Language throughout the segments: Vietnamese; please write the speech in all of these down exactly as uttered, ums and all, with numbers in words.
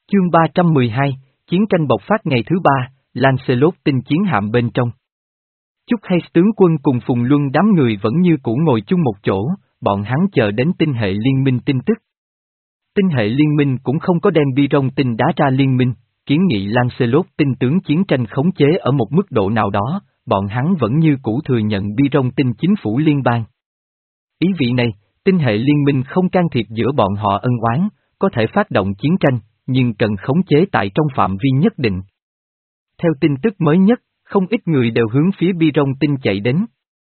Chương ba trăm mười hai, chiến tranh bộc phát ngày thứ ba, Lancelot tinh chiến hạm bên trong. Chúc hay tướng quân cùng Phùng Luân đám người vẫn như cũ ngồi chung một chỗ, bọn hắn chờ đến tinh hệ liên minh tin tức. Tinh hệ liên minh cũng không có đem Biron tinh đá ra liên minh, kiến nghị Lancelot tinh tướng chiến tranh khống chế ở một mức độ nào đó, bọn hắn vẫn như cũ thừa nhận Biron tinh chính phủ liên bang. Ý vị này, tinh hệ liên minh không can thiệp giữa bọn họ ân oán, có thể phát động chiến tranh, nhưng cần khống chế tại trong phạm vi nhất định. Theo tin tức mới nhất, không ít người đều hướng phía Biron tinh chạy đến.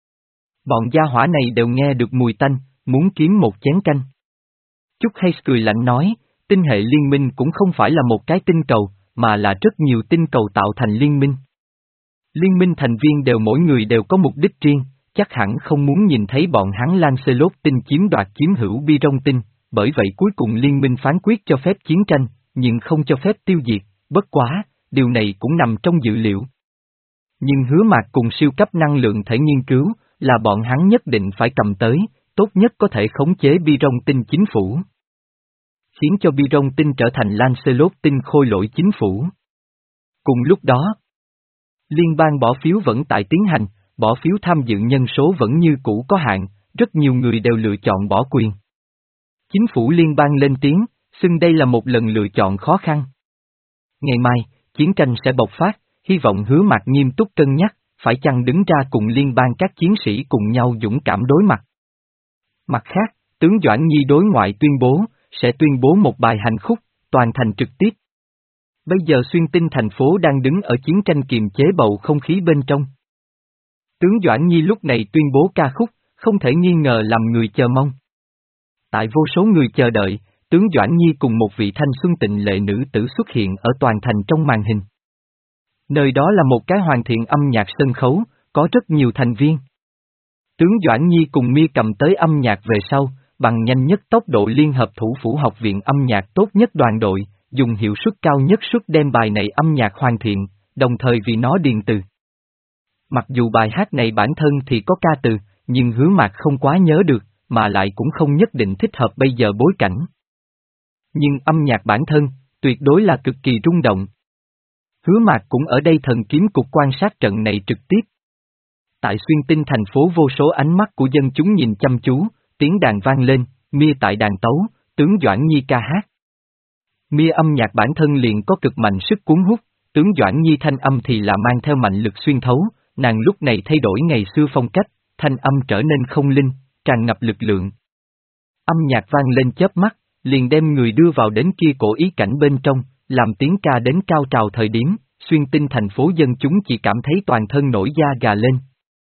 Bọn gia hỏa này đều nghe được mùi tanh, muốn kiếm một chén canh. Chúc Hayes cười lạnh nói, tinh hệ liên minh cũng không phải là một cái tinh cầu, mà là rất nhiều tinh cầu tạo thành liên minh. Liên minh thành viên đều mỗi người đều có mục đích riêng, chắc hẳn không muốn nhìn thấy bọn hắn Lancelot tinh chiếm đoạt chiếm hữu Biron tinh, bởi vậy cuối cùng liên minh phán quyết cho phép chiến tranh, nhưng không cho phép tiêu diệt, bất quá, điều này cũng nằm trong dự liệu. Nhưng Hứa Mạc cùng siêu cấp năng lượng thể nghiên cứu, là bọn hắn nhất định phải cầm tới, tốt nhất có thể khống chế Biron tinh chính phủ. Khiến cho Biron tinh trở thành Lancelot tinh khôi lỗi chính phủ. Cùng lúc đó, liên bang bỏ phiếu vẫn tại tiến hành, bỏ phiếu tham dự nhân số vẫn như cũ có hạn, rất nhiều người đều lựa chọn bỏ quyền. Chính phủ liên bang lên tiếng, xưng đây là một lần lựa chọn khó khăn. Ngày mai, chiến tranh sẽ bộc phát, hy vọng Hứa Mạc nghiêm túc cân nhắc, phải chăng đứng ra cùng liên bang các chiến sĩ cùng nhau dũng cảm đối mặt. Mặt khác, tướng Doãn Nhi đối ngoại tuyên bố, sẽ tuyên bố một bài hành khúc, toàn thành trực tiếp. Bây giờ xuyên tinh thành phố đang đứng ở chiến tranh kiềm chế bầu không khí bên trong. Tướng Doãn Nhi lúc này tuyên bố ca khúc, không thể nghi ngờ làm người chờ mong. Tại vô số người chờ đợi, tướng Doãn Nhi cùng một vị thanh xuân tịnh lệ nữ tử xuất hiện ở toàn thành trong màn hình. Nơi đó là một cái hoàn thiện âm nhạc sân khấu, có rất nhiều thành viên. Tướng Doãn Nhi cùng Mia cầm tới âm nhạc về sau, bằng nhanh nhất tốc độ liên hợp thủ phủ học viện âm nhạc tốt nhất đoàn đội, dùng hiệu suất cao nhất suất đem bài này âm nhạc hoàn thiện, đồng thời vì nó điền từ. Mặc dù bài hát này bản thân thì có ca từ, nhưng Hứa Mạc không quá nhớ được, mà lại cũng không nhất định thích hợp bây giờ bối cảnh. Nhưng âm nhạc bản thân, tuyệt đối là cực kỳ rung động. Hứa Mạc cũng ở đây thần kiếm cục quan sát trận này trực tiếp. Tại xuyên tinh thành phố vô số ánh mắt của dân chúng nhìn chăm chú, tiếng đàn vang lên, Mia tại đàn tấu, tướng Doãn Nhi ca hát. Mia âm nhạc bản thân liền có cực mạnh sức cuốn hút, tướng Doãn Nhi thanh âm thì là mang theo mạnh lực xuyên thấu, nàng lúc này thay đổi ngày xưa phong cách, thanh âm trở nên không linh, tràn ngập lực lượng. Âm nhạc vang lên chớp mắt, liền đem người đưa vào đến kia cổ ý cảnh bên trong, làm tiếng ca đến cao trào thời điểm, xuyên tinh thành phố dân chúng chỉ cảm thấy toàn thân nổi da gà lên.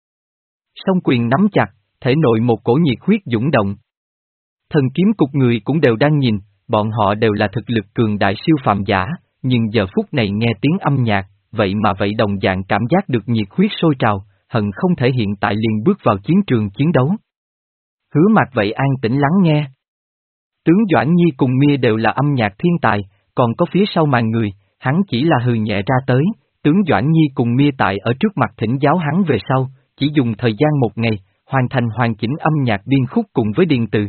Song quyền nắm chặt, thể nội một cổ nhiệt huyết dũng động. Thần kiếm cục người cũng đều đang nhìn, bọn họ đều là thực lực cường đại siêu phàm giả, nhưng giờ phút này nghe tiếng âm nhạc, vậy mà vậy đồng dạng cảm giác được nhiệt huyết sôi trào, hận không thể hiện tại liền bước vào chiến trường chiến đấu. Hứa Mạc vậy an tĩnh lắng nghe. Tướng Doãn Nhi cùng Mia đều là âm nhạc thiên tài, còn có phía sau màn người, hắn chỉ là hừ nhẹ ra tới, tướng Doãn Nhi cùng Mia tại ở trước mặt thỉnh giáo hắn về sau, chỉ dùng thời gian một ngày, hoàn thành hoàn chỉnh âm nhạc biên khúc cùng với điền từ.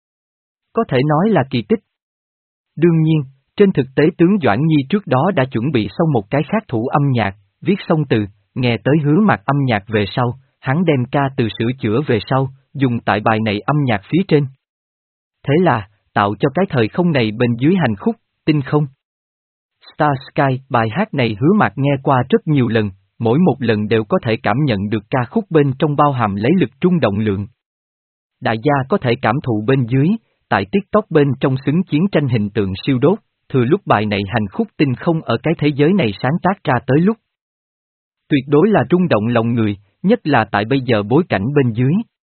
Có thể nói là kỳ tích. Đương nhiên, trên thực tế tướng Doãn Nhi trước đó đã chuẩn bị xong một cái khác thủ âm nhạc, viết xong từ, nghe tới Hứa Mạc âm nhạc về sau, hắn đem ca từ sửa chữa về sau, dùng tại bài này âm nhạc phía trên. Thế là, tạo cho cái thời không này bên dưới hành khúc, tinh không. Star Sky, bài hát này Hứa Mạc nghe qua rất nhiều lần, mỗi một lần đều có thể cảm nhận được ca khúc bên trong bao hàm lấy lực trung động lượng. Đại gia có thể cảm thụ bên dưới, tại TikTok bên trong xứng chiến tranh hình tượng siêu đốt, thừa lúc bài này hành khúc tinh không ở cái thế giới này sáng tác ra tới lúc. Tuyệt đối là rung động lòng người, nhất là tại bây giờ bối cảnh bên dưới.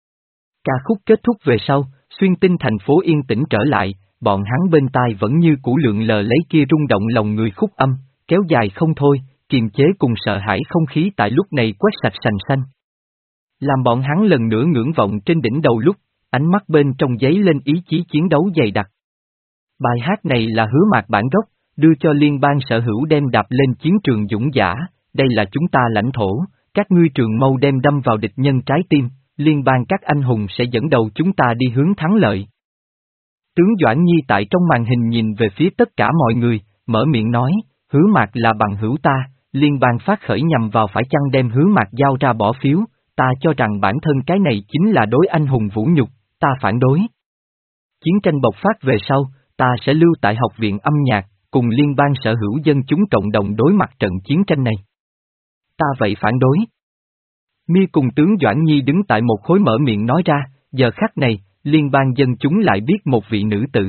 Ca khúc kết thúc về sau, xuyên tinh thành phố yên tĩnh trở lại, bọn hắn bên tai vẫn như cũ lượn lờ lấy kia rung động lòng người khúc âm, kéo dài không thôi, kiềm chế cùng sợ hãi không khí tại lúc này quét sạch sành xanh. Làm bọn hắn lần nữa ngưỡng vọng trên đỉnh đầu lúc, ánh mắt bên trong giấy lên ý chí chiến đấu dày đặc. Bài hát này là Hứa Mạc bản gốc, đưa cho liên bang sở hữu đem đạp lên chiến trường dũng giả, đây là chúng ta lãnh thổ, các ngươi trường mâu đem đâm vào địch nhân trái tim, liên bang các anh hùng sẽ dẫn đầu chúng ta đi hướng thắng lợi. Tướng Doãn Nhi tại trong màn hình nhìn về phía tất cả mọi người, mở miệng nói, Hứa Mạc là bằng hữu ta, liên bang phát khởi nhằm vào phải chăng đem Hứa Mạc giao ra bỏ phiếu, ta cho rằng bản thân cái này chính là đối anh hùng vũ nhục, ta phản đối. Chiến tranh bộc phát về sau, ta sẽ lưu tại học viện âm nhạc, cùng liên bang sở hữu dân chúng cộng đồng đối mặt trận chiến tranh này. Ta vậy phản đối. Mi cùng tướng Doãn Nhi đứng tại một khối mở miệng nói ra, giờ khắc này, liên bang dân chúng lại biết một vị nữ tử.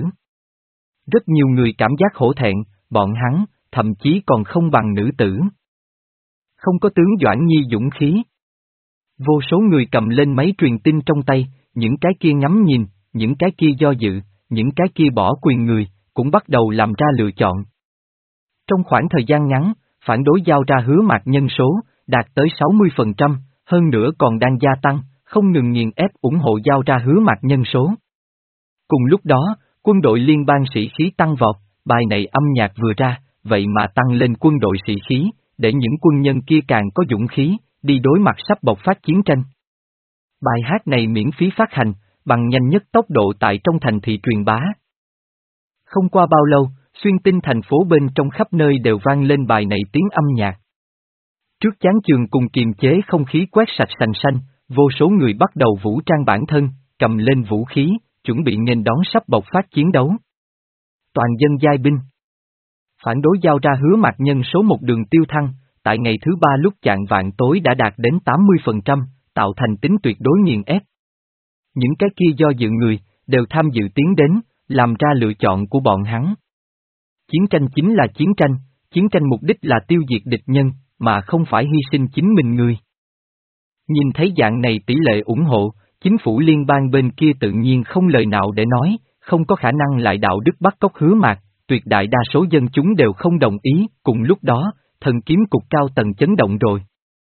Rất nhiều người cảm giác hổ thẹn, bọn hắn, thậm chí còn không bằng nữ tử. Không có tướng Doãn Nhi dũng khí. Vô số người cầm lên máy truyền tin trong tay, những cái kia ngắm nhìn, những cái kia do dự, những cái kia bỏ quyền người, cũng bắt đầu làm ra lựa chọn. Trong khoảng thời gian ngắn, phản đối giao ra Hứa Mạc nhân số, đạt tới sáu mươi phần trăm, hơn nữa còn đang gia tăng, không ngừng nghiền ép ủng hộ giao ra Hứa Mạc nhân số. Cùng lúc đó, quân đội liên bang sĩ khí tăng vọt, bài này âm nhạc vừa ra, vậy mà tăng lên quân đội sĩ khí, để những quân nhân kia càng có dũng khí, đi đối mặt sắp bộc phát chiến tranh. Bài hát này miễn phí phát hành, bằng nhanh nhất tốc độ tại trong thành thị truyền bá. Không qua bao lâu, xuyên tinh thành phố bên trong khắp nơi đều vang lên bài này tiếng âm nhạc. Trước chán trường cùng kiềm chế không khí quét sạch sành xanh, vô số người bắt đầu vũ trang bản thân, cầm lên vũ khí, chuẩn bị nghênh đón sắp bộc phát chiến đấu. Toàn dân giai binh. Phản đối giao ra Hứa Mạc nhân số một đường tiêu thăng, tại ngày thứ ba lúc chạng vạng tối đã đạt đến tám mươi phần trăm, tạo thành tính tuyệt đối nghiền ép. Những cái kia do dự người, đều tham dự tiến đến, làm ra lựa chọn của bọn hắn. Chiến tranh chính là chiến tranh, chiến tranh mục đích là tiêu diệt địch nhân, mà không phải hy sinh chính mình người. Nhìn thấy dạng này tỷ lệ ủng hộ, chính phủ liên bang bên kia tự nhiên không lời nào để nói, không có khả năng lại đạo đức bắt cóc Hứa Mạc, tuyệt đại đa số dân chúng đều không đồng ý, cùng lúc đó, thần kiếm cục cao tầng chấn động rồi.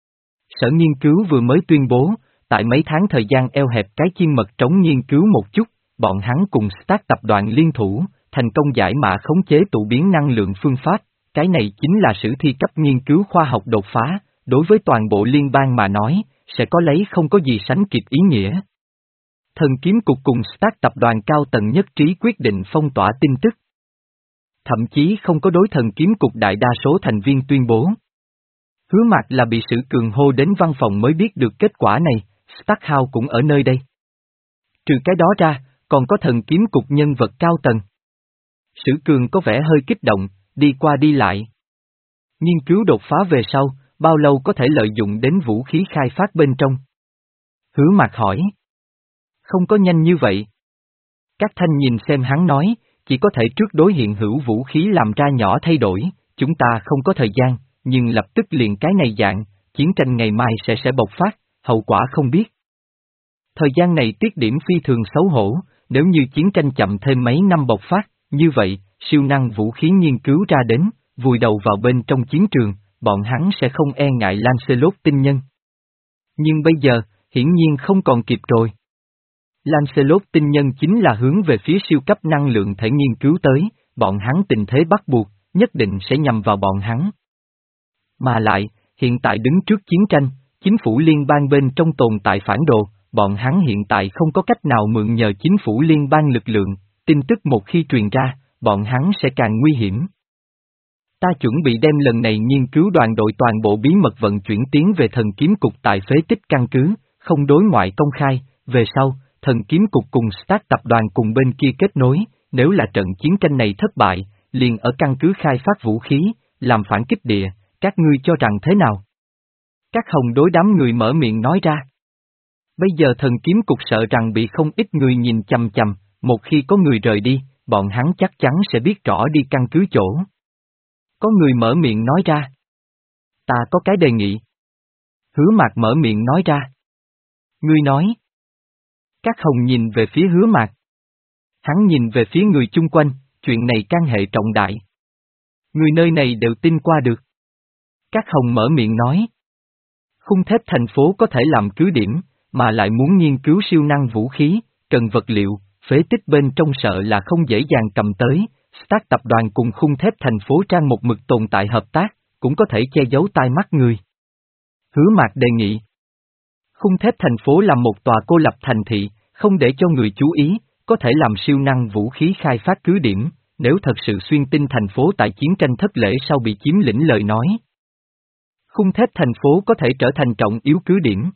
Sở nghiên cứu vừa mới tuyên bố, tại mấy tháng thời gian eo hẹp cái chiên mật trống nghiên cứu một chút, bọn hắn cùng Stark tập đoàn liên thủ, thành công giải mã khống chế tụ biến năng lượng phương pháp, cái này chính là sử thi cấp nghiên cứu khoa học đột phá, đối với toàn bộ liên bang mà nói, sẽ có lấy không có gì sánh kịp ý nghĩa. Thần kiếm cục cùng Stark tập đoàn cao tầng nhất trí quyết định phong tỏa tin tức. Thậm chí không có đối thần kiếm cục đại đa số thành viên tuyên bố. Hứa Mạc là bị Sử Cường hô đến văn phòng mới biết được kết quả này, Stark House cũng ở nơi đây. Trừ cái đó ra, còn có thần kiếm cục nhân vật cao tầng. Sử Cường có vẻ hơi kích động, đi qua đi lại. Nghiên cứu đột phá về sau, bao lâu có thể lợi dụng đến vũ khí khai phát bên trong? Hứa Mạc hỏi. Không có nhanh như vậy. Các thanh nhìn xem hắn nói, chỉ có thể trước đối hiện hữu vũ khí làm ra nhỏ thay đổi, chúng ta không có thời gian, nhưng lập tức liền cái này dạng, chiến tranh ngày mai sẽ sẽ bộc phát, hậu quả không biết. Thời gian này tiết điểm phi thường xấu hổ, nếu như chiến tranh chậm thêm mấy năm bộc phát, như vậy, siêu năng vũ khí nghiên cứu ra đến, vùi đầu vào bên trong chiến trường, bọn hắn sẽ không e ngại Lancelot tinh nhân. Nhưng bây giờ, hiển nhiên không còn kịp rồi. Lancelot tinh nhân chính là hướng về phía siêu cấp năng lượng thể nghiên cứu tới, bọn hắn tình thế bắt buộc, nhất định sẽ nhằm vào bọn hắn. Mà lại, hiện tại đứng trước chiến tranh, chính phủ liên bang bên trong tồn tại phản đồ, bọn hắn hiện tại không có cách nào mượn nhờ chính phủ liên bang lực lượng, tin tức một khi truyền ra, bọn hắn sẽ càng nguy hiểm. Ta chuẩn bị đem lần này nghiên cứu đoàn đội toàn bộ bí mật vận chuyển tiến về thần kiếm cục tại phế tích căn cứ, không đối ngoại công khai, về sau, thần kiếm cục cùng Stark tập đoàn cùng bên kia kết nối, nếu là trận chiến tranh này thất bại, liền ở căn cứ khai phát vũ khí, làm phản kích địa, các ngươi cho rằng thế nào? Các hồng đối đám người mở miệng nói ra. Bây giờ thần kiếm cục sợ rằng bị không ít người nhìn chằm chằm, một khi có người rời đi, bọn hắn chắc chắn sẽ biết rõ đi căn cứ chỗ. Có người mở miệng nói ra. Ta có cái đề nghị. Hứa Mạc mở miệng nói ra. Ngươi nói. Các hồng nhìn về phía Hứa Mạc. Hắn nhìn về phía người chung quanh, chuyện này can hệ trọng đại. Người nơi này đều tin qua được. Các hồng mở miệng nói. Khung thép thành phố có thể làm cứ điểm, mà lại muốn nghiên cứu siêu năng vũ khí, cần vật liệu, phế tích bên trong sợ là không dễ dàng cầm tới. Stark tập đoàn cùng khung thép thành phố trang một mực tồn tại hợp tác, cũng có thể che giấu tai mắt người. Hứa Mạc đề nghị. Khung thép thành phố là một tòa cô lập thành thị, không để cho người chú ý, có thể làm siêu năng vũ khí khai phát cứ điểm, nếu thật sự xuyên tinh thành phố tại chiến tranh thất lễ sau bị chiếm lĩnh lời nói. Khung thép thành phố có thể trở thành trọng yếu cứ điểm.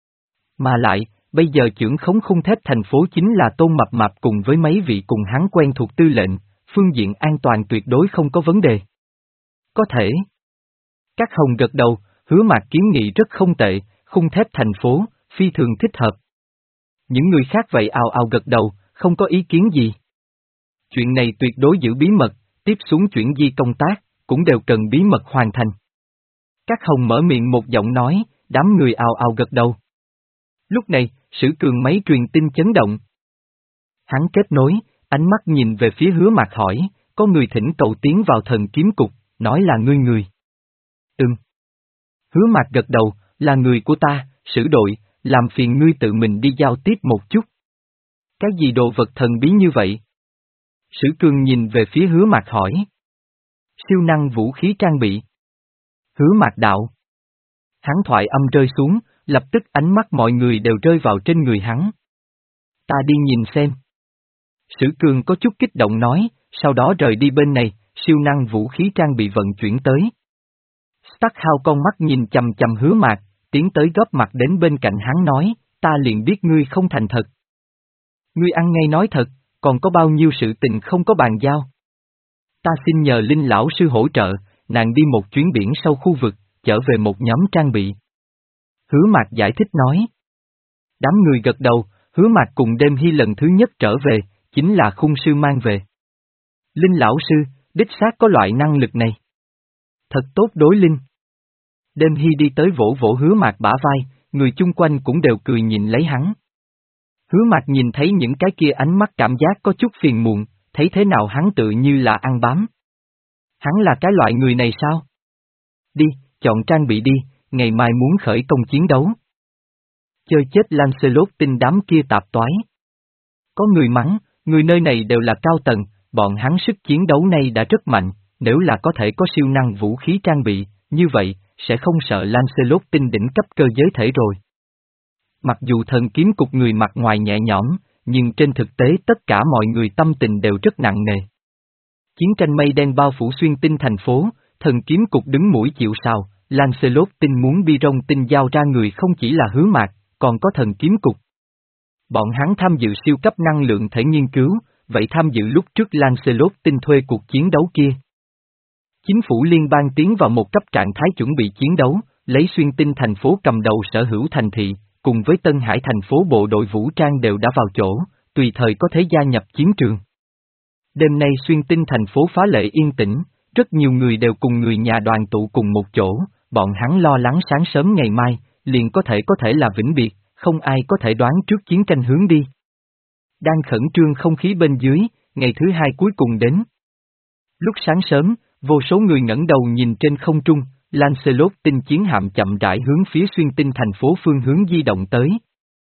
Mà lại, bây giờ chưởng khống khung thép thành phố chính là Tôn Mập Mạp cùng với mấy vị cùng hắn quen thuộc tư lệnh, phương diện an toàn tuyệt đối không có vấn đề. Có thể. Các Hồng gật đầu, Hứa Mạc kiến nghị rất không tệ, khung thép thành phố, phi thường thích hợp. Những người khác vậy ào ào gật đầu, không có ý kiến gì. Chuyện này tuyệt đối giữ bí mật, tiếp xuống chuyển di công tác, cũng đều cần bí mật hoàn thành. Các Hồng mở miệng một giọng nói, đám người ào ào gật đầu. Lúc này, Sử Cường máy truyền tin chấn động. Hắn kết nối, ánh mắt nhìn về phía Hứa Mạc hỏi, có người thỉnh cầu tiến vào thần kiếm cục, nói là ngươi người. Ừm. Hứa Mạc gật đầu, là người của ta, Sử đội, làm phiền ngươi tự mình đi giao tiếp một chút. Cái gì đồ vật thần bí như vậy? Sử Cường nhìn về phía Hứa Mạc hỏi. Siêu năng vũ khí trang bị. Hứa Mạc đạo. Hắn thoại âm rơi xuống, lập tức ánh mắt mọi người đều rơi vào trên người hắn. Ta đi nhìn xem. Sử Cường có chút kích động nói, sau đó rời đi bên này, siêu năng vũ khí trang bị vận chuyển tới. Starkhao con mắt nhìn chầm chầm Hứa Mạc, tiến tới góp mặt đến bên cạnh hắn nói, ta liền biết ngươi không thành thật. Ngươi ăn ngay nói thật, còn có bao nhiêu sự tình không có bàn giao. Ta xin nhờ Linh lão sư hỗ trợ, nàng đi một chuyến biển sâu khu vực, trở về một nhóm trang bị. Hứa Mạc giải thích nói. Đám người gật đầu, Hứa Mạc cùng Đêm Hy lần thứ nhất trở về, chính là khung sư mang về. Linh lão sư, đích xác có loại năng lực này. Thật tốt đối Linh. Đêm Hy đi tới vỗ vỗ Hứa Mạc bả vai, người chung quanh cũng đều cười nhìn lấy hắn. Hứa Mạc nhìn thấy những cái kia ánh mắt cảm giác có chút phiền muộn, thấy thế nào hắn tự như là ăn bám. Hắn là cái loại người này sao? Đi, chọn trang bị đi, ngày mai muốn khởi công chiến đấu. Chơi chết Lancelot tinh đám kia tạp toái. Có người mắng, người nơi này đều là cao tầng, bọn hắn sức chiến đấu này đã rất mạnh, nếu là có thể có siêu năng vũ khí trang bị, như vậy, sẽ không sợ Lancelot tinh đỉnh cấp cơ giới thể rồi. Mặc dù thần kiếm cục người mặt ngoài nhẹ nhõm, nhưng trên thực tế tất cả mọi người tâm tình đều rất nặng nề. Chiến tranh mây đen bao phủ xuyên tinh thành phố, thần kiếm cục đứng mũi chịu sào, Lancelot tinh muốn bi rong tinh giao ra người không chỉ là Hứa Mạc, còn có thần kiếm cục. Bọn hắn tham dự siêu cấp năng lượng thể nghiên cứu, vậy tham dự lúc trước Lancelot tinh thuê cuộc chiến đấu kia. Chính phủ liên bang tiến vào một cấp trạng thái chuẩn bị chiến đấu, lấy xuyên tinh thành phố cầm đầu sở hữu thành thị, cùng với Tân Hải thành phố bộ đội vũ trang đều đã vào chỗ, tùy thời có thể gia nhập chiến trường. Đêm nay xuyên tinh thành phố phá lệ yên tĩnh, rất nhiều người đều cùng người nhà đoàn tụ cùng một chỗ, bọn hắn lo lắng sáng sớm ngày mai, liền có thể có thể là vĩnh biệt, không ai có thể đoán trước chiến tranh hướng đi. Đang khẩn trương không khí bên dưới, ngày thứ hai cuối cùng đến. Lúc sáng sớm, vô số người ngẩng đầu nhìn trên không trung, Lancelot tinh chiến hạm chậm rãi hướng phía xuyên tinh thành phố phương hướng di động tới.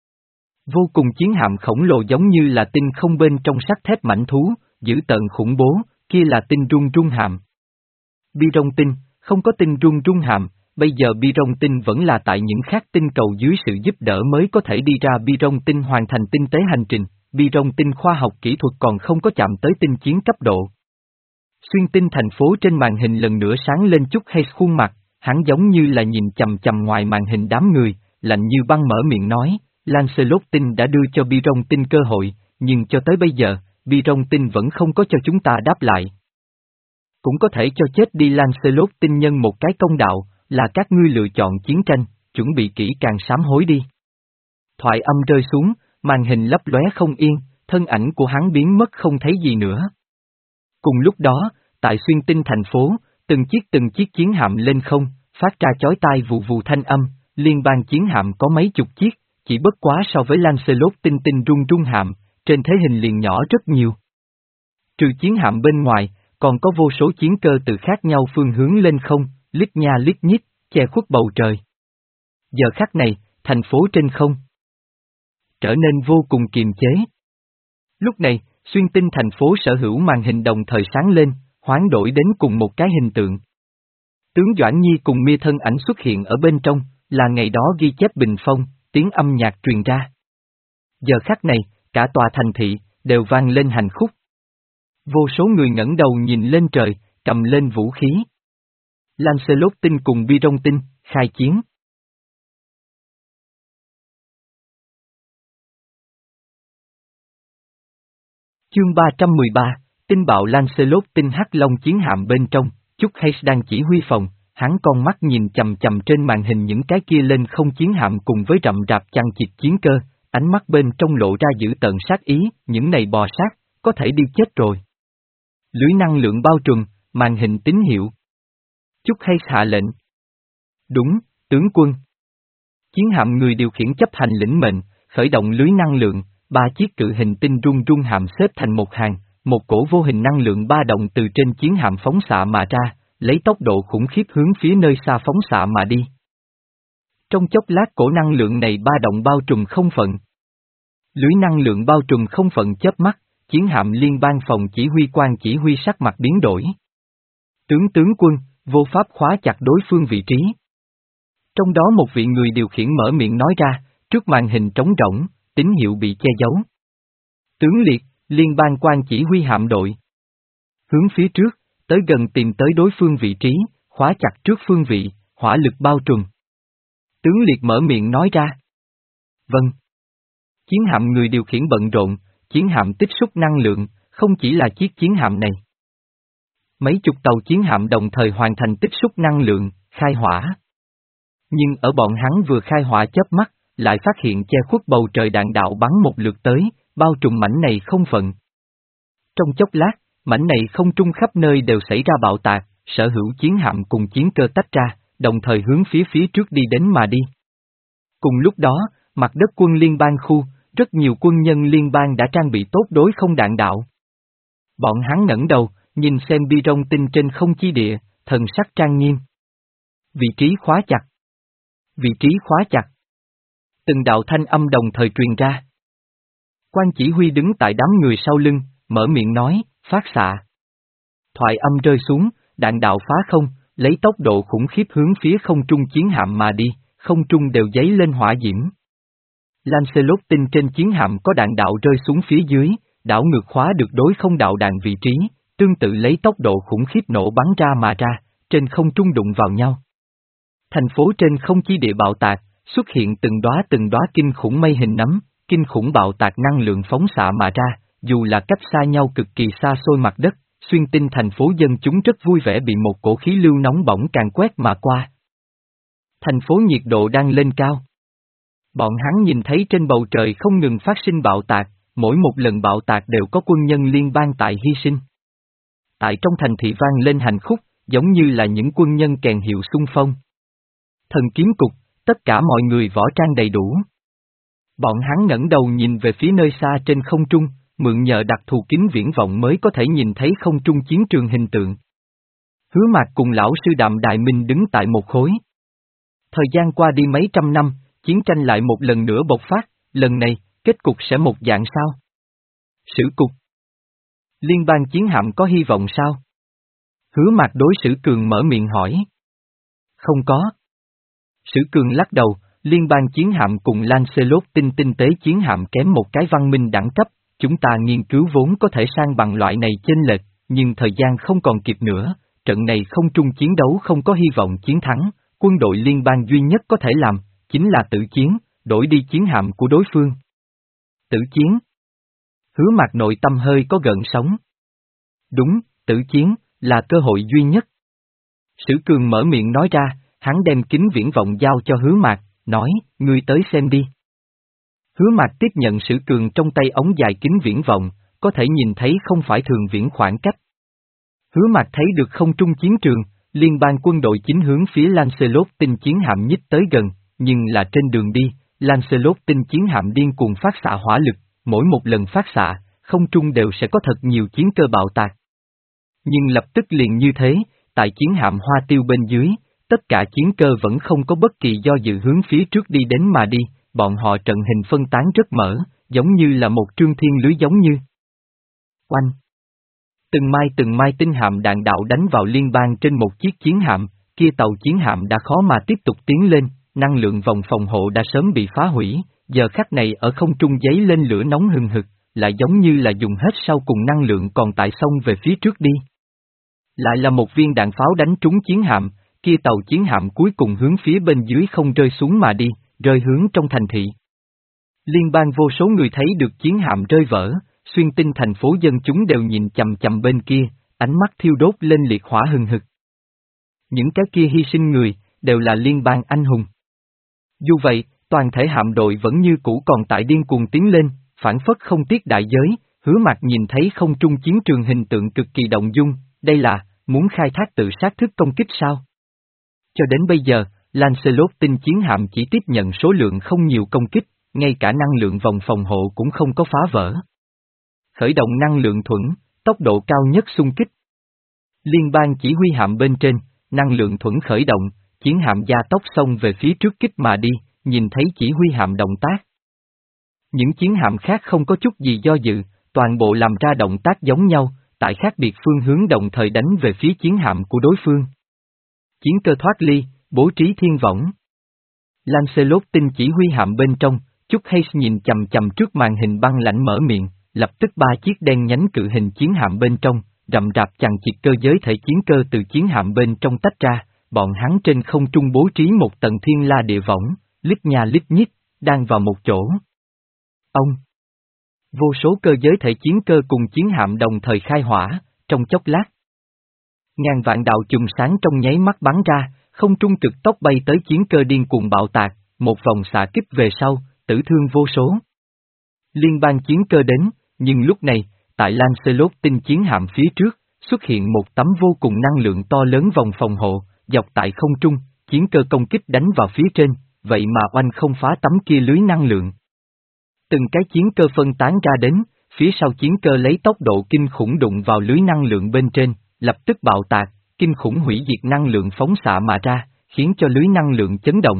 Vô cùng chiến hạm khổng lồ giống như là tinh không bên trong sắt thép mãnh thú, dữ tợn khủng bố, kia là tinh rung rung hạm. Bi rong tinh, không có tinh rung rung hạm, bây giờ bi rong tinh vẫn là tại những khác tinh cầu dưới sự giúp đỡ mới có thể đi ra bi rong tinh hoàn thành tinh tế hành trình, bi rong tinh khoa học kỹ thuật còn không có chạm tới tinh chiến cấp độ. Xuyên tinh thành phố trên màn hình lần nữa sáng lên chút hay khuôn mặt, hắn giống như là nhìn chầm chầm ngoài màn hình đám người, lạnh như băng mở miệng nói, Lancelot tinh đã đưa cho bi rong tinh cơ hội, nhưng cho tới bây giờ, bi rong tinh vẫn không có cho chúng ta đáp lại. Cũng có thể cho chết đi Lancelot tinh nhân một cái công đạo, là các ngươi lựa chọn chiến tranh, chuẩn bị kỹ càng sám hối đi. Thoại âm rơi xuống, màn hình lấp lóe không yên, thân ảnh của hắn biến mất không thấy gì nữa. Cùng lúc đó, tại xuyên tinh thành phố, từng chiếc từng chiếc chiến hạm lên không, phát ra chói tai vù vù thanh âm, liên bang chiến hạm có mấy chục chiếc, chỉ bất quá so với Lancelot tinh tinh rung rung hạm, trên thế hình liền nhỏ rất nhiều. Trừ chiến hạm bên ngoài, còn có vô số chiến cơ từ khác nhau phương hướng lên không, lít nha lít nhít, che khuất bầu trời. Giờ khắc này, thành phố trên không trở nên vô cùng kiềm chế. Lúc này, xuyên tinh thành phố sở hữu màn hình đồng thời sáng lên, hoán đổi đến cùng một cái hình tượng. Tướng Doãn Nhi cùng Mia thân ảnh xuất hiện ở bên trong, là ngày đó ghi chép bình phong, tiếng âm nhạc truyền ra. Giờ khắc này, cả tòa thành thị, đều vang lên hành khúc. Vô số người ngẩng đầu nhìn lên trời, cầm lên vũ khí. Lancelot tinh cùng Biron tinh, khai chiến. Chương ba trăm mười ba, tinh bạo Lancelot tinh hắc long chiến hạm bên trong, Chúc Hayes đang chỉ huy phòng, hắn con mắt nhìn chầm chầm trên màn hình những cái kia lên không chiến hạm cùng với rậm rạp chằng chịt chiến cơ, ánh mắt bên trong lộ ra dữ tợn sát ý, những này bò sát, có thể đi chết rồi. Lưới năng lượng bao trùm, màn hình tín hiệu. Chúc Hayes hạ lệnh. Đúng, tướng quân. Chiến hạm người điều khiển chấp hành lĩnh mệnh, khởi động lưới năng lượng, ba chiếc cự hình tinh rung rung hạm xếp thành một hàng, một cổ vô hình năng lượng ba động từ trên chiến hạm phóng xạ mà ra, lấy tốc độ khủng khiếp hướng phía nơi xa phóng xạ mà đi. Trong chốc lát cổ năng lượng này ba động bao trùm không phận. Lưới năng lượng bao trùm không phận chớp mắt, chiến hạm liên bang phòng chỉ huy quan chỉ huy sắc mặt biến đổi. Tướng tướng quân, vô pháp khóa chặt đối phương vị trí. Trong đó một vị người điều khiển mở miệng nói ra, trước màn hình trống rỗng, tín hiệu bị che giấu. Tướng liệt, liên bang quan chỉ huy hạm đội. Hướng phía trước, tới gần tìm tới đối phương vị trí, khóa chặt trước phương vị, hỏa lực bao trùm. Tướng liệt mở miệng nói ra. Vâng. Chiến hạm người điều khiển bận rộn, chiến hạm tích xúc năng lượng, không chỉ là chiếc chiến hạm này. Mấy chục tàu chiến hạm đồng thời hoàn thành tích xúc năng lượng, khai hỏa. Nhưng ở bọn hắn vừa khai hỏa chớp mắt, lại phát hiện che khuất bầu trời đạn đạo bắn một lượt tới, bao trùm mảnh này không phận. Trong chốc lát, mảnh này không trung khắp nơi đều xảy ra bạo tạc, sở hữu chiến hạm cùng chiến cơ tách ra, đồng thời hướng phía phía trước đi đến mà đi. Cùng lúc đó, mặt đất quân liên bang khu, rất nhiều quân nhân liên bang đã trang bị tốt đối không đạn đạo. Bọn hắn ngẩng đầu, nhìn xem Biron tinh trên không chi địa, thần sắc trang nghiêm. Vị trí khóa chặt. Vị trí khóa chặt. Từng đạo thanh âm đồng thời truyền ra. Quan chỉ huy đứng tại đám người sau lưng, mở miệng nói, phát xạ. Thoại âm rơi xuống, đạn đạo phá không, lấy tốc độ khủng khiếp hướng phía không trung chiến hạm mà đi, không trung đều giấy lên hỏa diễm. Lancelot tinh trên chiến hạm có đạn đạo rơi xuống phía dưới, đảo ngược khóa được đối không đạo đạn vị trí, tương tự lấy tốc độ khủng khiếp nổ bắn ra mà ra, trên không trung đụng vào nhau. Thành phố trên không chi địa bạo tạc, xuất hiện từng đóa từng đóa kinh khủng mây hình nấm, kinh khủng bạo tạc năng lượng phóng xạ mà ra, dù là cách xa nhau cực kỳ xa xôi mặt đất, xuyên tinh thành phố dân chúng rất vui vẻ bị một cổ khí lưu nóng bỏng càng quét mà qua. Thành phố nhiệt độ đang lên cao. Bọn hắn nhìn thấy trên bầu trời không ngừng phát sinh bạo tạc, mỗi một lần bạo tạc đều có quân nhân liên bang tại hy sinh. Tại trong thành thị vang lên hành khúc, giống như là những quân nhân kèn hiệu xung phong. Thần kiếm cục, tất cả mọi người võ trang đầy đủ. Bọn hắn ngẩng đầu nhìn về phía nơi xa trên không trung, mượn nhờ đặc thù kính viễn vọng mới có thể nhìn thấy không trung chiến trường hình tượng. Hứa Mạc cùng lão sư Đạm Đại Minh đứng tại một khối. Thời gian qua đi mấy trăm năm, chiến tranh lại một lần nữa bộc phát, lần này, kết cục sẽ một dạng sao? Sử cục. Liên bang chiến hạm có hy vọng sao? Hứa Mạc đối Sử Cường mở miệng hỏi. Không có. Sử Cường lắc đầu, liên bang chiến hạm cùng Lancelot tinh tinh tế chiến hạm kém một cái văn minh đẳng cấp, chúng ta nghiên cứu vốn có thể sang bằng loại này chênh lệch, nhưng thời gian không còn kịp nữa, trận này không trung chiến đấu không có hy vọng chiến thắng, quân đội liên bang duy nhất có thể làm, chính là tự chiến, đổi đi chiến hạm của đối phương. Tự chiến. Hứa Mạc nội tâm hơi có gợn sóng. Đúng, tự chiến, là cơ hội duy nhất. Sử Cường mở miệng nói ra, hắn đem kính viễn vọng giao cho Hứa Mạc, nói, ngươi tới xem đi. Hứa Mạc tiếp nhận Sử Cường trong tay ống dài kính viễn vọng, có thể nhìn thấy không phải thường viễn khoảng cách. Hứa Mạc thấy được không trung chiến trường, liên bang quân đội chính hướng phía Lancelot tinh chiến hạm nhích tới gần, nhưng là trên đường đi, Lancelot tinh chiến hạm điên cuồng phát xạ hỏa lực, mỗi một lần phát xạ, không trung đều sẽ có thật nhiều chiến cơ bạo tạc. Nhưng lập tức liền như thế, tại chiến hạm Hoa Tiêu bên dưới, tất cả chiến cơ vẫn không có bất kỳ do dự hướng phía trước đi đến mà đi, bọn họ trận hình phân tán rất mở, giống như là một trương thiên lưới giống như. Oanh! Từng mai từng mai tinh hạm đạn đạo đánh vào liên bang trên một chiếc chiến hạm, kia tàu chiến hạm đã khó mà tiếp tục tiến lên, năng lượng vòng phòng hộ đã sớm bị phá hủy, giờ khắc này ở không trung giấy lên lửa nóng hừng hực, lại giống như là dùng hết sau cùng năng lượng còn tại xông về phía trước đi. Lại là một viên đạn pháo đánh trúng chiến hạm, kia tàu chiến hạm cuối cùng hướng phía bên dưới không rơi xuống mà đi, rơi hướng trong thành thị. Liên bang vô số người thấy được chiến hạm rơi vỡ, xuyên tinh thành phố dân chúng đều nhìn chằm chằm bên kia, ánh mắt thiêu đốt lên liệt hỏa hừng hực. Những cái kia hy sinh người, đều là liên bang anh hùng. Dù vậy, toàn thể hạm đội vẫn như cũ còn tại điên cuồng tiến lên, phản phất không tiếc đại giới, Hứa Mạc nhìn thấy không trung chiến trường hình tượng cực kỳ động dung, đây là, muốn khai thác tự sát thức công kích sao? Cho đến bây giờ, Lancelot tinh chiến hạm chỉ tiếp nhận số lượng không nhiều công kích, ngay cả năng lượng vòng phòng hộ cũng không có phá vỡ. Khởi động năng lượng thuẫn, tốc độ cao nhất xung kích. Liên bang chỉ huy hạm bên trên, năng lượng thuẫn khởi động, chiến hạm gia tốc xông về phía trước kích mà đi, nhìn thấy chỉ huy hạm động tác. Những chiến hạm khác không có chút gì do dự, toàn bộ làm ra động tác giống nhau, tại khác biệt phương hướng đồng thời đánh về phía chiến hạm của đối phương. Chiến cơ thoát ly, bố trí thiên võng. Lancelot tinh chỉ huy hạm bên trong, Chuck Hayes nhìn chầm chầm trước màn hình băng lãnh mở miệng, lập tức ba chiếc đen nhánh cự hình chiến hạm bên trong, rậm rạp chằng chịt cơ giới thể chiến cơ từ chiến hạm bên trong tách ra, bọn hắn trên không trung bố trí một tầng thiên la địa võng, lít nha lít nhít, đang vào một chỗ. Ông! Vô số cơ giới thể chiến cơ cùng chiến hạm đồng thời khai hỏa, trong chốc lát. Ngàn vạn đạo chùm sáng trong nháy mắt bắn ra, không trung cực tốc bay tới chiến cơ điên cuồng bạo tạc, một vòng xạ kích về sau, tử thương vô số. Liên bang chiến cơ đến, nhưng lúc này, tại Lancelot tinh chiến hạm phía trước, xuất hiện một tấm vô cùng năng lượng to lớn vòng phòng hộ, dọc tại không trung, chiến cơ công kích đánh vào phía trên, vậy mà oanh không phá tấm kia lưới năng lượng. Từng cái chiến cơ phân tán ra đến, phía sau chiến cơ lấy tốc độ kinh khủng đụng vào lưới năng lượng bên trên, lập tức bạo tạc, kinh khủng hủy diệt năng lượng phóng xạ mà ra, khiến cho lưới năng lượng chấn động.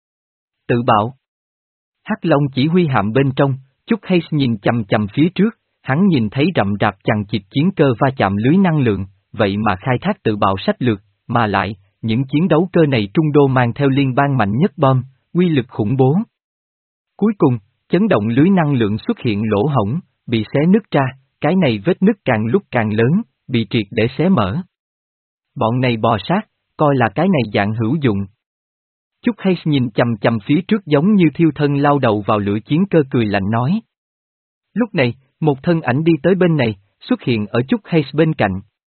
Tự bạo. Hắc Long chỉ huy hạm bên trong, Chuck Hayes nhìn chầm chầm phía trước, hắn nhìn thấy rậm rạp chằng chịt chiến cơ va chạm lưới năng lượng, vậy mà khai thác tự bạo sách lược, mà lại, những chiến đấu cơ này trung đô mang theo liên bang mạnh nhất bom, uy lực khủng bố. Cuối cùng, chấn động lưới năng lượng xuất hiện lỗ hổng, bị xé nứt ra, cái này vết nứt càng lúc càng lớn, bị triệt để xé mở. Bọn này bò sát, coi là cái này dạng hữu dụng. Chuck Hayes nhìn chầm chầm phía trước giống như thiêu thân lao đầu vào lửa chiến cơ cười lạnh nói. Lúc này, một thân ảnh đi tới bên này, xuất hiện ở Chuck Hayes bên cạnh.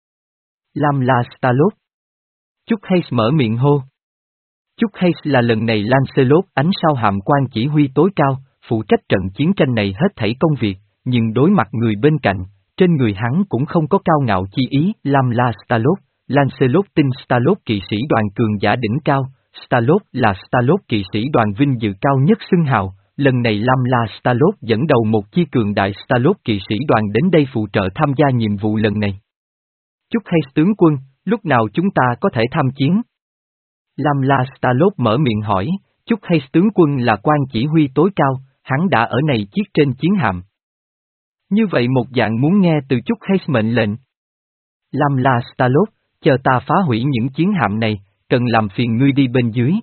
Lam La Starlord. Chuck Hayes mở miệng hô. Chuck Hayes là lần này Lancelot ánh sao hàm quan chỉ huy tối cao, phụ trách trận chiến tranh này hết thảy công việc, nhưng đối mặt người bên cạnh, trên người hắn cũng không có cao ngạo chi ý. Lam La Starlord, Lancelot tinh Starlord kỵ sĩ đoàn cường giả đỉnh cao, Starlord là Starlord kỵ sĩ đoàn vinh dự cao nhất xưng hào, lần này Lam La Starlord dẫn đầu một chi cường đại Starlord kỵ sĩ đoàn đến đây phụ trợ tham gia nhiệm vụ lần này. Chuck Hayes tướng quân, lúc nào chúng ta có thể tham chiến? Lam La Starlord mở miệng hỏi, Chuck Hayes tướng quân là quan chỉ huy tối cao, hắn đã ở này chiếc trên chiến hạm. Như vậy một dạng muốn nghe từ Chuck Hayes mệnh lệnh. Lam La Starlord, chờ ta phá hủy những chiến hạm này, cần làm phiền ngươi đi bên dưới.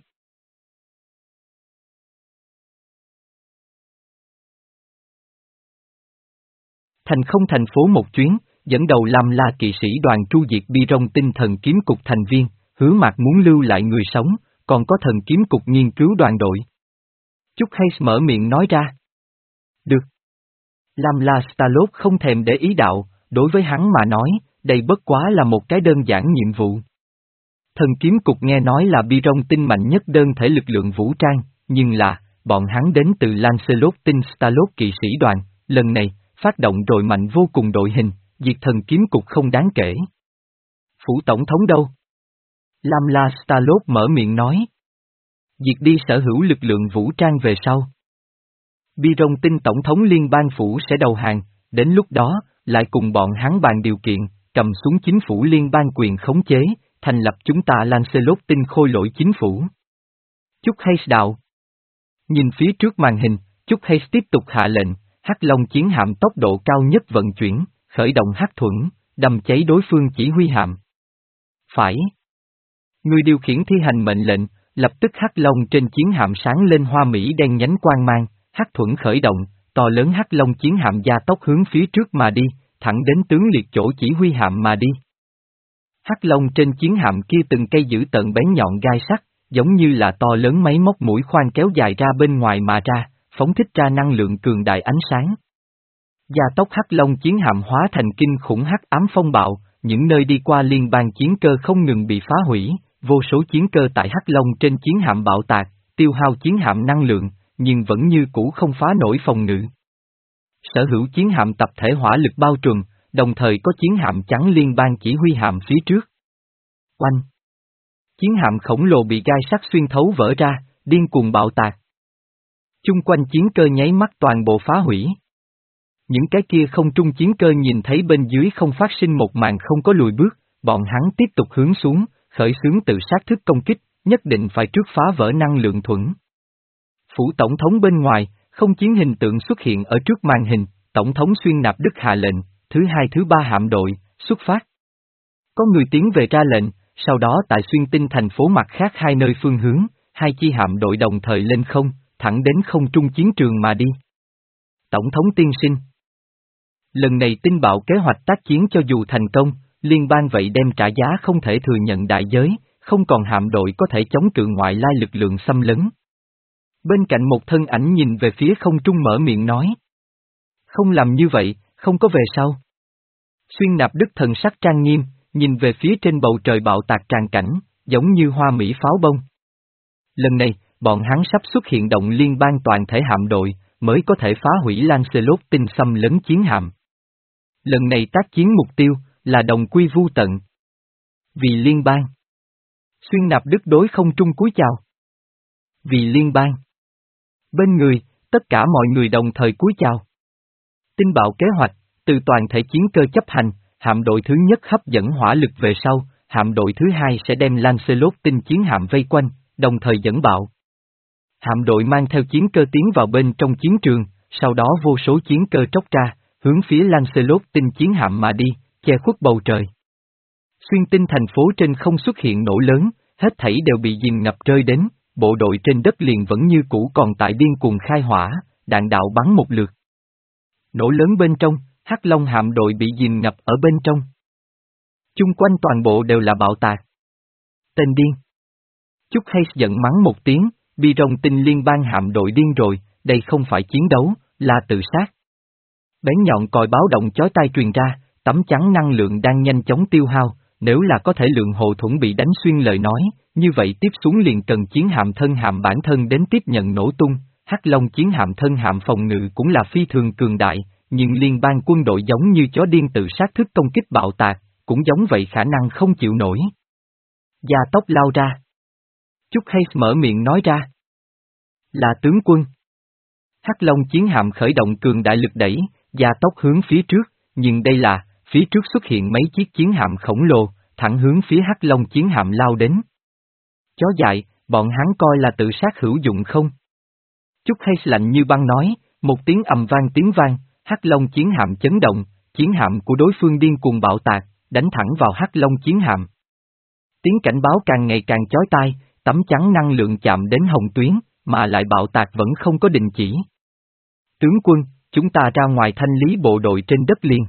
Thành không thành phố một chuyến, dẫn đầu Lam La kỵ sĩ đoàn tru diệt Bi Rong tinh thần kiếm cục thành viên, Hứa Mạc muốn lưu lại người sống, còn có thần kiếm cục nghiên cứu đoàn đội. Chuck Hayes mở miệng nói ra. Được. Lam La Starlord không thèm để ý đạo, đối với hắn mà nói, đây bất quá là một cái đơn giản nhiệm vụ. Thần kiếm cục nghe nói là Bi Rong tinh mạnh nhất đơn thể lực lượng vũ trang, nhưng là, bọn hắn đến từ Lancelot tinh Starlord kỵ sĩ đoàn, lần này, phát động rồi mạnh vô cùng đội hình, diệt thần kiếm cục không đáng kể. Phủ tổng thống đâu? Lam La Starlord mở miệng nói. Diệt đi sở hữu lực lượng vũ trang về sau. Bi Rong tinh tổng thống liên bang phủ sẽ đầu hàng, đến lúc đó, lại cùng bọn hắn bàn điều kiện, cầm xuống chính phủ liên bang quyền khống chế, thành lập chúng ta Lancelot tinh khôi lỗi chính phủ. Chuck Hayes đạo. Nhìn phía trước màn hình, Chuck Hayes tiếp tục hạ lệnh, Hắc Long chiến hạm tốc độ cao nhất vận chuyển, khởi động hắc thuẫn, đâm cháy đối phương chỉ huy hạm. Phải. Người điều khiển thi hành mệnh lệnh, lập tức Hắc Long trên chiến hạm sáng lên hoa mỹ đen nhánh quang mang, hắc thuẫn khởi động, to lớn hắc long chiến hạm gia tốc hướng phía trước mà đi, thẳng đến tướng liệt chỗ chỉ huy hạm mà đi. Hắc long trên chiến hạm kia từng cây dữ tợn bén nhọn gai sắt, giống như là to lớn máy móc mũi khoan kéo dài ra bên ngoài mà ra, phóng thích ra năng lượng cường đại ánh sáng. Gia tốc hắc long chiến hạm hóa thành kinh khủng hắc ám phong bạo, những nơi đi qua liên bang chiến cơ không ngừng bị phá hủy, vô số chiến cơ tại hắc long trên chiến hạm bạo tạc, tiêu hao chiến hạm năng lượng, nhưng vẫn như cũ không phá nổi phòng ngự. Sở hữu chiến hạm tập thể hỏa lực bao trùm, đồng thời có chiến hạm trắng liên bang chỉ huy hạm phía trước. Oanh! Chiến hạm khổng lồ bị gai sắt xuyên thấu vỡ ra, điên cuồng bạo tạc. Chung quanh chiến cơ nháy mắt toàn bộ phá hủy. Những cái kia không trung chiến cơ nhìn thấy bên dưới không phát sinh một màn không có lùi bước, bọn hắn tiếp tục hướng xuống, khởi xướng tự sát thức công kích, nhất định phải trước phá vỡ năng lượng thuẫn. Phủ tổng thống bên ngoài, không chiến hình tượng xuất hiện ở trước màn hình, tổng thống Xuyên Nạp Đức hạ lệnh, thứ hai thứ ba hạm đội, xuất phát. Có người tiến về ra lệnh, sau đó tại Xuyên Tinh thành phố mặt khác hai nơi phương hướng, hai chi hạm đội đồng thời lên không, thẳng đến không trung chiến trường mà đi. Tổng thống tiên sinh. Lần này tinh bạo kế hoạch tác chiến cho dù thành công, liên bang vậy đem trả giá không thể thừa nhận đại giới, không còn hạm đội có thể chống cự ngoại lai lực lượng xâm lấn. Bên cạnh một thân ảnh nhìn về phía không trung mở miệng nói. Không làm như vậy, không có về sau. Xuyên Nạp Đức thần sắc trang nghiêm, nhìn về phía trên bầu trời bạo tạc tràn cảnh, giống như hoa mỹ pháo bông. Lần này, bọn hắn sắp xuất hiện động liên bang toàn thể hạm đội, mới có thể phá hủy Lancelot tinh xâm lấn chiến hạm. Lần này tác chiến mục tiêu, là đồng quy vu tận. Vì liên bang. Xuyên Nạp Đức đối không trung cúi chào. Vì liên bang. Bên người, tất cả mọi người đồng thời cúi chào. Tinh bạo kế hoạch, từ toàn thể chiến cơ chấp hành, hạm đội thứ nhất hấp dẫn hỏa lực về sau, hạm đội thứ hai sẽ đem Lancelot tinh chiến hạm vây quanh, đồng thời dẫn bạo. Hạm đội mang theo chiến cơ tiến vào bên trong chiến trường, sau đó vô số chiến cơ tróc ra, hướng phía Lancelot tinh chiến hạm mà đi, che khuất bầu trời. Xuyên Tinh thành phố trên không xuất hiện nổ lớn, hết thảy đều bị dìm ngập rơi đến, bộ đội trên đất liền vẫn như cũ còn tại điên cuồng khai hỏa, đạn đạo bắn một lượt. Nổ lớn bên trong, Hắc Long hạm đội bị dìm ngập ở bên trong. Chung quanh toàn bộ đều là bạo tạc. Tên điên. Chúc Hayes giận mắng một tiếng, bi rồng tinh liên bang hạm đội điên rồi, đây không phải chiến đấu, là tự sát. Bén nhọn còi báo động chói tai truyền ra, tấm chắn năng lượng đang nhanh chóng tiêu hao, nếu là có thể lượng hộ thuẫn bị đánh xuyên lời nói, như vậy tiếp xuống liền cần chiến hạm thân hạm bản thân đến tiếp nhận nổ tung, Hắc Long chiến hạm thân hạm phòng ngự cũng là phi thường cường đại, nhưng liên bang quân đội giống như chó điên tự sát thức công kích bạo tạc, cũng giống vậy khả năng không chịu nổi. Gia tốc lao ra. Chúc Hayes mở miệng nói ra. Là tướng quân. Hắc Long chiến hạm khởi động cường đại lực đẩy, gia tốc hướng phía trước, nhưng đây là, phía trước xuất hiện mấy chiếc chiến hạm khổng lồ, thẳng hướng phía Hắc Long chiến hạm lao đến. Chó dại, bọn hắn coi là tự sát hữu dụng không? Chúc Hayes lạnh như băng nói, một tiếng ầm vang tiếng vang, Hắc Long chiến hạm chấn động, chiến hạm của đối phương điên cuồng bạo tạc, đánh thẳng vào Hắc Long chiến hạm. Tiếng cảnh báo càng ngày càng chói tai, tấm chắn năng lượng chạm đến hồng tuyến, mà lại bạo tạc vẫn không có đình chỉ. Tướng quân, chúng ta ra ngoài thanh lý bộ đội trên đất liền.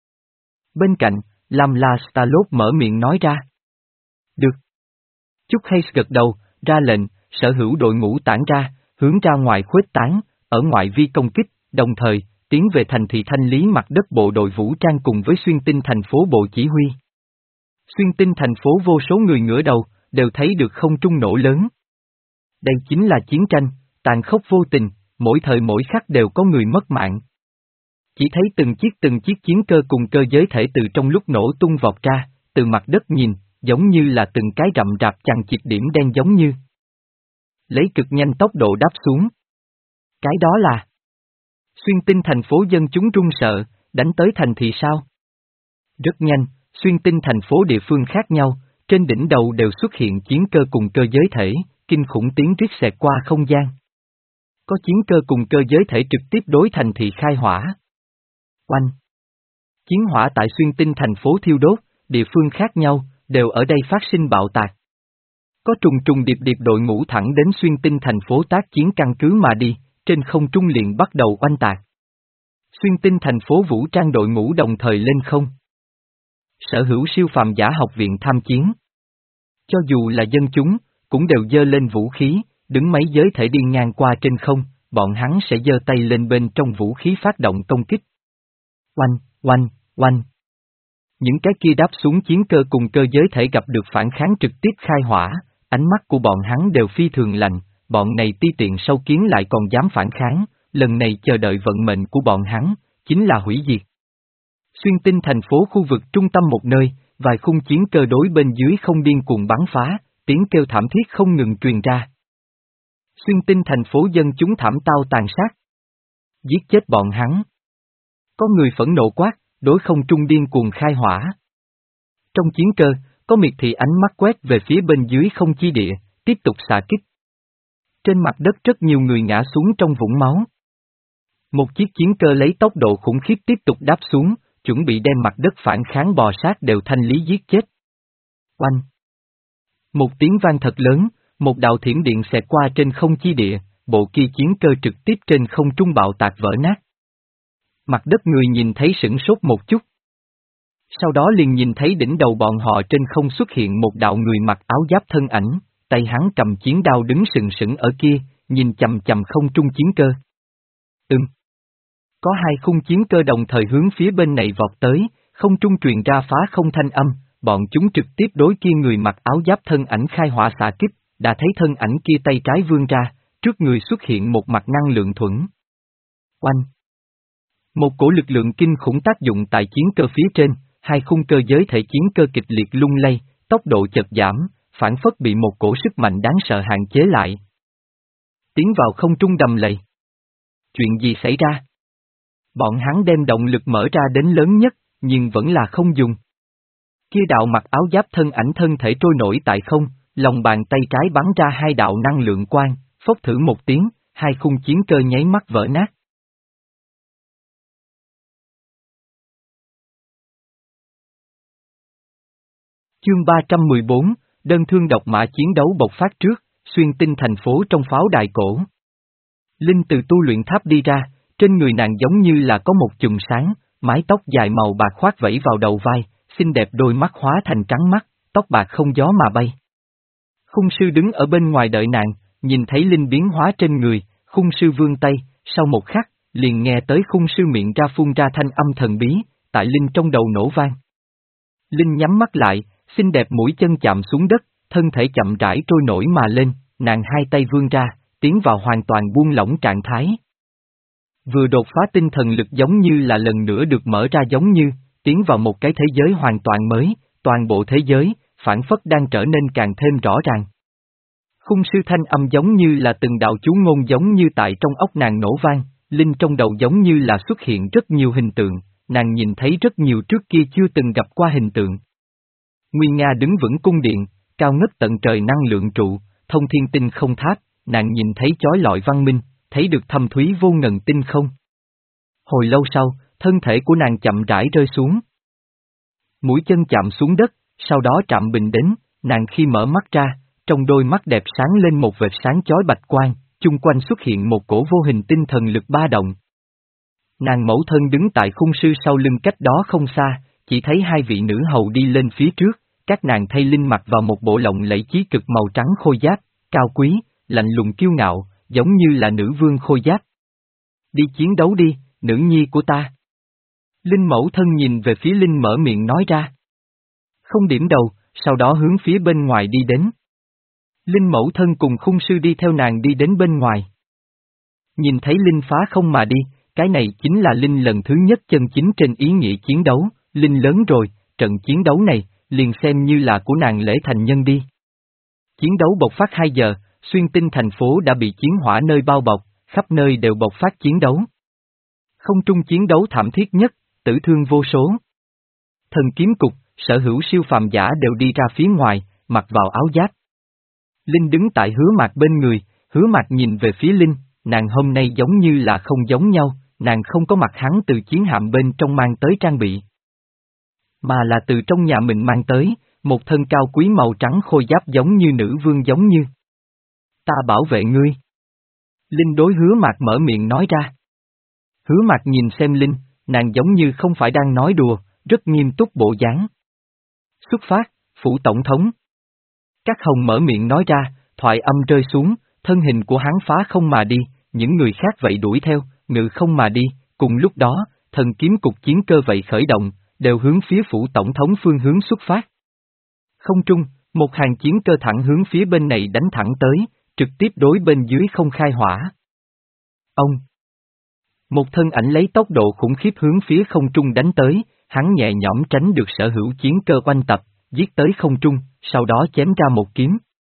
Bên cạnh, Lam La Starlot mở miệng nói ra. Được. Chúc Hayes gật đầu, ra lệnh, sở hữu đội ngũ tản ra, hướng ra ngoài khuếch tán, ở ngoại vi công kích, đồng thời, tiến về thành thị thanh lý mặt đất bộ đội vũ trang cùng với Xuyên Tinh thành phố bộ chỉ huy. Xuyên Tinh thành phố vô số người ngửa đầu, đều thấy được không trung nổ lớn. Đây chính là chiến tranh, tàn khốc vô tình, mỗi thời mỗi khắc đều có người mất mạng. Chỉ thấy từng chiếc từng chiếc chiến cơ cùng cơ giới thể từ trong lúc nổ tung vọt ra, từ mặt đất nhìn, giống như là từng cái rậm rạp chằng chịt điểm đen giống như. Lấy cực nhanh tốc độ đáp xuống. Cái đó là Xuyên Tinh thành phố dân chúng run sợ, đánh tới thành thị sao? Rất nhanh, Xuyên Tinh thành phố địa phương khác nhau, trên đỉnh đầu đều xuất hiện chiến cơ cùng cơ giới thể, kinh khủng tiếng rít xẹt qua không gian. Có chiến cơ cùng cơ giới thể trực tiếp đối thành thị khai hỏa. Oanh! Chiến hỏa tại Xuyên Tinh thành phố thiêu đốt, địa phương khác nhau, đều ở đây phát sinh bạo tạc. Có trùng trùng điệp điệp đội ngũ thẳng đến Xuyên Tinh thành phố tác chiến căn cứ mà đi, trên không trung liền bắt đầu oanh tạc. Xuyên tinh thành phố vũ trang đội ngũ đồng thời lên không. Sở hữu siêu phàm giả học viện tham chiến. Cho dù là dân chúng, cũng đều giơ lên vũ khí, đứng mấy giới thể đi ngang qua trên không, bọn hắn sẽ giơ tay lên bên trong vũ khí phát động công kích. Oanh, oanh, oanh. Những cái kia đáp xuống chiến cơ cùng cơ giới thể gặp được phản kháng trực tiếp khai hỏa, ánh mắt của bọn hắn đều phi thường lạnh, bọn này ti tiện sâu kiến lại còn dám phản kháng, lần này chờ đợi vận mệnh của bọn hắn, chính là hủy diệt. Xuyên tinh thành phố khu vực trung tâm một nơi, vài khung chiến cơ đối bên dưới không điên cuồng bắn phá, tiếng kêu thảm thiết không ngừng truyền ra. Xuyên tinh thành phố dân chúng thảm tao tàn sát. Giết chết bọn hắn. Có người phẫn nộ quát, đối không trung điên cuồng khai hỏa. Trong chiến cơ, có miệt thị ánh mắt quét về phía bên dưới không chi địa, tiếp tục xạ kích. Trên mặt đất rất nhiều người ngã xuống trong vũng máu. Một chiếc chiến cơ lấy tốc độ khủng khiếp tiếp tục đáp xuống, chuẩn bị đem mặt đất phản kháng bò sát đều thanh lý giết chết. Oanh! Một tiếng vang thật lớn, một đạo thiểm điện xẹt qua trên không chi địa, bộ kia chiến cơ trực tiếp trên không trung bạo tạc vỡ nát. Mặt đất người nhìn thấy sửng sốt một chút. Sau đó liền nhìn thấy đỉnh đầu bọn họ trên không xuất hiện một đạo người mặc áo giáp thân ảnh, tay hắn cầm chiến đao đứng sừng sững ở kia, nhìn chầm chầm không trung chiến cơ. Ừm. Có hai khung chiến cơ đồng thời hướng phía bên này vọt tới, không trung truyền ra phá không thanh âm, bọn chúng trực tiếp đối kia người mặc áo giáp thân ảnh khai hỏa xạ kích, đã thấy thân ảnh kia tay trái vươn ra, trước người xuất hiện một mặt năng lượng thuẫn. Oanh! Một cổ lực lượng kinh khủng tác dụng tại chiến cơ phía trên, hai khung cơ giới thể chiến cơ kịch liệt lung lay, tốc độ chợt giảm, phản phất bị một cổ sức mạnh đáng sợ hạn chế lại. Tiến vào không trung đầm lầy. Chuyện gì xảy ra? Bọn hắn đem động lực mở ra đến lớn nhất, nhưng vẫn là không dùng. Kia đạo mặc áo giáp thân ảnh thân thể trôi nổi tại không, lòng bàn tay trái bắn ra hai đạo năng lượng quang, phốc thử một tiếng, hai khung chiến cơ nháy mắt vỡ nát. Chương ba trăm mười bốn, đơn thương độc mã chiến đấu bộc phát trước, xuyên tinh thành phố trong pháo đài cổ. Linh từ tu luyện tháp đi ra, trên người nàng giống như là có một chùm sáng, mái tóc dài màu bạc khoác vẫy vào đầu vai, xinh đẹp đôi mắt hóa thành trắng mắt, tóc bạc không gió mà bay. Khung sư đứng ở bên ngoài đợi nàng, nhìn thấy Linh biến hóa trên người, khung sư vươn tay, sau một khắc, liền nghe tới khung sư miệng ra phun ra thanh âm thần bí, tại Linh trong đầu nổ vang. Linh nhắm mắt lại, xinh đẹp mũi chân chạm xuống đất, thân thể chậm rãi trôi nổi mà lên, nàng hai tay vươn ra, tiến vào hoàn toàn buông lỏng trạng thái. Vừa đột phá tinh thần lực giống như là lần nữa được mở ra giống như, tiến vào một cái thế giới hoàn toàn mới, toàn bộ thế giới, phản phất đang trở nên càng thêm rõ ràng. Khung sư thanh âm giống như là từng đạo chú ngôn giống như tại trong óc nàng nổ vang, Linh trong đầu giống như là xuất hiện rất nhiều hình tượng, nàng nhìn thấy rất nhiều trước kia chưa từng gặp qua hình tượng. Nguyên Nga đứng vững cung điện, cao ngất tận trời năng lượng trụ, thông thiên tinh không tháp, nàng nhìn thấy chói lọi văn minh, thấy được thâm thúy vô ngần tinh không. Hồi lâu sau, thân thể của nàng chậm rãi rơi xuống. Mũi chân chạm xuống đất, sau đó chạm bình đến, nàng khi mở mắt ra, trong đôi mắt đẹp sáng lên một vệt sáng chói bạch quang, chung quanh xuất hiện một cổ vô hình tinh thần lực ba động. Nàng mẫu thân đứng tại khung sư sau lưng cách đó không xa, chỉ thấy hai vị nữ hầu đi lên phía trước, các nàng thay Linh mặc vào một bộ lộng lẫy chí cực màu trắng khôi giáp, cao quý, lạnh lùng kiêu ngạo, giống như là nữ vương khôi giáp. Đi chiến đấu đi, nữ nhi của ta. Linh mẫu thân nhìn về phía Linh mở miệng nói ra. Không điểm đầu, sau đó hướng phía bên ngoài đi đến. Linh mẫu thân cùng khung sư đi theo nàng đi đến bên ngoài. Nhìn thấy Linh phá không mà đi, cái này chính là Linh lần thứ nhất chân chính trên ý nghĩa chiến đấu, Linh lớn rồi, trận chiến đấu này, liền xem như là của nàng lễ thành nhân đi. Chiến đấu bộc phát hai giờ, xuyên tinh thành phố đã bị chiến hỏa nơi bao bọc, khắp nơi đều bộc phát chiến đấu. Không trung chiến đấu thảm thiết nhất, tử thương vô số. Thần kiếm cục, sở hữu siêu phàm giả đều đi ra phía ngoài, mặc vào áo giáp. Linh đứng tại Hứa Mạc bên người, Hứa Mạc nhìn về phía Linh, nàng hôm nay giống như là không giống nhau, nàng không có mặc hắn từ chiến hạm bên trong mang tới trang bị. Mà là từ trong nhà mình mang tới, một thân cao quý màu trắng khôi giáp giống như nữ vương giống như. Ta bảo vệ ngươi. Linh đối Hứa Mạc mở miệng nói ra. Hứa Mạc nhìn xem Linh, nàng giống như không phải đang nói đùa, rất nghiêm túc bộ dáng. Xuất phát, phủ tổng thống. Các hồng mở miệng nói ra, thoại âm rơi xuống, thân hình của hắn phá không mà đi, những người khác vậy đuổi theo, ngự không mà đi, cùng lúc đó, thần kiếm cục chiến cơ vậy khởi động, đều hướng phía phủ tổng thống phương hướng xuất phát. Không trung, một hàng chiến cơ thẳng hướng phía bên này đánh thẳng tới, trực tiếp đối bên dưới không khai hỏa. Ông! Một thân ảnh lấy tốc độ khủng khiếp hướng phía không trung đánh tới, hắn nhẹ nhõm tránh được sở hữu chiến cơ oanh tập, giết tới không trung, sau đó chém ra một kiếm.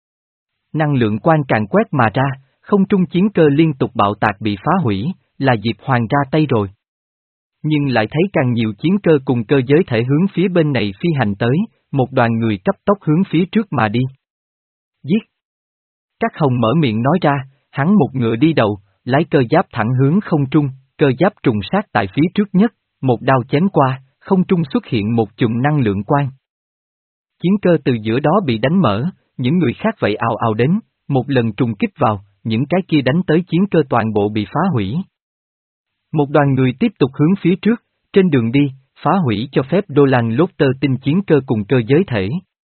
Năng lượng quang càng quét mà ra, không trung chiến cơ liên tục bạo tạc bị phá hủy, là Diệp Hoàng ra tay rồi. Nhưng lại thấy càng nhiều chiến cơ cùng cơ giới thể hướng phía bên này phi hành tới, một đoàn người cấp tốc hướng phía trước mà đi. Giết! Các hồng mở miệng nói ra, hắn một ngựa đi đầu, lái cơ giáp thẳng hướng không trung, cơ giáp trùng sát tại phía trước nhất, một đao chém qua, không trung xuất hiện một chùm năng lượng quang. Chiến cơ từ giữa đó bị đánh mở, những người khác vậy ào ào đến, một lần trùng kích vào, những cái kia đánh tới chiến cơ toàn bộ bị phá hủy. Một đoàn người tiếp tục hướng phía trước, trên đường đi, phá hủy cho phép Dolan Lotter tinh chiến cơ cùng cơ giới thể.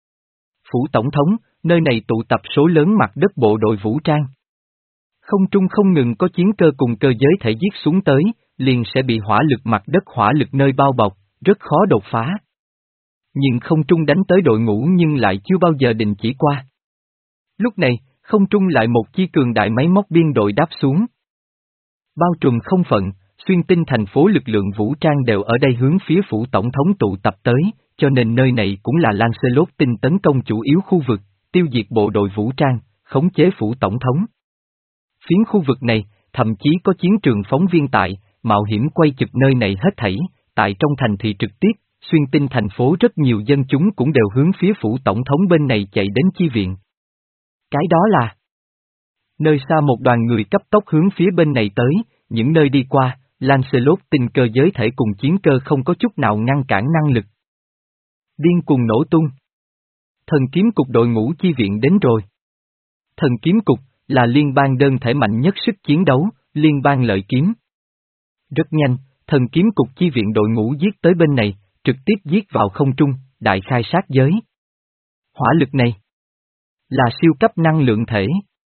Phủ tổng thống, nơi này tụ tập số lớn mặt đất bộ đội vũ trang. Không trung không ngừng có chiến cơ cùng cơ giới thể giết xuống tới, liền sẽ bị hỏa lực mặt đất hỏa lực nơi bao bọc, rất khó đột phá. Nhưng không trung đánh tới đội ngũ nhưng lại chưa bao giờ đình chỉ qua. Lúc này, không trung lại một chi cường đại máy móc biên đội đáp xuống. Bao trùm không phận, xuyên tinh thành phố lực lượng vũ trang đều ở đây hướng phía phủ tổng thống tụ tập tới, cho nên nơi này cũng là Lancelot tinh tấn công chủ yếu khu vực, tiêu diệt bộ đội vũ trang, khống chế phủ tổng thống. Phiến khu vực này, thậm chí có chiến trường phóng viên tại, mạo hiểm quay chụp nơi này hết thảy, tại trong thành thị trực tiếp, xuyên tinh thành phố rất nhiều dân chúng cũng đều hướng phía phủ tổng thống bên này chạy đến chi viện. Cái đó là nơi xa một đoàn người cấp tốc hướng phía bên này tới, những nơi đi qua, Lancelot tinh cơ giới thể cùng chiến cơ không có chút nào ngăn cản năng lực. Điên cuồng nổ tung. Thần kiếm cục đội ngũ chi viện đến rồi. Thần kiếm cục là liên bang đơn thể mạnh nhất sức chiến đấu, liên bang lợi kiếm. Rất nhanh, thần kiếm cục chi viện đội ngũ giết tới bên này, trực tiếp giết vào không trung, đại khai sát giới. Hỏa lực này là siêu cấp năng lượng thể.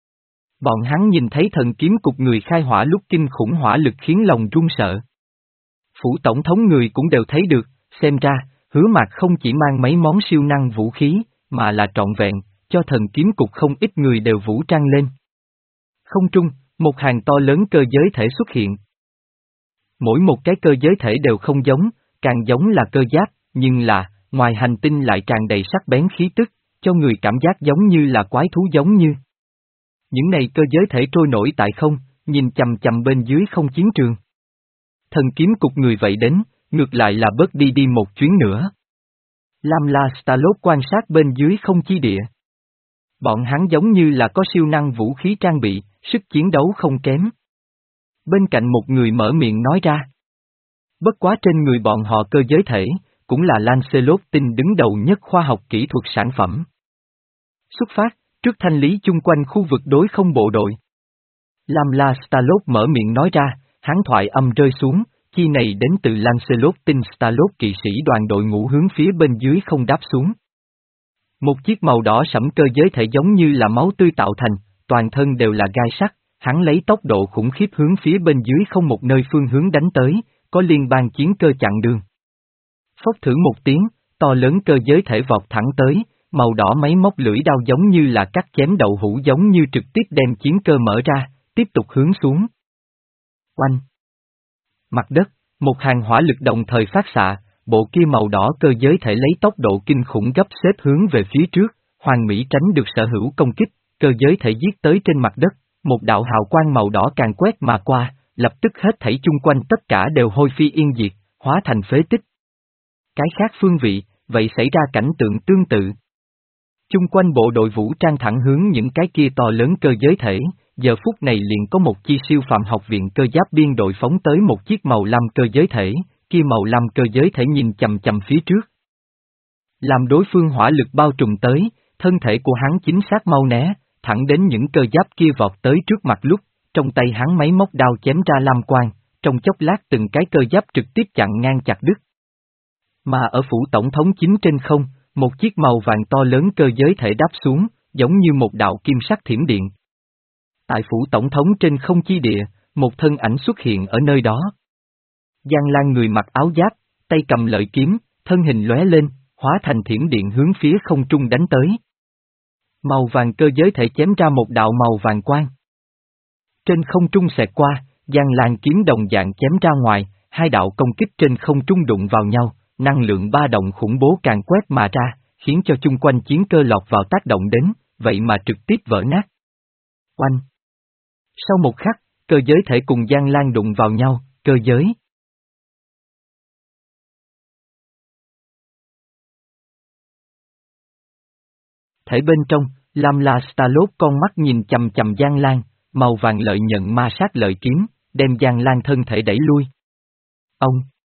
Bọn hắn nhìn thấy thần kiếm cục người khai hỏa lúc kinh khủng hỏa lực khiến lòng run sợ. Phủ tổng thống người cũng đều thấy được, xem ra, Hứa Mạc không chỉ mang mấy món siêu năng vũ khí, mà là trọn vẹn, cho thần kiếm cục không ít người đều vũ trang lên. Không trung, một hàng to lớn cơ giới thể xuất hiện. Mỗi một cái cơ giới thể đều không giống, càng giống là cơ giáp, nhưng là, ngoài hành tinh lại tràn đầy sắc bén khí tức, cho người cảm giác giống như là quái thú giống như. Những này cơ giới thể trôi nổi tại không, nhìn chằm chằm bên dưới không chiến trường. Thần kiếm cục người vậy đến, ngược lại là bớt đi đi một chuyến nữa. Lam La Starlot quan sát bên dưới không chi địa. Bọn hắn giống như là có siêu năng vũ khí trang bị, sức chiến đấu không kém. Bên cạnh một người mở miệng nói ra. Bất quá trên người bọn họ cơ giới thể, cũng là Lancelot tinh đứng đầu nhất khoa học kỹ thuật sản phẩm. Xuất phát, trước thanh lý chung quanh khu vực đối không bộ đội. Lam La Starlot mở miệng nói ra, hắn thoại âm rơi xuống, chi này đến từ Lancelot tinh Starlot kỵ sĩ đoàn đội ngũ hướng phía bên dưới không đáp xuống. Một chiếc màu đỏ sẫm cơ giới thể giống như là máu tươi tạo thành, toàn thân đều là gai sắt, hắn lấy tốc độ khủng khiếp hướng phía bên dưới không một nơi phương hướng đánh tới, có liên bang chiến cơ chặn đường. Phốc thử một tiếng, to lớn cơ giới thể vọt thẳng tới, màu đỏ máy móc lưỡi đao giống như là cắt chém đậu hũ giống như trực tiếp đem chiến cơ mở ra, tiếp tục hướng xuống. Oanh! Mặt đất, một hàng hỏa lực đồng thời phát xạ, bộ kia màu đỏ cơ giới thể lấy tốc độ kinh khủng gấp xếp hướng về phía trước, hoàn mỹ tránh được sở hữu công kích, cơ giới thể giết tới trên mặt đất, một đạo hào quang màu đỏ càng quét mà qua, lập tức hết thảy chung quanh tất cả đều hôi phi yên diệt, hóa thành phế tích. Cái khác phương vị, vậy xảy ra cảnh tượng tương tự. Chung quanh bộ đội vũ trang thẳng hướng những cái kia to lớn cơ giới thể, giờ phút này liền có một chi siêu phạm học viện cơ giáp biên đội phóng tới một chiếc màu lam cơ giới thể, kia màu lam cơ giới thể nhìn chầm chầm phía trước. Làm đối phương hỏa lực bao trùm tới, thân thể của hắn chính xác mau né, thẳng đến những cơ giáp kia vọt tới trước mặt lúc, trong tay hắn máy móc đao chém ra lam quang, trong chốc lát từng cái cơ giáp trực tiếp chặn ngang chặt đứt. Mà ở phủ tổng thống chính trên không, một chiếc màu vàng to lớn cơ giới thể đáp xuống, giống như một đạo kim sắc thiểm điện. Tại phủ tổng thống trên không chi địa, một thân ảnh xuất hiện ở nơi đó. Giang Lang người mặc áo giáp, tay cầm lợi kiếm, thân hình lóe lên, hóa thành thiểm điện hướng phía không trung đánh tới. Màu vàng cơ giới thể chém ra một đạo màu vàng quang. Trên không trung xẹt qua, Giang Lang kiếm đồng dạng chém ra ngoài, hai đạo công kích trên không trung đụng vào nhau, năng lượng ba động khủng bố càng quét mà ra, khiến cho chung quanh chiến cơ lọt vào tác động đến, vậy mà trực tiếp vỡ nát. Oanh! Sau một khắc, cơ giới thể cùng Giang Lang đụng vào nhau, cơ giới. Thể bên trong, Lam La Starlord con mắt nhìn chầm chầm Giang Lang, màu vàng lợi nhận ma sát lợi kiếm, đem Giang Lang thân thể đẩy lui. Ông!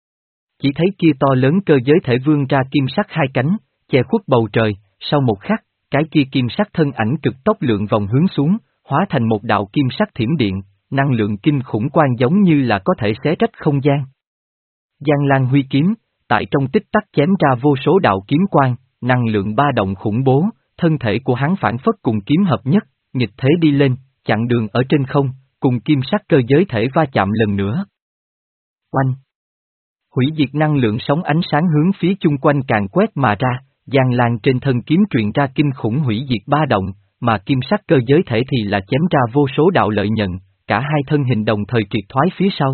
Chỉ thấy kia to lớn cơ giới thể vươn ra kim sắc hai cánh, che khuất bầu trời, sau một khắc, cái kia kim sắc thân ảnh cực tốc lượng vòng hướng xuống, hóa thành một đạo kim sắc thiểm điện, năng lượng kinh khủng quan giống như là có thể xé rách không gian. Giang Lang huy kiếm, tại trong tích tắc chém ra vô số đạo kiếm quang, năng lượng ba động khủng bố, thân thể của hắn phản phất cùng kiếm hợp nhất, nghịch thế đi lên, chặn đường ở trên không, cùng kim sắc cơ giới thể va chạm lần nữa. Oanh! Hủy diệt năng lượng sóng ánh sáng hướng phía chung quanh càng quét mà ra, Giang Lang trên thân kiếm truyền ra kinh khủng hủy diệt ba động, mà kim sắc cơ giới thể thì là chém ra vô số đạo lợi nhận, cả hai thân hình đồng thời triệt thoái phía sau.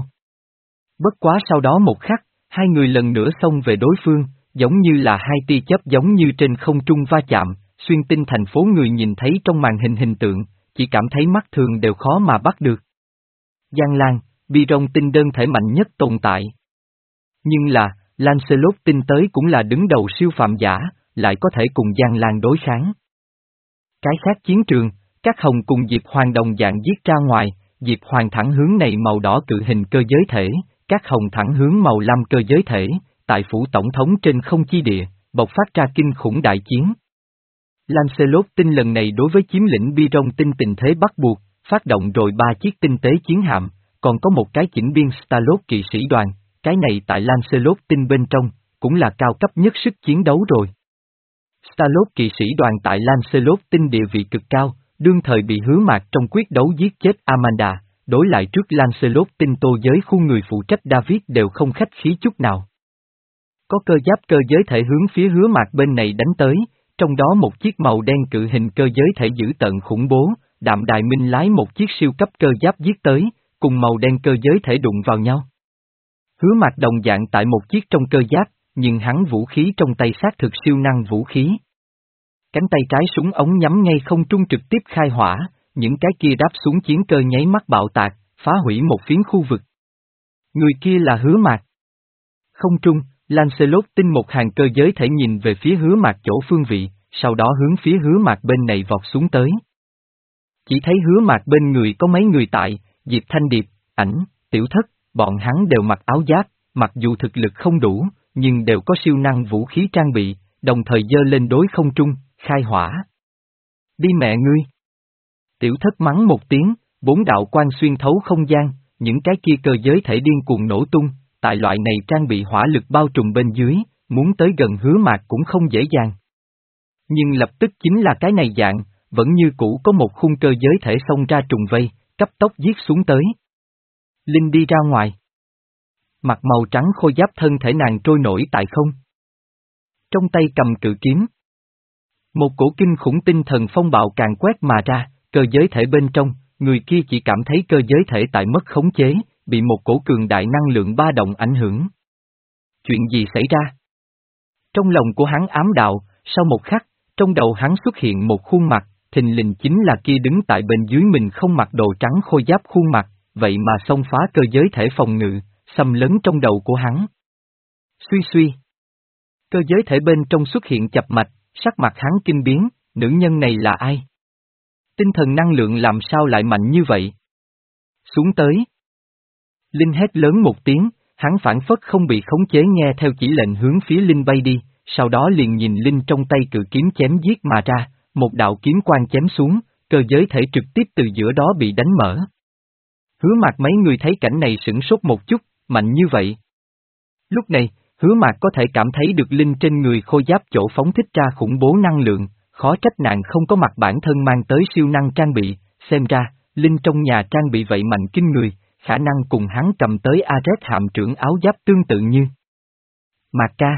Bất quá sau đó một khắc, hai người lần nữa xông về đối phương, giống như là hai tia chớp giống như trên không trung va chạm, xuyên tinh thành phố người nhìn thấy trong màn hình hình tượng, chỉ cảm thấy mắt thường đều khó mà bắt được. Giang Lang, Biron tinh đơn thể mạnh nhất tồn tại. Nhưng là, Lancelot tinh tới cũng là đứng đầu siêu phàm giả, lại có thể cùng Giang Lang đối kháng. Cái khác chiến trường, các hồng cùng Diệp Hoàng đồng dạng giết ra ngoài, Diệp Hoàng thẳng hướng này màu đỏ cự hình cơ giới thể, các hồng thẳng hướng màu lam cơ giới thể, tại phủ tổng thống trên không chi địa, bộc phát ra kinh khủng đại chiến. Lancelot tinh lần này đối với chiếm lĩnh Biron tinh tình thế bắt buộc, phát động rồi ba chiếc tinh tế chiến hạm, còn có một cái chỉnh biên Starlord kỵ sĩ đoàn, cái này tại Lancelot tinh bên trong, cũng là cao cấp nhất sức chiến đấu rồi. Starlord kỵ sĩ đoàn tại Lancelot tinh địa vị cực cao, đương thời bị Hứa Mạc trong quyết đấu giết chết Amanda, đối lại trước Lancelot tinh tô giới khu người phụ trách David đều không khách khí chút nào. Có cơ giáp cơ giới thể hướng phía Hứa Mạc bên này đánh tới, trong đó một chiếc màu đen cự hình cơ giới thể dữ tợn khủng bố, Đạm Đài Minh lái một chiếc siêu cấp cơ giáp giết tới, cùng màu đen cơ giới thể đụng vào nhau. Hứa Mạc đồng dạng tại một chiếc trong cơ giáp, nhưng hắn vũ khí trong tay xác thực siêu năng vũ khí. Cánh tay trái súng ống nhắm ngay không trung trực tiếp khai hỏa, những cái kia đáp xuống chiến cơ nháy mắt bạo tạc, phá hủy một phiến khu vực. Người kia là Hứa Mạc. Không trung, Lancelot tinh một hàng cơ giới thể nhìn về phía Hứa Mạc chỗ phương vị, sau đó hướng phía Hứa Mạc bên này vọt xuống tới. Chỉ thấy Hứa Mạc bên người có mấy người tại, Diệp Thanh Điệp, Ảnh, Tiểu Thất, bọn hắn đều mặc áo giáp, mặc dù thực lực không đủ, nhưng đều có siêu năng vũ khí trang bị, đồng thời giơ lên đối không trung, khai hỏa. Đi mẹ ngươi! Tiểu Thất mắng một tiếng, bốn đạo quang xuyên thấu không gian, những cái kia cơ giới thể điên cuồng nổ tung, tại loại này trang bị hỏa lực bao trùm bên dưới, muốn tới gần Hứa Mạc cũng không dễ dàng. Nhưng lập tức chính là cái này dạng, vẫn như cũ có một khung cơ giới thể xông ra trùng vây, cấp tốc giết xuống tới. Linh đi ra ngoài. Mặt màu trắng khôi giáp thân thể nàng trôi nổi tại không. Trong tay cầm cự kiếm. Một cổ kinh khủng tinh thần phong bạo càng quét mà ra, cơ giới thể bên trong, người kia chỉ cảm thấy cơ giới thể tại mất khống chế, bị một cổ cường đại năng lượng ba động ảnh hưởng. Chuyện gì xảy ra? Trong lòng của hắn ám đạo, sau một khắc, trong đầu hắn xuất hiện một khuôn mặt, thình lình chính là kia đứng tại bên dưới mình không mặc đồ trắng khôi giáp khuôn mặt, vậy mà xông phá cơ giới thể phòng ngự, xâm lấn trong đầu của hắn. Suy suy. Cơ giới thể bên trong xuất hiện chập mạch, sắc mặt hắn kinh biến, nữ nhân này là ai? Tinh thần năng lượng làm sao lại mạnh như vậy? Xuống tới. Linh hét lớn một tiếng, hắn phản phất không bị khống chế nghe theo chỉ lệnh hướng phía Linh bay đi, sau đó liền nhìn Linh trong tay cự kiếm chém giết mà ra, một đạo kiếm quang chém xuống, cơ giới thể trực tiếp từ giữa đó bị đánh mở. Hứa Mạc mấy người thấy cảnh này sửng sốt một chút, mạnh như vậy. Lúc này, Hứa Mạc có thể cảm thấy được linh trên người khôi giáp chỗ phóng thích ra khủng bố năng lượng, khó trách nàng không có mặt bản thân mang tới siêu năng trang bị, xem ra, linh trong nhà trang bị vậy mạnh kinh người, khả năng cùng hắn cầm tới Ares hạm trưởng áo giáp tương tự như. Mạc ca.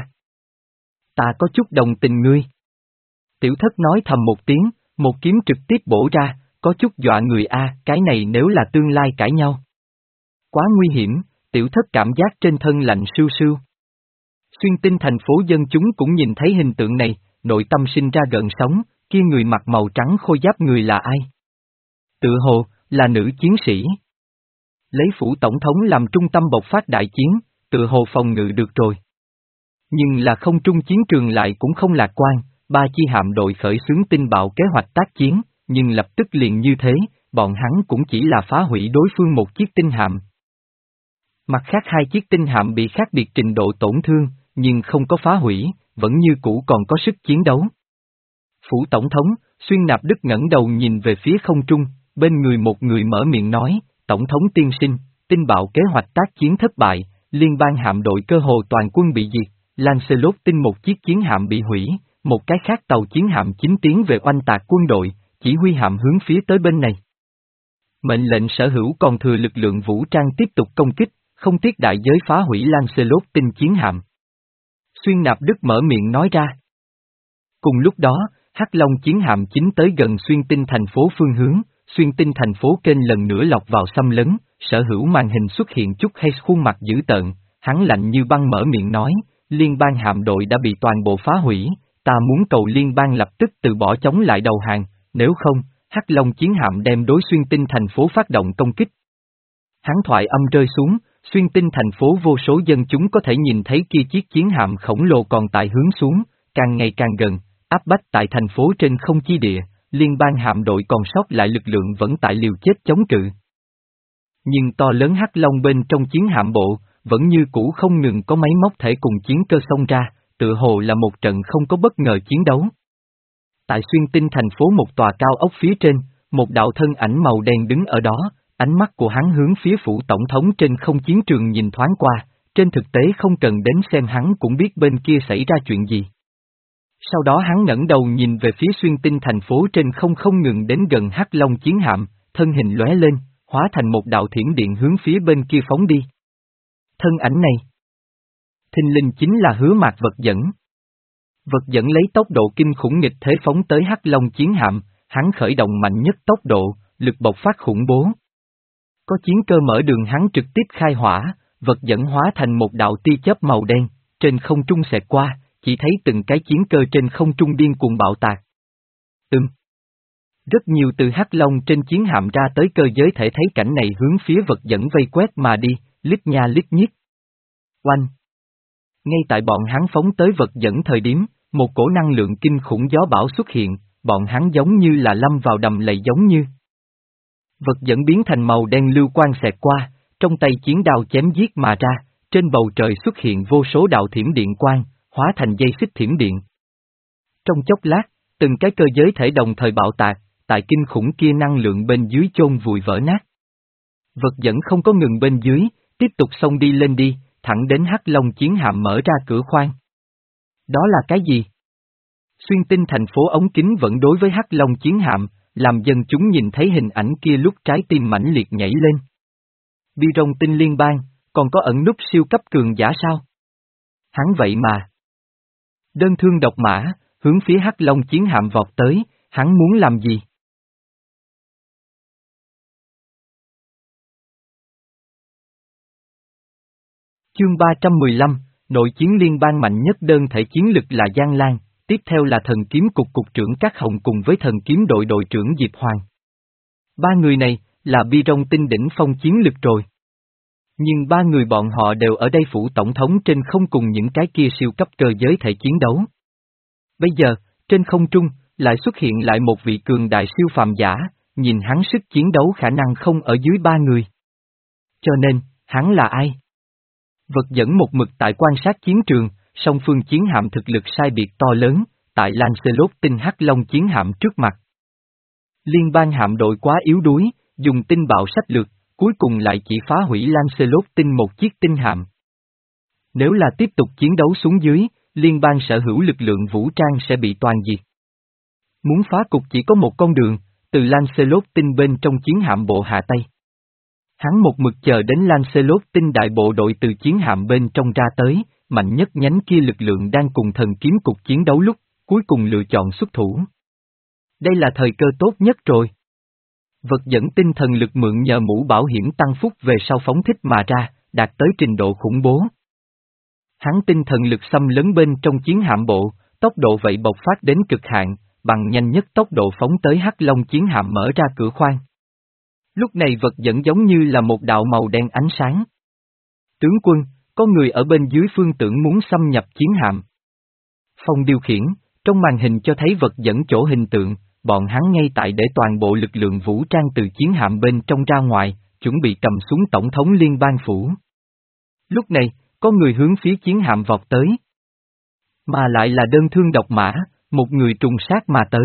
Ta có chút đồng tình ngươi. Tiểu thất nói thầm một tiếng, một kiếm trực tiếp bổ ra, có chút dọa người a, cái này nếu là tương lai cãi nhau. Quá nguy hiểm, tiểu thất cảm giác trên thân lạnh sưu sưu. Xuyên tinh thành phố dân chúng cũng nhìn thấy hình tượng này, nội tâm sinh ra gợn sóng, kia người mặc màu trắng khôi giáp người là ai? Tự hồ, là nữ chiến sĩ. Lấy phủ tổng thống làm trung tâm bộc phát đại chiến, tự hồ phòng ngự được rồi. Nhưng là không trung chiến trường lại cũng không lạc quan, ba chi hạm đội khởi xướng tinh bạo kế hoạch tác chiến, nhưng lập tức liền như thế, bọn hắn cũng chỉ là phá hủy đối phương một chiếc tinh hạm. Mặt khác hai chiếc tinh hạm bị khác biệt trình độ tổn thương, nhưng không có phá hủy, vẫn như cũ còn có sức chiến đấu. Phủ tổng thống, Xuyên Nạp Đức ngẩng đầu nhìn về phía không trung, bên người một người mở miệng nói, tổng thống tiên sinh, tinh bạo kế hoạch tác chiến thất bại, liên bang hạm đội cơ hồ toàn quân bị diệt, Lancelot tinh một chiếc chiến hạm bị hủy, một cái khác tàu chiến hạm chính tiến về oanh tạc quân đội, chỉ huy hạm hướng phía tới bên này. Mệnh lệnh sở hữu còn thừa lực lượng vũ trang tiếp tục công kích, không tiếc đại giới phá hủy Lancelot tinh chiến hạm. Xuyên Nạp Đức mở miệng nói ra. Cùng lúc đó, Hắc Long chiến hạm chính tới gần xuyên tinh thành phố phương hướng, xuyên tinh thành phố kênh lần nữa lọt vào xâm lấn, sở hữu màn hình xuất hiện chút hay khuôn mặt dữ tợn, hắn lạnh như băng mở miệng nói, liên bang hạm đội đã bị toàn bộ phá hủy, ta muốn cầu liên bang lập tức từ bỏ chống lại đầu hàng, nếu không, Hắc Long chiến hạm đem đối xuyên tinh thành phố phát động công kích. Hắn thoại âm rơi xuống, xuyên tinh thành phố vô số dân chúng có thể nhìn thấy kia chiếc chiến hạm khổng lồ còn tại hướng xuống, càng ngày càng gần, áp bách tại thành phố trên không chi địa, liên bang hạm đội còn sót lại lực lượng vẫn tại liều chết chống cự. Nhưng to lớn Hắc Long bên trong chiến hạm bộ, vẫn như cũ không ngừng có máy móc thể cùng chiến cơ xông ra, tựa hồ là một trận không có bất ngờ chiến đấu. Tại xuyên tinh thành phố một tòa cao ốc phía trên, một đạo thân ảnh màu đen đứng ở đó, ánh mắt của hắn hướng phía phủ tổng thống trên không chiến trường nhìn thoáng qua, trên thực tế không cần đến xem hắn cũng biết bên kia xảy ra chuyện gì. Sau đó hắn ngẩng đầu nhìn về phía xuyên tinh thành phố trên không không ngừng đến gần Hắc Long chiến hạm, thân hình lóe lên, hóa thành một đạo thiểm điện hướng phía bên kia phóng đi. Thân ảnh này, thình lình chính là Hứa Mạc vật dẫn. Vật dẫn lấy tốc độ kinh khủng nghịch thế phóng tới Hắc Long chiến hạm, hắn khởi động mạnh nhất tốc độ, lực bộc phát khủng bố. Có chiến cơ mở đường hắn trực tiếp khai hỏa, vật dẫn hóa thành một đạo tia chớp màu đen, trên không trung xẹt qua, chỉ thấy từng cái chiến cơ trên không trung điên cuồng bạo tạc. Ừm. Rất nhiều từ Hắc Long trên chiến hạm ra tới cơ giới thể thấy cảnh này hướng phía vật dẫn vây quét mà đi, lít nha lít nhít. Oanh! Ngay tại bọn hắn phóng tới vật dẫn thời điểm, một cổ năng lượng kinh khủng gió bão xuất hiện, bọn hắn giống như là lâm vào đầm lầy giống như. Vật dẫn biến thành màu đen lưu quang xẹt qua, trong tay chiến đao chém giết mà ra, trên bầu trời xuất hiện vô số đạo thiểm điện quang, hóa thành dây xích thiểm điện. Trong chốc lát, từng cái cơ giới thể đồng thời bạo tạc, tại kinh khủng kia năng lượng bên dưới chôn vùi vỡ nát. Vật dẫn không có ngừng bên dưới, tiếp tục xông đi lên đi, thẳng đến Hắc Long chiến hạm mở ra cửa khoang. Đó là cái gì? Xuyên tinh thành phố ống kính vẫn đối với Hắc Long chiến hạm, làm dân chúng nhìn thấy hình ảnh kia lúc trái tim mãnh liệt nhảy lên. Bi rồng tinh liên bang, còn có ẩn núp siêu cấp cường giả sao? Hắn vậy mà. Đơn thương độc mã, hướng phía Hắc Long chiến hạm vọt tới, hắn muốn làm gì? Chương ba trăm mười lăm, nội chiến liên bang mạnh nhất đơn thể chiến lực là Giang Lan, tiếp theo là thần kiếm cục cục trưởng Cát Hồng cùng với thần kiếm đội đội trưởng Diệp Hoàng. Ba người này, là bi rong tinh đỉnh phong chiến lực rồi. Nhưng ba người bọn họ đều ở đây phủ tổng thống trên không cùng những cái kia siêu cấp cơ giới thể chiến đấu. Bây giờ, trên không trung, lại xuất hiện lại một vị cường đại siêu phàm giả, nhìn hắn sức chiến đấu khả năng không ở dưới ba người. Cho nên, hắn là ai? Vật dẫn một mực tại quan sát chiến trường, song phương chiến hạm thực lực sai biệt to lớn, tại Lancelot tinh Hắc Long chiến hạm trước mặt. Liên bang hạm đội quá yếu đuối, dùng tinh bạo sách lược, cuối cùng lại chỉ phá hủy Lancelot tinh một chiếc tinh hạm. Nếu là tiếp tục chiến đấu xuống dưới, liên bang sở hữu lực lượng vũ trang sẽ bị toàn diệt. Muốn phá cục chỉ có một con đường, từ Lancelot tinh bên trong chiến hạm bộ hạ tay. Hắn một mực chờ đến Lancelot tinh đại bộ đội từ chiến hạm bên trong ra tới, mạnh nhất nhánh kia lực lượng đang cùng thần kiếm cục chiến đấu lúc, cuối cùng lựa chọn xuất thủ. Đây là thời cơ tốt nhất rồi. Vật dẫn tinh thần lực mượn nhờ mũ bảo hiểm tăng phúc về sau phóng thích mà ra, đạt tới trình độ khủng bố. Hắn tinh thần lực xâm lấn bên trong chiến hạm bộ, tốc độ vậy bộc phát đến cực hạn, bằng nhanh nhất tốc độ phóng tới Hắc Long chiến hạm mở ra cửa khoang. Lúc này vật dẫn giống như là một đạo màu đen ánh sáng. Tướng quân, có người ở bên dưới phương tưởng muốn xâm nhập chiến hạm. Phong điều khiển, trong màn hình cho thấy vật dẫn chỗ hình tượng, bọn hắn ngay tại để toàn bộ lực lượng vũ trang từ chiến hạm bên trong ra ngoài, chuẩn bị cầm súng tổng thống liên bang phủ. Lúc này, có người hướng phía chiến hạm vọt tới. Mà lại là đơn thương độc mã, một người trùng sát mà tới.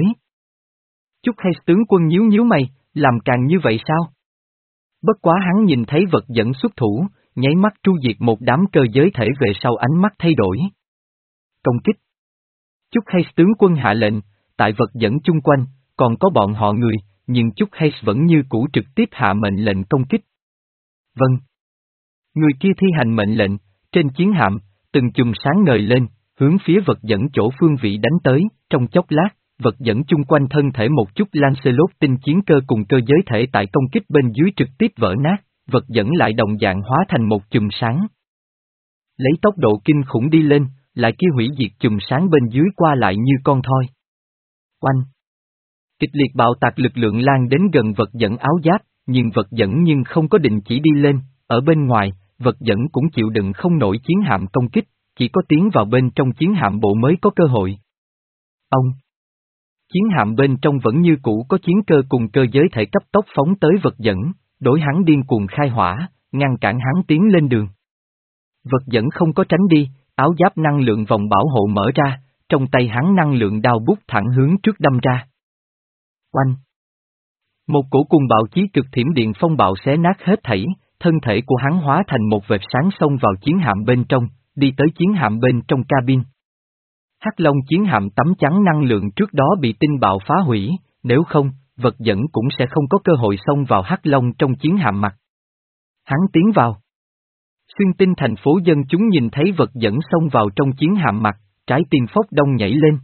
Chúc hay tướng quân nhíu nhíu mày, làm càng như vậy sao? Bất quá hắn nhìn thấy vật dẫn xuất thủ, nháy mắt tru diệt một đám cơ giới thể về sau ánh mắt thay đổi. Công kích. Chúc hay tướng quân hạ lệnh, tại vật dẫn chung quanh, còn có bọn họ người, nhưng Chúc hay vẫn như cũ trực tiếp hạ mệnh lệnh công kích. Vâng. Người kia thi hành mệnh lệnh, trên chiến hạm, từng chùm sáng ngời lên, hướng phía vật dẫn chỗ phương vị đánh tới, trong chốc lát, vật dẫn chung quanh thân thể một chút Lancelot tinh chiến cơ cùng cơ giới thể tại công kích bên dưới trực tiếp vỡ nát, vật dẫn lại đồng dạng hóa thành một chùm sáng. Lấy tốc độ kinh khủng đi lên, lại kia hủy diệt chùm sáng bên dưới qua lại như con thoi. Oanh! Kịch liệt bạo tạc lực lượng lan đến gần vật dẫn áo giáp, nhưng vật dẫn nhưng không có định chỉ đi lên, ở bên ngoài, vật dẫn cũng chịu đựng không nổi chiến hạm công kích, chỉ có tiến vào bên trong chiến hạm bộ mới có cơ hội. Ông! Chiến hạm bên trong vẫn như cũ có chiến cơ cùng cơ giới thể cấp tốc phóng tới vật dẫn, đối hắn điên cuồng khai hỏa, ngăn cản hắn tiến lên đường. Vật dẫn không có tránh đi, áo giáp năng lượng vòng bảo hộ mở ra, trong tay hắn năng lượng đao bút thẳng hướng trước đâm ra. Oanh! Một cổ cùng bạo chí cực thiểm điện phong bạo xé nát hết thảy, thân thể của hắn hóa thành một vệt sáng xông vào chiến hạm bên trong, đi tới chiến hạm bên trong cabin. Hắc Long chiến hạm tấm chắn năng lượng trước đó bị tinh bạo phá hủy, nếu không, vật dẫn cũng sẽ không có cơ hội xông vào Hắc Long trong chiến hạm mặt. Hắn tiến vào. Xuyên tinh thành phố dân chúng nhìn thấy vật dẫn xông vào trong chiến hạm mặt, trái tim phốc đông nhảy lên.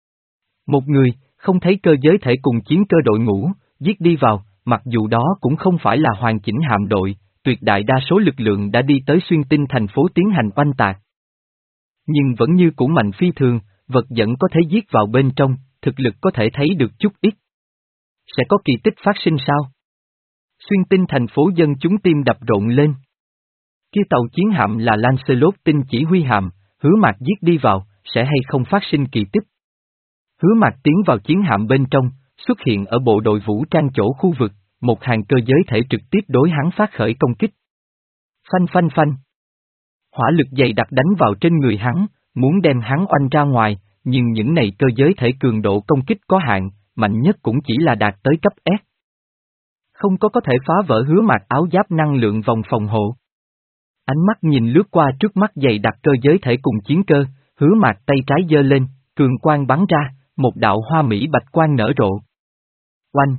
Một người, không thấy cơ giới thể cùng chiến cơ đội ngũ, giết đi vào, mặc dù đó cũng không phải là hoàn chỉnh hạm đội, tuyệt đại đa số lực lượng đã đi tới xuyên tinh thành phố tiến hành oanh tạc. Nhưng vẫn như cũ mạnh phi thường, vật dẫn có thể giết vào bên trong, thực lực có thể thấy được chút ít. Sẽ có kỳ tích phát sinh sao? Xuyên tinh thành phố dân chúng tim đập rộn lên. Kia tàu chiến hạm là Lancelot tinh chỉ huy hạm, Hứa Mạc giết đi vào, sẽ hay không phát sinh kỳ tích? Hứa Mạc tiến vào chiến hạm bên trong, xuất hiện ở bộ đội vũ trang chỗ khu vực, một hàng cơ giới thể trực tiếp đối hắn phát khởi công kích. Phanh phanh phanh. Hỏa lực dày đặc đánh vào trên người hắn, muốn đem hắn oanh ra ngoài, nhưng những này cơ giới thể cường độ công kích có hạn, mạnh nhất cũng chỉ là đạt tới cấp S. Không có có thể phá vỡ Hứa Mạc áo giáp năng lượng vòng phòng hộ. Ánh mắt nhìn lướt qua trước mắt dày đặc cơ giới thể cùng chiến cơ, Hứa Mạc tay trái giơ lên, cường quang bắn ra, một đạo hoa mỹ bạch quang nở rộ. Oanh!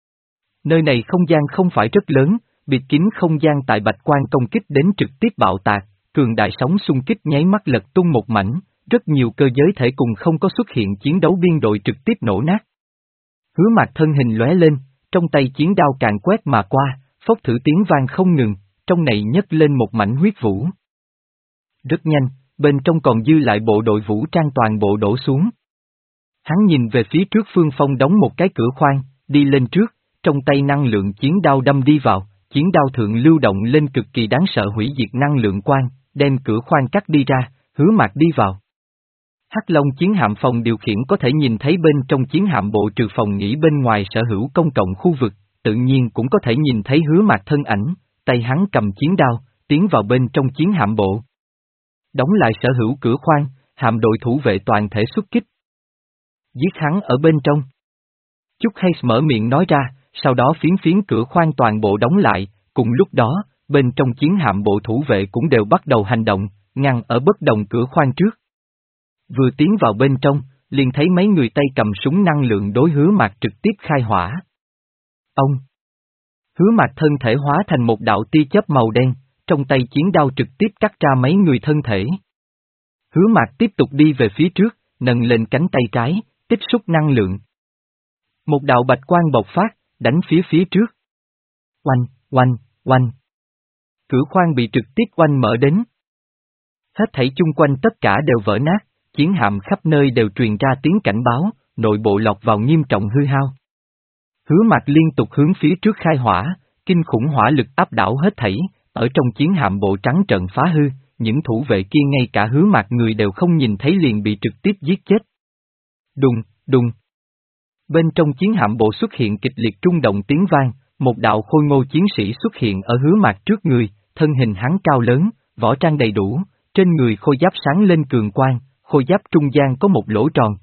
Nơi này không gian không phải rất lớn, bịt kín không gian tại bạch quang công kích đến trực tiếp bạo tạc, cường đại sóng xung kích nháy mắt lật tung một mảnh, rất nhiều cơ giới thể cùng không có xuất hiện chiến đấu biên đội trực tiếp nổ nát. Hứa Mạc thân hình lóe lên, trong tay chiến đao càng quét mà qua, phốc thử tiếng vang không ngừng, trong này nhấc lên một mảnh huyết vũ. Rất nhanh, bên trong còn dư lại bộ đội vũ trang toàn bộ đổ xuống. Hắn nhìn về phía trước phương phong đóng một cái cửa khoang, đi lên trước, trong tay năng lượng chiến đao đâm đi vào, chiến đao thượng lưu động lên cực kỳ đáng sợ hủy diệt năng lượng quang, đem cửa khoang cắt đi ra, Hứa Mạc đi vào. Hắc Long chiến hạm phòng điều khiển có thể nhìn thấy bên trong chiến hạm bộ trừ phòng nghỉ bên ngoài sở hữu công cộng khu vực, tự nhiên cũng có thể nhìn thấy Hứa Mạc thân ảnh, tay hắn cầm chiến đao, tiến vào bên trong chiến hạm bộ. Đóng lại sở hữu cửa khoang, hạm đội thủ vệ toàn thể xuất kích. Giết hắn ở bên trong. Chúc Hayes mở miệng nói ra, sau đó phiến phiến cửa khoang toàn bộ đóng lại, cùng lúc đó, bên trong chiến hạm bộ thủ vệ cũng đều bắt đầu hành động, ngăn ở bất đồng cửa khoang trước. Vừa tiến vào bên trong, liền thấy mấy người tay cầm súng năng lượng đối Hứa Mạc trực tiếp khai hỏa. Ông! Hứa Mạc thân thể hóa thành một đạo tia chớp màu đen, trong tay chiến đao trực tiếp cắt ra mấy người thân thể. Hứa Mạc tiếp tục đi về phía trước, nâng lên cánh tay trái, tích xúc năng lượng. Một đạo bạch quang bộc phát, đánh phía phía trước. Oanh, oanh, oanh. Cửa khoang bị trực tiếp oanh mở đến. Hết thảy chung quanh tất cả đều vỡ nát, chiến hạm khắp nơi đều truyền ra tiếng cảnh báo, nội bộ lọt vào nghiêm trọng hư hao. Hứa Mạc liên tục hướng phía trước khai hỏa, kinh khủng hỏa lực áp đảo hết thảy, ở trong chiến hạm bộ trắng trợn phá hư, những thủ vệ kia ngay cả Hứa Mạc người đều không nhìn thấy liền bị trực tiếp giết chết. Đùng, đùng. Bên trong chiến hạm bộ xuất hiện kịch liệt rung động tiếng vang, một đạo khôi ngô chiến sĩ xuất hiện ở Hứa Mạc trước người, thân hình hắn cao lớn, võ trang đầy đủ, trên người khôi giáp sáng lên cường quang, khôi giáp trung gian có một lỗ tròn.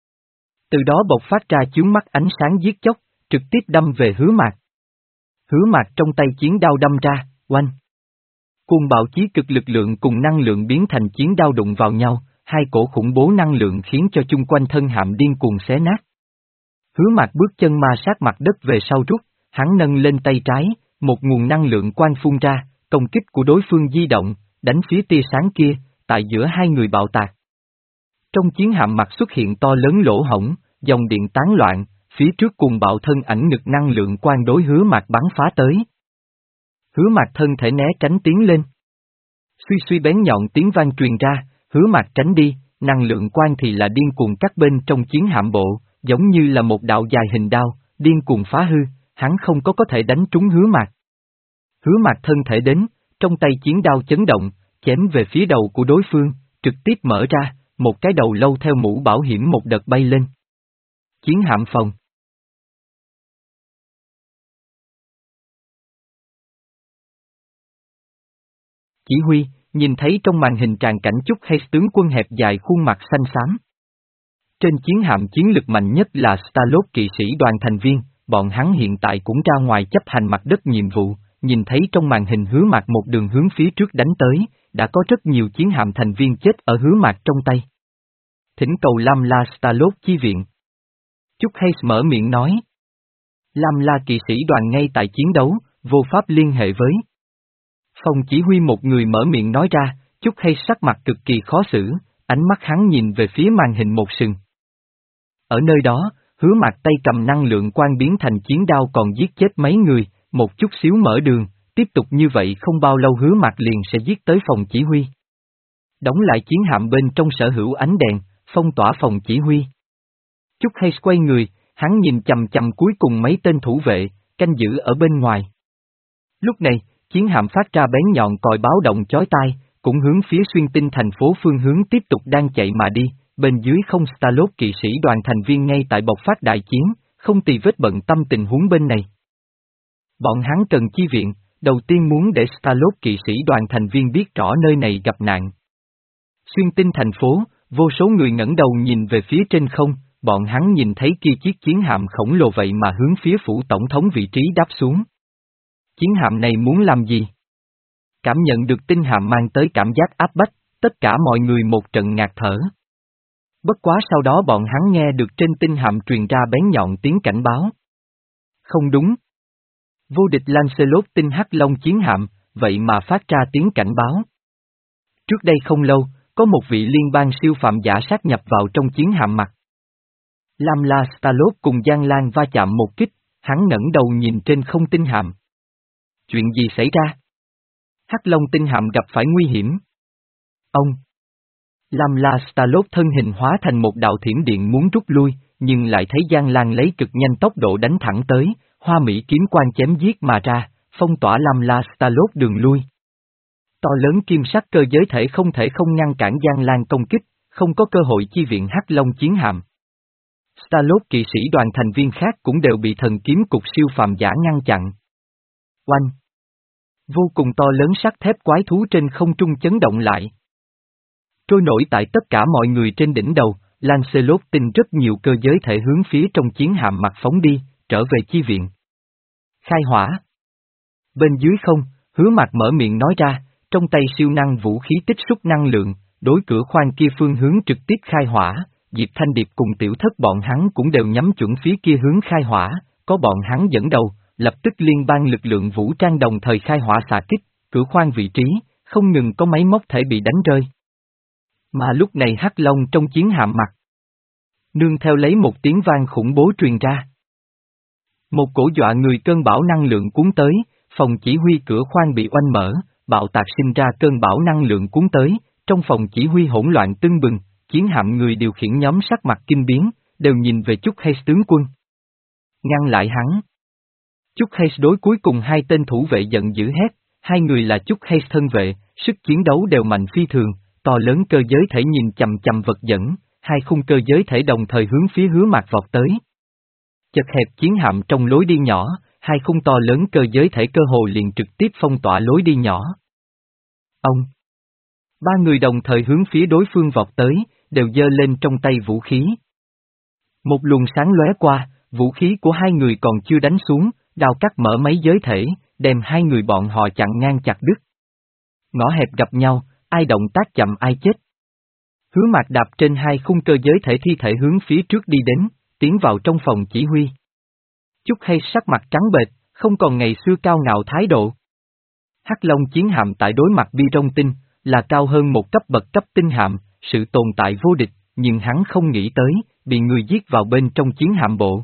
Từ đó bộc phát ra chướng mắt ánh sáng giết chóc, trực tiếp đâm về Hứa Mạc. Hứa Mạc trong tay chiến đao đâm ra, oanh. Cuồng bạo chí cực lực lượng cùng năng lượng biến thành chiến đao đụng vào nhau, hai cổ khủng bố năng lượng khiến cho chung quanh thân hạm điên cuồng xé nát. Hứa Mạc bước chân ma sát mặt đất về sau rút, hắn nâng lên tay trái, một nguồn năng lượng quang phun ra, công kích của đối phương di động, đánh phía tia sáng kia, tại giữa hai người bạo tạc. Trong chiến hạm mặt xuất hiện to lớn lỗ hổng, dòng điện tán loạn, phía trước cuồng bạo thân ảnh ngực năng lượng quang đối Hứa Mạc bắn phá tới. Hứa Mạc thân thể né tránh tiến lên. Suy suy bén nhọn tiếng vang truyền ra, Hứa Mạc tránh đi, năng lượng quang thì là điên cuồng cắt bên trong chiến hạm bộ, giống như là một đạo dài hình đao, điên cuồng phá hư, hắn không có có thể đánh trúng Hứa Mạc. Hứa Mạc thân thể đến, trong tay chiến đao chấn động, chém về phía đầu của đối phương, trực tiếp mở ra, một cái đầu lâu theo mũ bảo hiểm một đợt bay lên. Chiến hạm phòng. Chỉ huy, nhìn thấy trong màn hình tràn cảnh Chúc hay tướng quân hẹp dài khuôn mặt xanh xám. Trên chiến hạm chiến lực mạnh nhất là Starlord kỵ sĩ đoàn thành viên, bọn hắn hiện tại cũng ra ngoài chấp hành mặt đất nhiệm vụ, nhìn thấy trong màn hình Hứa Mạc một đường hướng phía trước đánh tới, đã có rất nhiều chiến hạm thành viên chết ở Hứa Mạc trong tay. Thỉnh cầu Lam La Starlord chi viện. Chúc hay mở miệng nói. Lam La kỵ sĩ đoàn ngay tại chiến đấu, vô pháp liên hệ với. Phòng chỉ huy một người mở miệng nói ra, Chúc hay sắc mặt cực kỳ khó xử, ánh mắt hắn nhìn về phía màn hình một sừng. Ở nơi đó, Hứa Mạc tay cầm năng lượng quang biến thành chiến đao còn giết chết mấy người, một chút xíu mở đường, tiếp tục như vậy không bao lâu Hứa Mạc liền sẽ giết tới phòng chỉ huy. Đóng lại chiến hạm bên trong sở hữu ánh đèn, phong tỏa phòng chỉ huy. Chúc hay quay người, hắn nhìn chầm chầm cuối cùng mấy tên thủ vệ, canh giữ ở bên ngoài. Lúc này, chiến hạm phát ra bén nhọn còi báo động chói tai, cũng hướng phía xuyên tinh thành phố phương hướng tiếp tục đang chạy mà đi, bên dưới không Starlord kỵ sĩ đoàn thành viên ngay tại bộc phát đại chiến, không tì vết bận tâm tình huống bên này. Bọn hắn cần chi viện, đầu tiên muốn để Starlord kỵ sĩ đoàn thành viên biết rõ nơi này gặp nạn. Xuyên tinh thành phố, vô số người ngẩng đầu nhìn về phía trên không, bọn hắn nhìn thấy kia chiếc chiến hạm khổng lồ vậy mà hướng phía phủ tổng thống vị trí đáp xuống. Chiến hạm này muốn làm gì? Cảm nhận được tinh hạm mang tới cảm giác áp bách, tất cả mọi người một trận ngạt thở. Bất quá sau đó bọn hắn nghe được trên tinh hạm truyền ra bén nhọn tiếng cảnh báo. Không đúng. Vô địch Lancelot tinh hắc long chiến hạm, vậy mà phát ra tiếng cảnh báo. Trước đây không lâu, có một vị liên bang siêu phạm giả sát nhập vào trong chiến hạm mặt. Lam La Starlord cùng Giang Lan va chạm một kích, hắn ngẩng đầu nhìn trên không tinh hạm. Chuyện gì xảy ra? Hắc Long tinh hạm gặp phải nguy hiểm. Ông! Lam La Starlord thân hình hóa thành một đạo thiểm điện muốn rút lui, nhưng lại thấy Giang Lan lấy cực nhanh tốc độ đánh thẳng tới, hoa mỹ kiếm quang chém giết mà ra, phong tỏa Lam La Starlord đường lui. To lớn kim sắc cơ giới thể không thể không ngăn cản Giang Lan công kích, không có cơ hội chi viện Hắc Long chiến hạm. Starlord kỵ sĩ đoàn thành viên khác cũng đều bị thần kiếm cục siêu phàm giả ngăn chặn. Oanh! Vô cùng to lớn sắt thép quái thú trên không trung chấn động lại. Trôi nổi tại tất cả mọi người trên đỉnh đầu, Lancelot tinh rất nhiều cơ giới thể hướng phía trong chiến hạm mặt phóng đi, trở về chi viện. Khai hỏa! Bên dưới không, Hứa Mạc mở miệng nói ra, trong tay siêu năng vũ khí tích xúc năng lượng, đối cửa khoang kia phương hướng trực tiếp khai hỏa, Diệp Thanh Điệp cùng tiểu thất bọn hắn cũng đều nhắm chuẩn phía kia hướng khai hỏa, có bọn hắn dẫn đầu, lập tức liên bang lực lượng vũ trang đồng thời khai hỏa xạ kích, cửa khoang vị trí, không ngừng có máy móc thể bị đánh rơi. Mà lúc này Hắc Long trong chiến hạm mặt, nương theo lấy một tiếng vang khủng bố truyền ra. Một cổ dọa người cơn bão năng lượng cuốn tới, phòng chỉ huy cửa khoang bị oanh mở, bạo tạc sinh ra cơn bão năng lượng cuốn tới, trong phòng chỉ huy hỗn loạn tưng bừng, chiến hạm người điều khiển nhóm sắc mặt kinh biến, đều nhìn về Chúc Hayes tướng quân. Ngăn lại hắn. Chúc Hayes đối cuối cùng hai tên thủ vệ giận dữ hét, hai người là Chúc Hayes thân vệ, sức chiến đấu đều mạnh phi thường, to lớn cơ giới thể nhìn chầm chầm vật dẫn, hai khung cơ giới thể đồng thời hướng phía Hứa Mạc vọt tới. Chật hẹp chiến hạm trong lối đi nhỏ, hai khung to lớn cơ giới thể cơ hồ liền trực tiếp phong tỏa lối đi nhỏ. Ông! Ba người đồng thời hướng phía đối phương vọt tới, đều giơ lên trong tay vũ khí. Một luồng sáng lóe qua, vũ khí của hai người còn chưa đánh xuống, đao cắt mở mấy giới thể, đem hai người bọn họ chặn ngang chặt đứt. Ngõ hẹp gặp nhau, ai động tác chậm ai chết. Hứa Mạc đạp trên hai khung cơ giới thể thi thể hướng phía trước đi đến, tiến vào trong phòng chỉ huy. Chúc Hay sắc mặt trắng bệch, không còn ngày xưa cao ngạo thái độ. Hắc Long chiến hạm tại đối mặt bi rong tinh, là cao hơn một cấp bậc cấp tinh hạm, sự tồn tại vô địch, nhưng hắn không nghĩ tới, bị người giết vào bên trong chiến hạm bộ.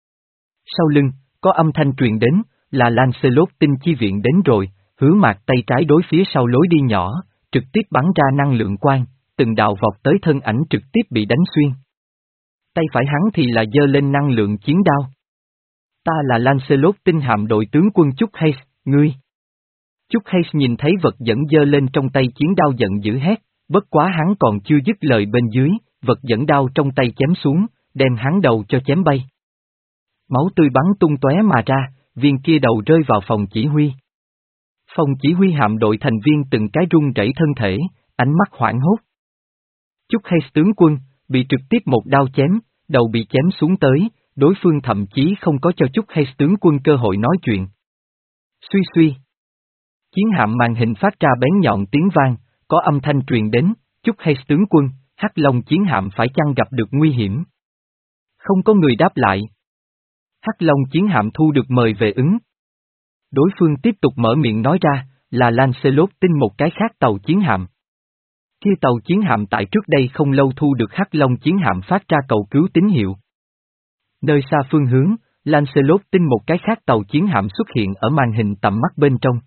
Sau lưng, có âm thanh truyền đến, là Lancelot tinh chi viện đến rồi, Hứa Mạc tay trái đối phía sau lối đi nhỏ, trực tiếp bắn ra năng lượng quang, từng đạo vọt tới thân ảnh trực tiếp bị đánh xuyên. Tay phải hắn thì là giơ lên năng lượng chiến đao. Ta là Lancelot tinh hạm đội tướng quân Chúc Hayes, ngươi. Chúc Hayes nhìn thấy vật dẫn giơ lên trong tay chiến đao giận dữ hét, bất quá hắn còn chưa dứt lời bên dưới, vật dẫn đao trong tay chém xuống, đem hắn đầu cho chém bay. Máu tươi bắn tung tóe mà ra, viên kia đầu rơi vào phòng chỉ huy. Phòng chỉ huy hạm đội thành viên từng cái run rẩy thân thể, ánh mắt hoảng hốt. Chúc Hayes tướng quân, bị trực tiếp một đao chém, đầu bị chém xuống tới, đối phương thậm chí không có cho Chúc Hayes tướng quân cơ hội nói chuyện. Suy suy. Chiến hạm màn hình phát ra bén nhọn tiếng vang, có âm thanh truyền đến, Chúc Hayes tướng quân, Hắc Long chiến hạm phải chăng gặp được nguy hiểm? Không có người đáp lại. Hắc Long chiến hạm thu được mời về ứng. Đối phương tiếp tục mở miệng nói ra, là Lancelot tin một cái khác tàu chiến hạm. Kia tàu chiến hạm tại trước đây không lâu thu được Hắc Long chiến hạm phát ra cầu cứu tín hiệu. Nơi xa phương hướng, Lancelot tin một cái khác tàu chiến hạm xuất hiện ở màn hình tầm mắt bên trong.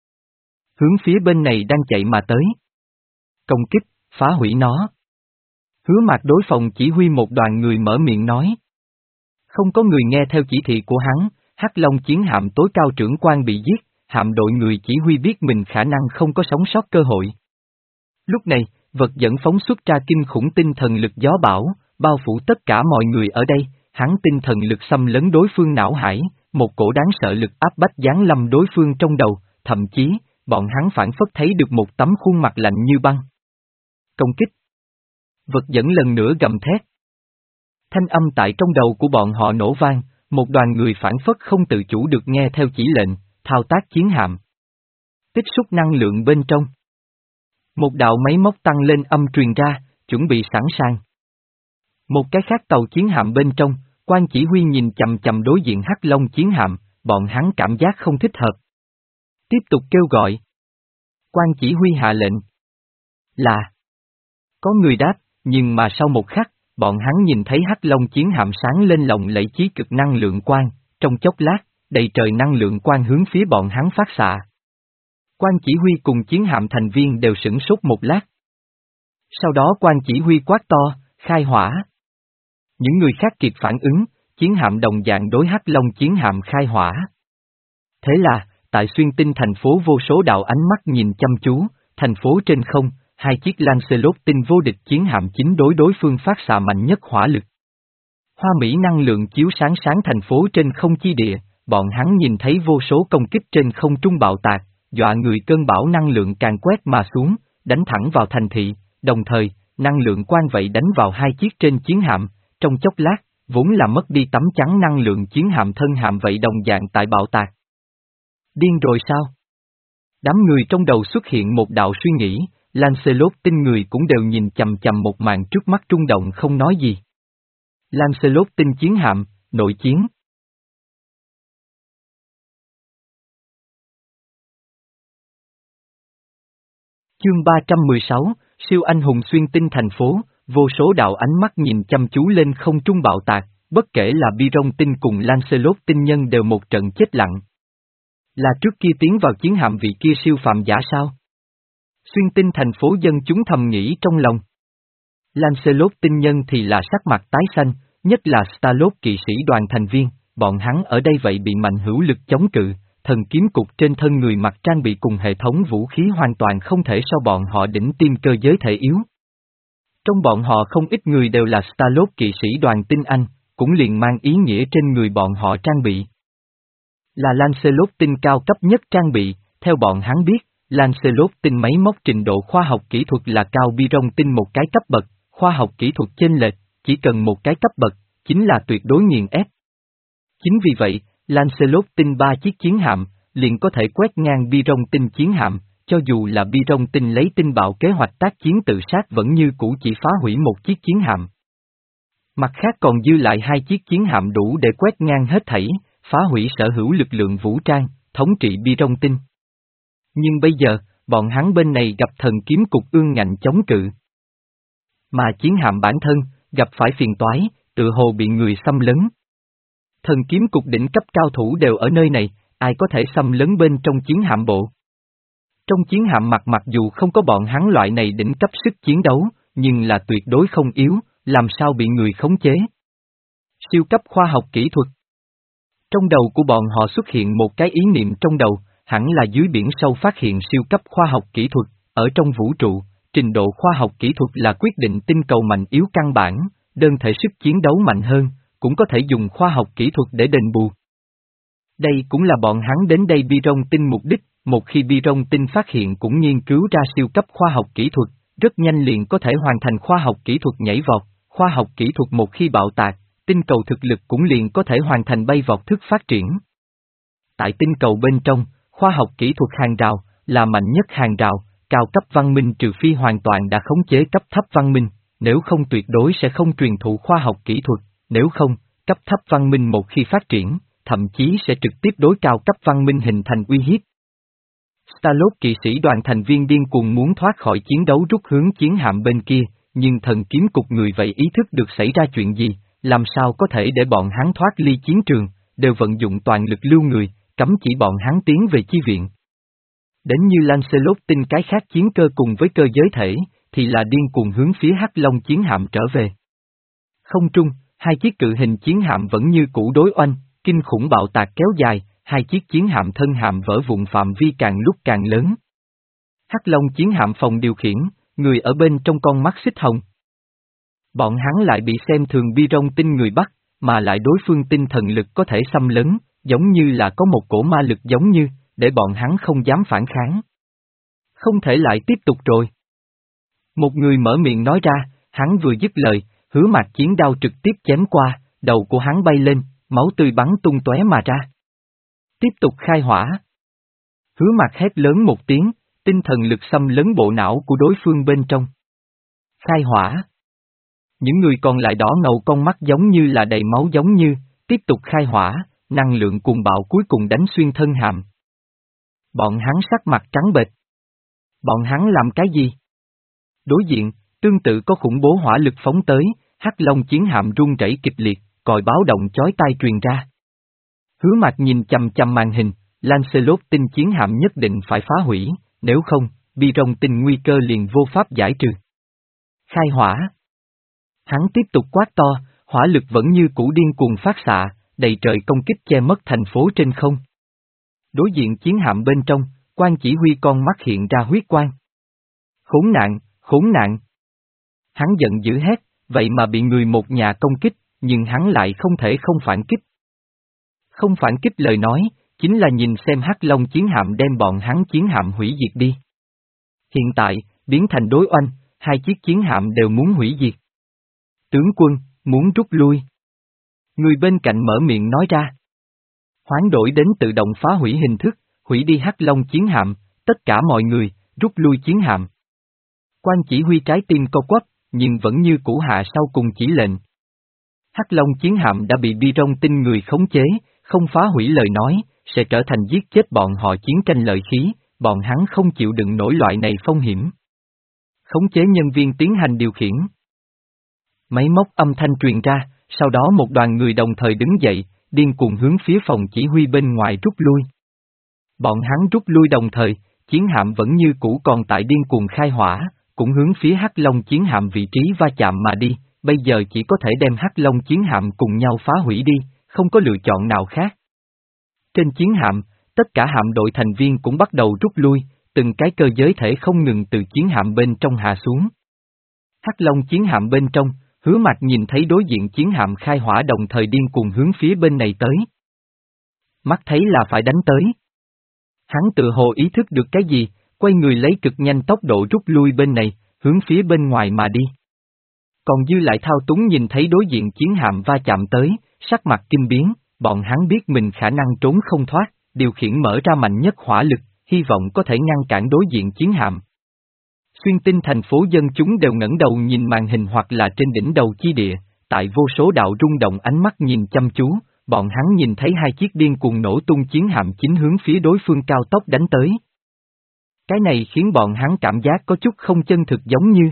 Hướng phía bên này đang chạy mà tới. Công kích, phá hủy nó. Hứa Mạc đối phòng chỉ huy một đoàn người mở miệng nói. Không có người nghe theo chỉ thị của hắn, Hắc Long chiến hạm tối cao trưởng quan bị giết, hạm đội người chỉ huy biết mình khả năng không có sống sót cơ hội. Lúc này, vật dẫn phóng xuất ra kinh khủng tinh thần lực gió bão, bao phủ tất cả mọi người ở đây, hắn tinh thần lực xâm lấn đối phương não hải, một cổ đáng sợ lực áp bách giáng lâm đối phương trong đầu, thậm chí, bọn hắn phản phất thấy được một tấm khuôn mặt lạnh như băng. Công kích. Vật dẫn lần nữa gầm thét. Thanh âm tại trong đầu của bọn họ nổ vang, một đoàn người phản phất không tự chủ được nghe theo chỉ lệnh, thao tác chiến hạm. Tích xúc năng lượng bên trong. Một đạo máy móc tăng lên âm truyền ra, chuẩn bị sẵn sàng. Một cái khác tàu chiến hạm bên trong, quan chỉ huy nhìn chầm chầm đối diện Hắc Long chiến hạm, bọn hắn cảm giác không thích hợp. Tiếp tục kêu gọi. Quan chỉ huy hạ lệnh. Là. Có người đáp, nhưng mà sau một khắc, bọn hắn nhìn thấy Hắc Long chiến hạm sáng lên lộng lẫy chí cực năng lượng quang, trong chốc lát, đầy trời năng lượng quang hướng phía bọn hắn phát xạ. Quan chỉ huy cùng chiến hạm thành viên đều sửng sốt một lát. Sau đó quan chỉ huy quát to, khai hỏa. Những người khác kịp phản ứng, chiến hạm đồng dạng đối Hắc Long chiến hạm khai hỏa. Thế là, tại xuyên tinh thành phố vô số đạo ánh mắt nhìn chăm chú, thành phố trên không, hai chiếc Lancelot tinh vô địch chiến hạm chính đối đối phương phát xạ mạnh nhất hỏa lực. Hoa mỹ năng lượng chiếu sáng sáng thành phố trên không chi địa, bọn hắn nhìn thấy vô số công kích trên không trung bạo tạc, dọa người cơn bão năng lượng càng quét mà xuống, đánh thẳng vào thành thị, đồng thời, năng lượng quang vậy đánh vào hai chiếc trên chiến hạm, trong chốc lát, vốn là mất đi tấm chắn năng lượng chiến hạm thân hạm vậy đồng dạng tại bạo tạc. Điên rồi sao? Đám người trong đầu xuất hiện một đạo suy nghĩ, Lancelot tin người cũng đều nhìn chằm chằm một màn trước mắt rung động không nói gì. Lancelot tinh chiến hạm, nội chiến. Chương ba trăm mười sáu, siêu anh hùng xuyên tinh thành phố, vô số đạo ánh mắt nhìn chăm chú lên không trung bạo tạc, bất kể là Biron tinh cùng Lancelot tinh nhân đều một trận chết lặng. Là trước kia tiến vào chiến hạm vị kia siêu phàm giả sao? Xuyên tinh thành phố dân chúng thầm nghĩ trong lòng. Lancelot tinh nhân thì là sắc mặt tái xanh, nhất là Starlord kỵ sĩ đoàn thành viên, bọn hắn ở đây vậy bị mạnh hữu lực chống cự, thần kiếm cục trên thân người mặc trang bị cùng hệ thống vũ khí hoàn toàn không thể so bọn họ đỉnh tiêm cơ giới thể yếu. Trong bọn họ không ít người đều là Starlord kỵ sĩ đoàn tinh Anh, cũng liền mang ý nghĩa trên người bọn họ trang bị. Là Lancelot tinh cao cấp nhất trang bị, theo bọn hắn biết, Lancelot tinh máy móc trình độ khoa học kỹ thuật là cao Biron tinh một cái cấp bậc, khoa học kỹ thuật chênh lệch, chỉ cần một cái cấp bậc, chính là tuyệt đối nghiền ép. Chính vì vậy, Lancelot tinh ba chiếc chiến hạm, liền có thể quét ngang Biron tinh chiến hạm, cho dù là Biron tinh lấy tinh bạo kế hoạch tác chiến tự sát vẫn như cũ chỉ phá hủy một chiếc chiến hạm. Mặt khác còn dư lại hai chiếc chiến hạm đủ để quét ngang hết thảy, phá hủy sở hữu lực lượng vũ trang, thống trị Biron tinh. Nhưng bây giờ, bọn hắn bên này gặp thần kiếm cục ương ngạnh chống cự. Mà chiến hạm bản thân, gặp phải phiền toái, tự hồ bị người xâm lấn. Thần kiếm cục đỉnh cấp cao thủ đều ở nơi này, ai có thể xâm lấn bên trong chiến hạm bộ. Trong chiến hạm mặt mặc dù không có bọn hắn loại này đỉnh cấp sức chiến đấu, nhưng là tuyệt đối không yếu, làm sao bị người khống chế. Siêu cấp khoa học kỹ thuật. Trong đầu của bọn họ xuất hiện một cái ý niệm trong đầu, hẳn là dưới biển sâu phát hiện siêu cấp khoa học kỹ thuật, ở trong vũ trụ, trình độ khoa học kỹ thuật là quyết định tinh cầu mạnh yếu căn bản, đơn thể sức chiến đấu mạnh hơn, cũng có thể dùng khoa học kỹ thuật để đền bù. Đây cũng là bọn hắn đến đây Biron tinh mục đích, một khi Biron tinh phát hiện cũng nghiên cứu ra siêu cấp khoa học kỹ thuật, rất nhanh liền có thể hoàn thành khoa học kỹ thuật nhảy vọt, khoa học kỹ thuật một khi bạo tạc, tinh cầu thực lực cũng liền có thể hoàn thành bay vọt thức phát triển. Tại tinh cầu bên trong, khoa học kỹ thuật hàng rào, là mạnh nhất hàng rào, cao cấp văn minh trừ phi hoàn toàn đã khống chế cấp thấp văn minh, nếu không tuyệt đối sẽ không truyền thụ khoa học kỹ thuật, nếu không, cấp thấp văn minh một khi phát triển, thậm chí sẽ trực tiếp đối cao cấp văn minh hình thành uy hiếp. Starlord kỵ sĩ đoàn thành viên điên cuồng muốn thoát khỏi chiến đấu rút hướng chiến hạm bên kia, nhưng thần kiếm cục người vậy ý thức được xảy ra chuyện gì, làm sao có thể để bọn hắn thoát ly chiến trường, đều vận dụng toàn lực lưu người, cấm chỉ bọn hắn tiến về chi viện. Đến như Lancelot tinh cái khác chiến cơ cùng với cơ giới thể, thì là điên cuồng hướng phía Hắc Long chiến hạm trở về. Không trung, hai chiếc cự hình chiến hạm vẫn như cũ đối oanh, kinh khủng bạo tạc kéo dài, hai chiếc chiến hạm thân hạm vỡ vụn phạm vi càng lúc càng lớn. Hắc Long chiến hạm phòng điều khiển, người ở bên trong con mắt xích hồng. Bọn hắn lại bị xem thường Biron tinh người Bắc, mà lại đối phương tinh thần lực có thể xâm lấn, giống như là có một cổ ma lực giống như, để bọn hắn không dám phản kháng. Không thể lại tiếp tục rồi. Một người mở miệng nói ra, hắn vừa dứt lời, Hứa Mạc chiến đao trực tiếp chém qua, đầu của hắn bay lên, máu tươi bắn tung tóe mà ra. Tiếp tục khai hỏa. Hứa Mạc hét lớn một tiếng, tinh thần lực xâm lấn bộ não của đối phương bên trong. Khai hỏa. Những người còn lại đỏ ngầu con mắt giống như là đầy máu giống như, tiếp tục khai hỏa, năng lượng cuồng bạo cuối cùng đánh xuyên thân hạm. Bọn hắn sắc mặt trắng bệch. Bọn hắn làm cái gì? Đối diện, tương tự có khủng bố hỏa lực phóng tới, Hắc Long chiến hạm rung rẩy kịch liệt, còi báo động chói tai truyền ra. Hứa Mạc nhìn chằm chằm màn hình, Lancelot tinh chiến hạm nhất định phải phá hủy, nếu không, Biron tinh nguy cơ liền vô pháp giải trừ. Khai hỏa. Hắn tiếp tục quát to, hỏa lực vẫn như cũ điên cuồng phát xạ, đầy trời công kích che mất thành phố trên không. Đối diện chiến hạm bên trong, quan chỉ huy con mắt hiện ra huyết quang. Khốn nạn, khốn nạn. Hắn giận dữ hét, vậy mà bị người một nhà công kích, nhưng hắn lại không thể không phản kích. Không phản kích lời nói, chính là nhìn xem Hắc Long chiến hạm đem bọn hắn chiến hạm hủy diệt đi. Hiện tại, biến thành đối oanh, hai chiếc chiến hạm đều muốn hủy diệt. Tướng quân, muốn rút lui. Người bên cạnh mở miệng nói ra. Hoán đổi đến tự động phá hủy hình thức, hủy đi Hắc Long chiến hạm, tất cả mọi người, rút lui chiến hạm. Quan chỉ huy trái tim co quắp, nhưng vẫn như cũ hạ sau cùng chỉ lệnh. Hắc Long chiến hạm đã bị bi rong tinh người khống chế, không phá hủy lời nói, sẽ trở thành giết chết bọn họ chiến tranh lợi khí, bọn hắn không chịu đựng nổi loại này phong hiểm. Khống chế nhân viên tiến hành điều khiển. Máy móc âm thanh truyền ra, sau đó một đoàn người đồng thời đứng dậy, điên cuồng hướng phía phòng chỉ huy bên ngoài rút lui. Bọn hắn rút lui đồng thời, chiến hạm vẫn như cũ còn tại điên cuồng khai hỏa, cũng hướng phía Hắc Long chiến hạm vị trí va chạm mà đi, bây giờ chỉ có thể đem Hắc Long chiến hạm cùng nhau phá hủy đi, không có lựa chọn nào khác. Trên chiến hạm, tất cả hạm đội thành viên cũng bắt đầu rút lui, từng cái cơ giới thể không ngừng từ chiến hạm bên trong hạ xuống. Hắc Long chiến hạm bên trong, Hứa Mạc nhìn thấy đối diện chiến hạm khai hỏa đồng thời điên cuồng hướng phía bên này tới. Mắt thấy là phải đánh tới. Hắn tự hồ ý thức được cái gì, quay người lấy cực nhanh tốc độ rút lui bên này, hướng phía bên ngoài mà đi. Còn dư lại thao túng nhìn thấy đối diện chiến hạm va chạm tới, sắc mặt kinh biến, bọn hắn biết mình khả năng trốn không thoát, điều khiển mở ra mạnh nhất hỏa lực, hy vọng có thể ngăn cản đối diện chiến hạm. Xuyên tinh thành phố dân chúng đều ngẩng đầu nhìn màn hình hoặc là trên đỉnh đầu chi địa, tại vô số đạo rung động ánh mắt nhìn chăm chú, bọn hắn nhìn thấy hai chiếc điên cuồng nổ tung chiến hạm chính hướng phía đối phương cao tốc đánh tới. Cái này khiến bọn hắn cảm giác có chút không chân thực giống như.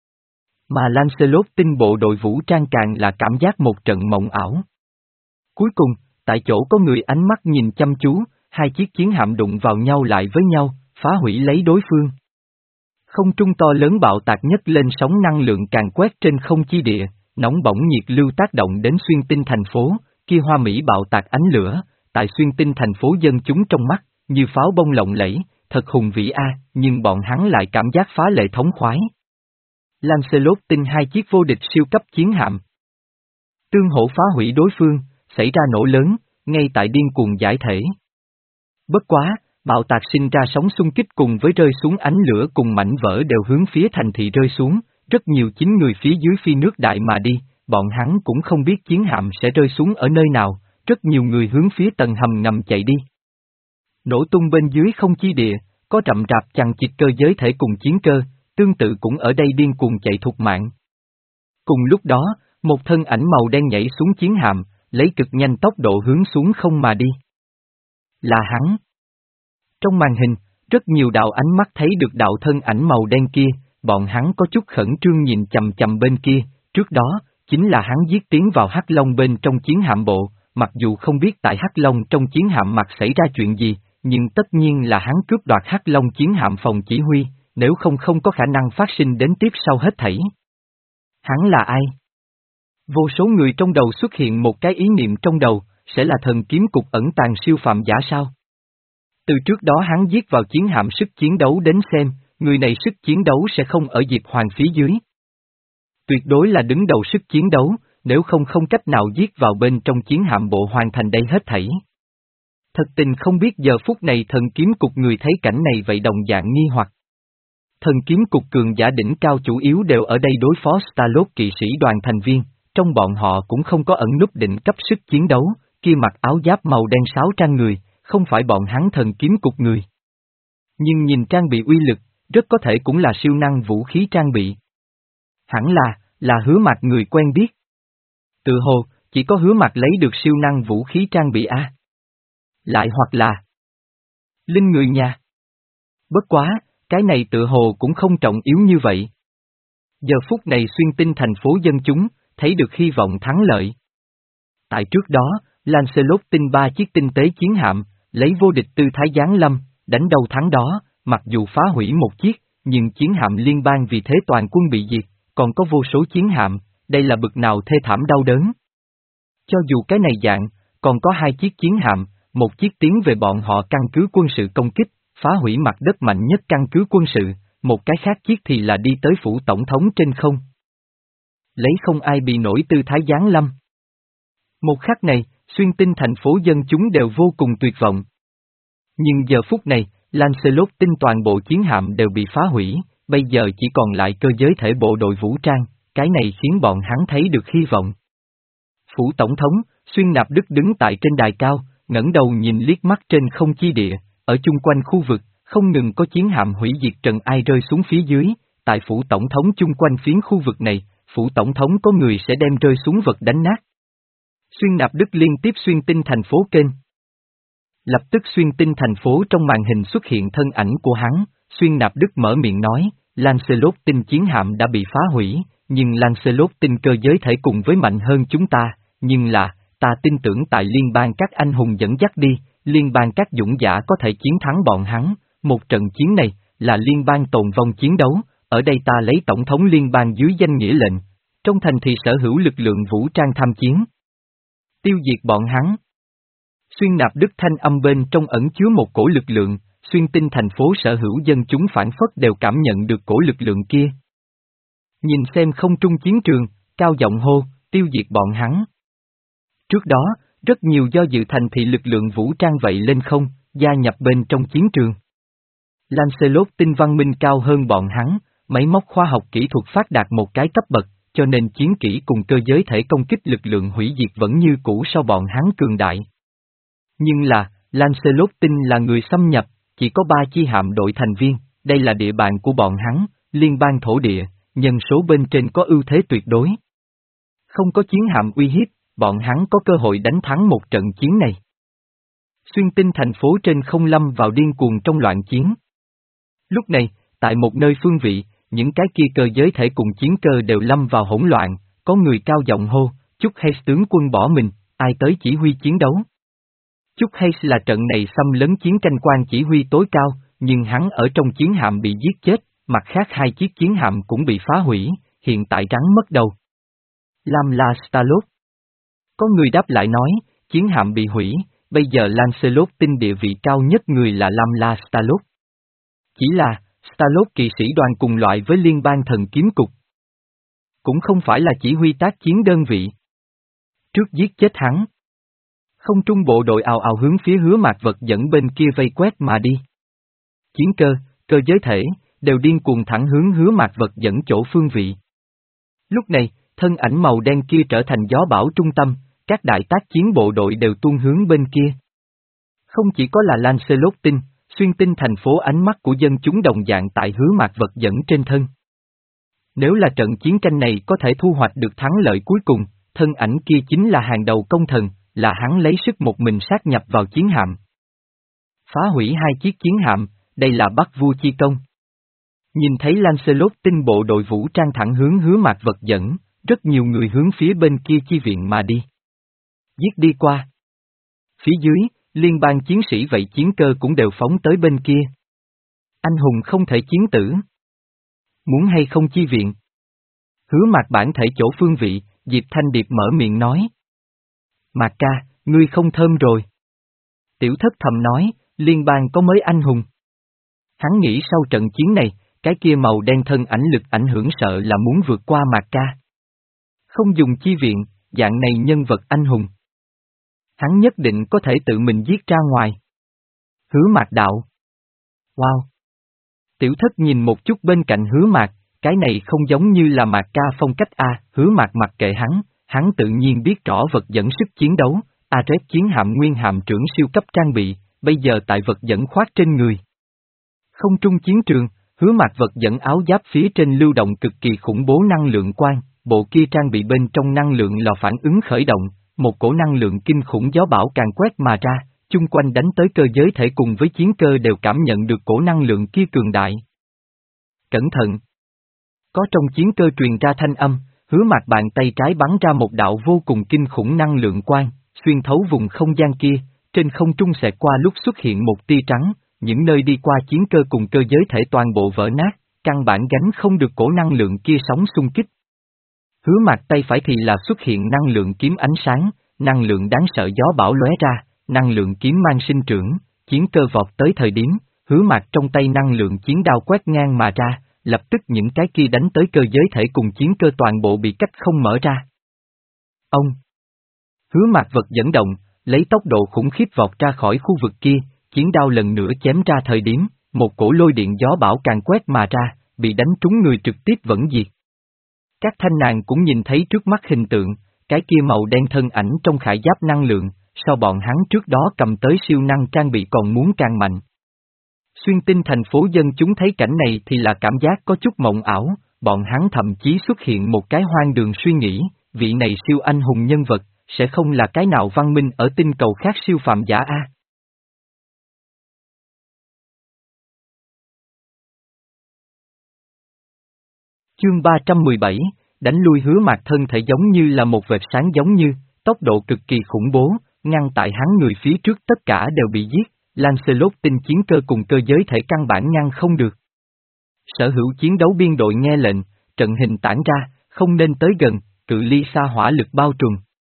Mà Lancelot tinh bộ đội vũ trang càng là cảm giác một trận mộng ảo. Cuối cùng, tại chỗ có người ánh mắt nhìn chăm chú, hai chiếc chiến hạm đụng vào nhau lại với nhau, phá hủy lấy đối phương. Không trung to lớn bạo tạc nhất lên sóng năng lượng càng quét trên không chi địa, nóng bỏng nhiệt lưu tác động đến xuyên tinh thành phố, kia hoa mỹ bạo tạc ánh lửa, tại xuyên tinh thành phố dân chúng trong mắt, như pháo bông lộng lẫy, thật hùng vĩ a, nhưng bọn hắn lại cảm giác phá lệ thống khoái. Lancelot tinh hai chiếc vô địch siêu cấp chiến hạm. Tương hỗ phá hủy đối phương, xảy ra nổ lớn, ngay tại điên cuồng giải thể. Bất quá, bạo tạc sinh ra sóng xung kích cùng với rơi xuống ánh lửa cùng mảnh vỡ đều hướng phía thành thị rơi xuống, rất nhiều chính người phía dưới phi nước đại mà đi, bọn hắn cũng không biết chiến hạm sẽ rơi xuống ở nơi nào, rất nhiều người hướng phía tầng hầm ngầm chạy đi. Nổ tung bên dưới không chi địa, có rậm rạp chằng chịt cơ giới thể cùng chiến cơ, tương tự cũng ở đây điên cuồng chạy thục mạng. Cùng lúc đó, một thân ảnh màu đen nhảy xuống chiến hạm, lấy cực nhanh tốc độ hướng xuống không mà đi. Là hắn. Trong màn hình, rất nhiều đạo ánh mắt thấy được đạo thân ảnh màu đen kia, bọn hắn có chút khẩn trương nhìn chầm chầm bên kia, trước đó, chính là hắn giết tiến vào Hắc Long bên trong chiến hạm bộ, mặc dù không biết tại Hắc Long trong chiến hạm mặt xảy ra chuyện gì, nhưng tất nhiên là hắn cướp đoạt Hắc Long chiến hạm phòng chỉ huy, nếu không không có khả năng phát sinh đến tiếp sau hết thảy. Hắn là ai? Vô số người trong đầu xuất hiện một cái ý niệm trong đầu, sẽ là thần kiếm cục ẩn tàng siêu phàm giả sao? Từ trước đó hắn giết vào chiến hạm sức chiến đấu đến xem, người này sức chiến đấu sẽ không ở Diệp Hoàng phía dưới. Tuyệt đối là đứng đầu sức chiến đấu, nếu không không cách nào giết vào bên trong chiến hạm bộ hoàn thành đây hết thảy. Thật tình không biết giờ phút này thần kiếm cục người thấy cảnh này vậy đồng dạng nghi hoặc. Thần kiếm cục cường giả đỉnh cao chủ yếu đều ở đây đối phó Starlord kỵ sĩ đoàn thành viên, trong bọn họ cũng không có ẩn núp định cấp sức chiến đấu, kia mặc áo giáp màu đen sáo trang người, không phải bọn hắn thần kiếm cục người. Nhưng nhìn trang bị uy lực, rất có thể cũng là siêu năng vũ khí trang bị. Hẳn là, là Hứa Mạc người quen biết. Tự hồ, chỉ có Hứa Mạc lấy được siêu năng vũ khí trang bị A. Lại hoặc là linh người nhà. Bất quá, cái này tự hồ cũng không trọng yếu như vậy. Giờ phút này xuyên tinh thành phố dân chúng, thấy được hy vọng thắng lợi. Tại trước đó, Lancelot tinh ba chiếc tinh tế chiến hạm, lấy vô địch tư thái giáng lâm, đánh đầu thắng đó, mặc dù phá hủy một chiếc, nhưng chiến hạm liên bang vì thế toàn quân bị diệt, còn có vô số chiến hạm, đây là bực nào thê thảm đau đớn. Cho dù cái này dạng, còn có hai chiếc chiến hạm, một chiếc tiến về bọn họ căn cứ quân sự công kích, phá hủy mặt đất mạnh nhất căn cứ quân sự, một cái khác chiếc thì là đi tới phủ tổng thống trên không. Lấy không ai bị nổi tư thái giáng lâm. Một khắc này, xuyên tinh thành phố dân chúng đều vô cùng tuyệt vọng. Nhưng giờ phút này, Lancelot tinh toàn bộ chiến hạm đều bị phá hủy, bây giờ chỉ còn lại cơ giới thể bộ đội vũ trang, cái này khiến bọn hắn thấy được hy vọng. Phủ tổng thống, Xuyên Nạp Đức đứng tại trên đài cao, ngẩng đầu nhìn liếc mắt trên không chi địa, ở chung quanh khu vực, không ngừng có chiến hạm hủy diệt trần ai rơi xuống phía dưới, tại phủ tổng thống chung quanh phiến khu vực này, phủ tổng thống có người sẽ đem rơi xuống vật đánh nát. Xuyên Nạp Đức liên tiếp xuyên tinh thành phố kênh. Lập tức xuyên tinh thành phố trong màn hình xuất hiện thân ảnh của hắn, Xuyên Nạp Đức mở miệng nói, Lancelot tinh chiến hạm đã bị phá hủy, nhưng Lancelot tinh cơ giới thể cùng với mạnh hơn chúng ta, nhưng là, ta tin tưởng tại liên bang các anh hùng dẫn dắt đi, liên bang các dũng giả có thể chiến thắng bọn hắn, một trận chiến này, là liên bang tồn vong chiến đấu, ở đây ta lấy tổng thống liên bang dưới danh nghĩa lệnh, trong thành thì sở hữu lực lượng vũ trang tham chiến. Tiêu diệt bọn hắn. Xuyên Nạp Đức thanh âm bên trong ẩn chứa một cổ lực lượng, xuyên tinh thành phố sở hữu dân chúng phản phất đều cảm nhận được cổ lực lượng kia. Nhìn xem không trung chiến trường, cao giọng hô, tiêu diệt bọn hắn. Trước đó, rất nhiều do dự thành thị lực lượng vũ trang vậy lên không, gia nhập bên trong chiến trường. Lancelot tinh văn minh cao hơn bọn hắn, máy móc khoa học kỹ thuật phát đạt một cái cấp bậc, cho nên chiến kỹ cùng cơ giới thể công kích lực lượng hủy diệt vẫn như cũ sau bọn hắn cường đại. Nhưng là, Lancelot tinh là người xâm nhập, chỉ có ba chi hạm đội thành viên, đây là địa bàn của bọn hắn, liên bang thổ địa, nhân số bên trên có ưu thế tuyệt đối. Không có chiến hạm uy hiếp, bọn hắn có cơ hội đánh thắng một trận chiến này. Xuyên tinh thành phố trên không lâm vào điên cuồng trong loạn chiến. Lúc này, tại một nơi phương vị, những cái kia cơ giới thể cùng chiến cơ đều lâm vào hỗn loạn, có người cao giọng hô, Chúc Hayes tướng quân bỏ mình, ai tới chỉ huy chiến đấu. Chúc Hayes là trận này xâm lấn chiến tranh quan chỉ huy tối cao, nhưng hắn ở trong chiến hạm bị giết chết, mặt khác hai chiếc chiến hạm cũng bị phá hủy, hiện tại rắn mất đầu. Lam La Starlot. Có người đáp lại nói, chiến hạm bị hủy, bây giờ Lancelot tinh địa vị cao nhất người là Lam La Starlot. Chỉ là, Starlot kỵ sĩ đoàn cùng loại với liên bang thần kiếm cục. Cũng không phải là chỉ huy tác chiến đơn vị. Trước giết chết hắn. Không trung bộ đội ào ào hướng phía Hứa Mạc Vật dẫn bên kia vây quét mà đi. Chiến cơ, cơ giới thể, đều điên cuồng thẳng hướng Hứa Mạc Vật dẫn chỗ phương vị. Lúc này, thân ảnh màu đen kia trở thành gió bão trung tâm, các đại tác chiến bộ đội đều tuôn hướng bên kia. Không chỉ có là Lancelot tinh, xuyên tinh thành phố ánh mắt của dân chúng đồng dạng tại Hứa Mạc Vật dẫn trên thân. Nếu là trận chiến tranh này có thể thu hoạch được thắng lợi cuối cùng, thân ảnh kia chính là hàng đầu công thần, là hắn lấy sức một mình sát nhập vào chiến hạm. Phá hủy hai chiếc chiến hạm, đây là bắt vua chi công. Nhìn thấy Lancelot tinh bộ đội vũ trang thẳng hướng Hứa Mạc Vật dẫn, rất nhiều người hướng phía bên kia chi viện mà đi. Giết đi qua. Phía dưới, liên bang chiến sĩ vậy chiến cơ cũng đều phóng tới bên kia. Anh hùng không thể chiến tử. Muốn hay không chi viện? Hứa Mạc bản thể chỗ phương vị, Diệp Thanh Điệp mở miệng nói. Mạc ca, ngươi không thơm rồi. Tiểu thất thầm nói, liên bang có mới anh hùng. Hắn nghĩ sau trận chiến này, cái kia màu đen thân ảnh lực ảnh hưởng sợ là muốn vượt qua Mạc ca. Không dùng chi viện, dạng này nhân vật anh hùng. Hắn nhất định có thể tự mình giết ra ngoài. Hứa Mạc đạo. Wow! Tiểu thất nhìn một chút bên cạnh Hứa Mạc, cái này không giống như là Mạc ca phong cách A, Hứa Mạc mặc kệ hắn, hắn tự nhiên biết rõ vật dẫn sức chiến đấu, Ares chiến hạm nguyên hạm trưởng siêu cấp trang bị, bây giờ tại vật dẫn khoác trên người. Không trung chiến trường, Hứa Mạc vật dẫn áo giáp phía trên lưu động cực kỳ khủng bố năng lượng quang, bộ kia trang bị bên trong năng lượng lò phản ứng khởi động, một cổ năng lượng kinh khủng gió bão càng quét mà ra, chung quanh đánh tới cơ giới thể cùng với chiến cơ đều cảm nhận được cổ năng lượng kia cường đại. Cẩn thận! Có trong chiến cơ truyền ra thanh âm, Hứa Mạc bàn tay trái bắn ra một đạo vô cùng kinh khủng năng lượng quang, xuyên thấu vùng không gian kia, trên không trung xẹt qua lúc xuất hiện một tia trắng, những nơi đi qua chiến cơ cùng cơ giới thể toàn bộ vỡ nát, căn bản gánh không được cổ năng lượng kia sóng xung kích. Hứa Mạc tay phải thì là xuất hiện năng lượng kiếm ánh sáng, năng lượng đáng sợ gió bão lóe ra, năng lượng kiếm mang sinh trưởng, chiến cơ vọt tới thời điểm, Hứa Mạc trong tay năng lượng chiến đao quét ngang mà ra, lập tức những cái kia đánh tới cơ giới thể cùng chiến cơ toàn bộ bị cách không mở ra. Ông! Hứa Mạc vật dẫn động, lấy tốc độ khủng khiếp vọt ra khỏi khu vực kia, chiến đao lần nữa chém ra thời điểm, một cổ lôi điện gió bão càng quét mà ra, bị đánh trúng người trực tiếp vẫn diệt. Các thanh nàng cũng nhìn thấy trước mắt hình tượng, cái kia màu đen thân ảnh trong khải giáp năng lượng, sau bọn hắn trước đó cầm tới siêu năng trang bị còn muốn càng mạnh, Xuyên Tinh thành phố dân chúng thấy cảnh này thì là cảm giác có chút mộng ảo, bọn hắn thậm chí xuất hiện một cái hoang đường suy nghĩ, vị này siêu anh hùng nhân vật, sẽ không là cái nào văn minh ở tinh cầu khác siêu phàm giả a. Chương ba trăm mười bảy, đánh lui Hứa Mạc thân thể giống như là một vệt sáng giống như, tốc độ cực kỳ khủng bố, ngăn tại hắn người phía trước tất cả đều bị giết, Lancelot tinh chiến cơ cùng cơ giới thể căn bản ngăn không được. Sở hữu chiến đấu biên đội nghe lệnh, trận hình tản ra, không nên tới gần, cự ly xa hỏa lực bao trùm.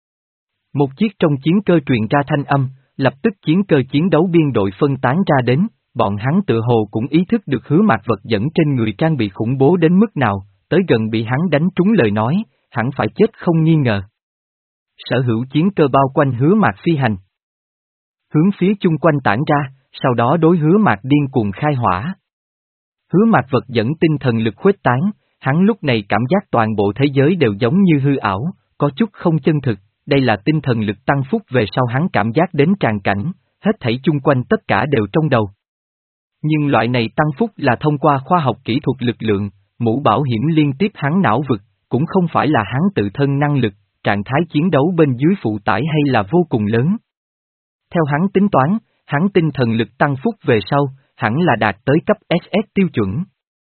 Một chiếc trong chiến cơ truyền ra thanh âm, lập tức chiến cơ chiến đấu biên đội phân tán ra đến, bọn hắn tự hồ cũng ý thức được Hứa Mạc vật dẫn trên người trang bị khủng bố đến mức nào, tới gần bị hắn đánh trúng lời nói, hẳn phải chết không nghi ngờ. Sở hữu chiến cơ bao quanh Hứa Mạc phi hành. Hướng phía chung quanh tản ra, sau đó đối Hứa Mạc điên cuồng khai hỏa. Hứa Mạc vật dẫn tinh thần lực khuếch tán, hắn lúc này cảm giác toàn bộ thế giới đều giống như hư ảo, có chút không chân thực, đây là tinh thần lực tăng phúc về sau hắn cảm giác đến tràn cảnh, hết thảy chung quanh tất cả đều trong đầu. Nhưng loại này tăng phúc là thông qua khoa học kỹ thuật lực lượng, mũ bảo hiểm liên tiếp hắn não vực, cũng không phải là hắn tự thân năng lực, trạng thái chiến đấu bên dưới phụ tải hay là vô cùng lớn. Theo hắn tính toán, hắn tinh thần lực tăng phúc về sau, hẳn là đạt tới cấp ét ét tiêu chuẩn.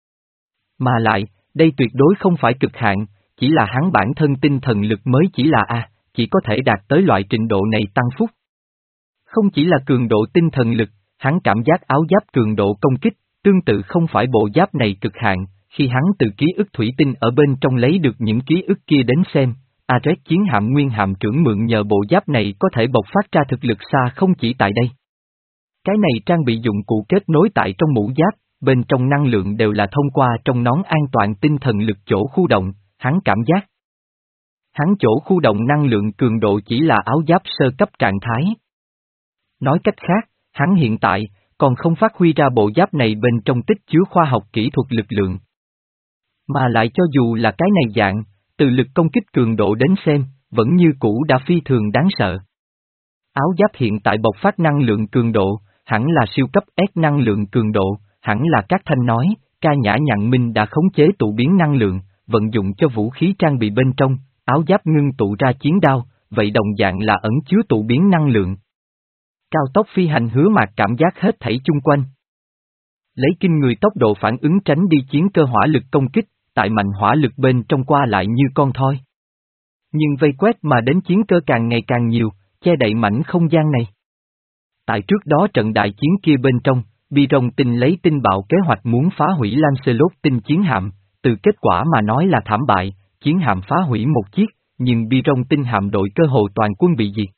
Mà lại, đây tuyệt đối không phải cực hạn, chỉ là hắn bản thân tinh thần lực mới chỉ là A, chỉ có thể đạt tới loại trình độ này tăng phúc. Không chỉ là cường độ tinh thần lực, hắn cảm giác áo giáp cường độ công kích, tương tự không phải bộ giáp này cực hạn, khi hắn từ ký ức thủy tinh ở bên trong lấy được những ký ức kia đến xem, Ares chiến hạm nguyên hạm trưởng mượn nhờ bộ giáp này có thể bộc phát ra thực lực xa không chỉ tại đây. Cái này trang bị dụng cụ kết nối tại trong mũ giáp, bên trong năng lượng đều là thông qua trong nón an toàn tinh thần lực chỗ khu động, hắn cảm giác. Hắn chỗ khu động năng lượng cường độ chỉ là áo giáp sơ cấp trạng thái. Nói cách khác, hắn hiện tại, còn không phát huy ra bộ giáp này bên trong tích chứa khoa học kỹ thuật lực lượng. Mà lại cho dù là cái này dạng, từ lực công kích cường độ đến xem, vẫn như cũ đã phi thường đáng sợ. Áo giáp hiện tại bộc phát năng lượng cường độ, hẳn là siêu cấp S năng lượng cường độ, hẳn là các thanh nói, ca nhã nhạn minh đã khống chế tụ biến năng lượng, vận dụng cho vũ khí trang bị bên trong, áo giáp ngưng tụ ra chiến đao, vậy đồng dạng là ẩn chứa tụ biến năng lượng. Cao tốc phi hành Hứa Mạc cảm giác hết thảy chung quanh. Lấy kinh người tốc độ phản ứng tránh đi chiến cơ hỏa lực công kích, tại mạnh hỏa lực bên trong qua lại như con thoi. Nhưng vây quét mà đến chiến cơ càng ngày càng nhiều, che đậy mảnh không gian này. Tại trước đó trận đại chiến kia bên trong, Biron Tinh lấy tinh bạo kế hoạch muốn phá hủy Lancelot tinh chiến hạm, từ kết quả mà nói là thảm bại, chiến hạm phá hủy một chiếc, nhưng Biron Tinh hạm đội cơ hồ toàn quân bị diệt.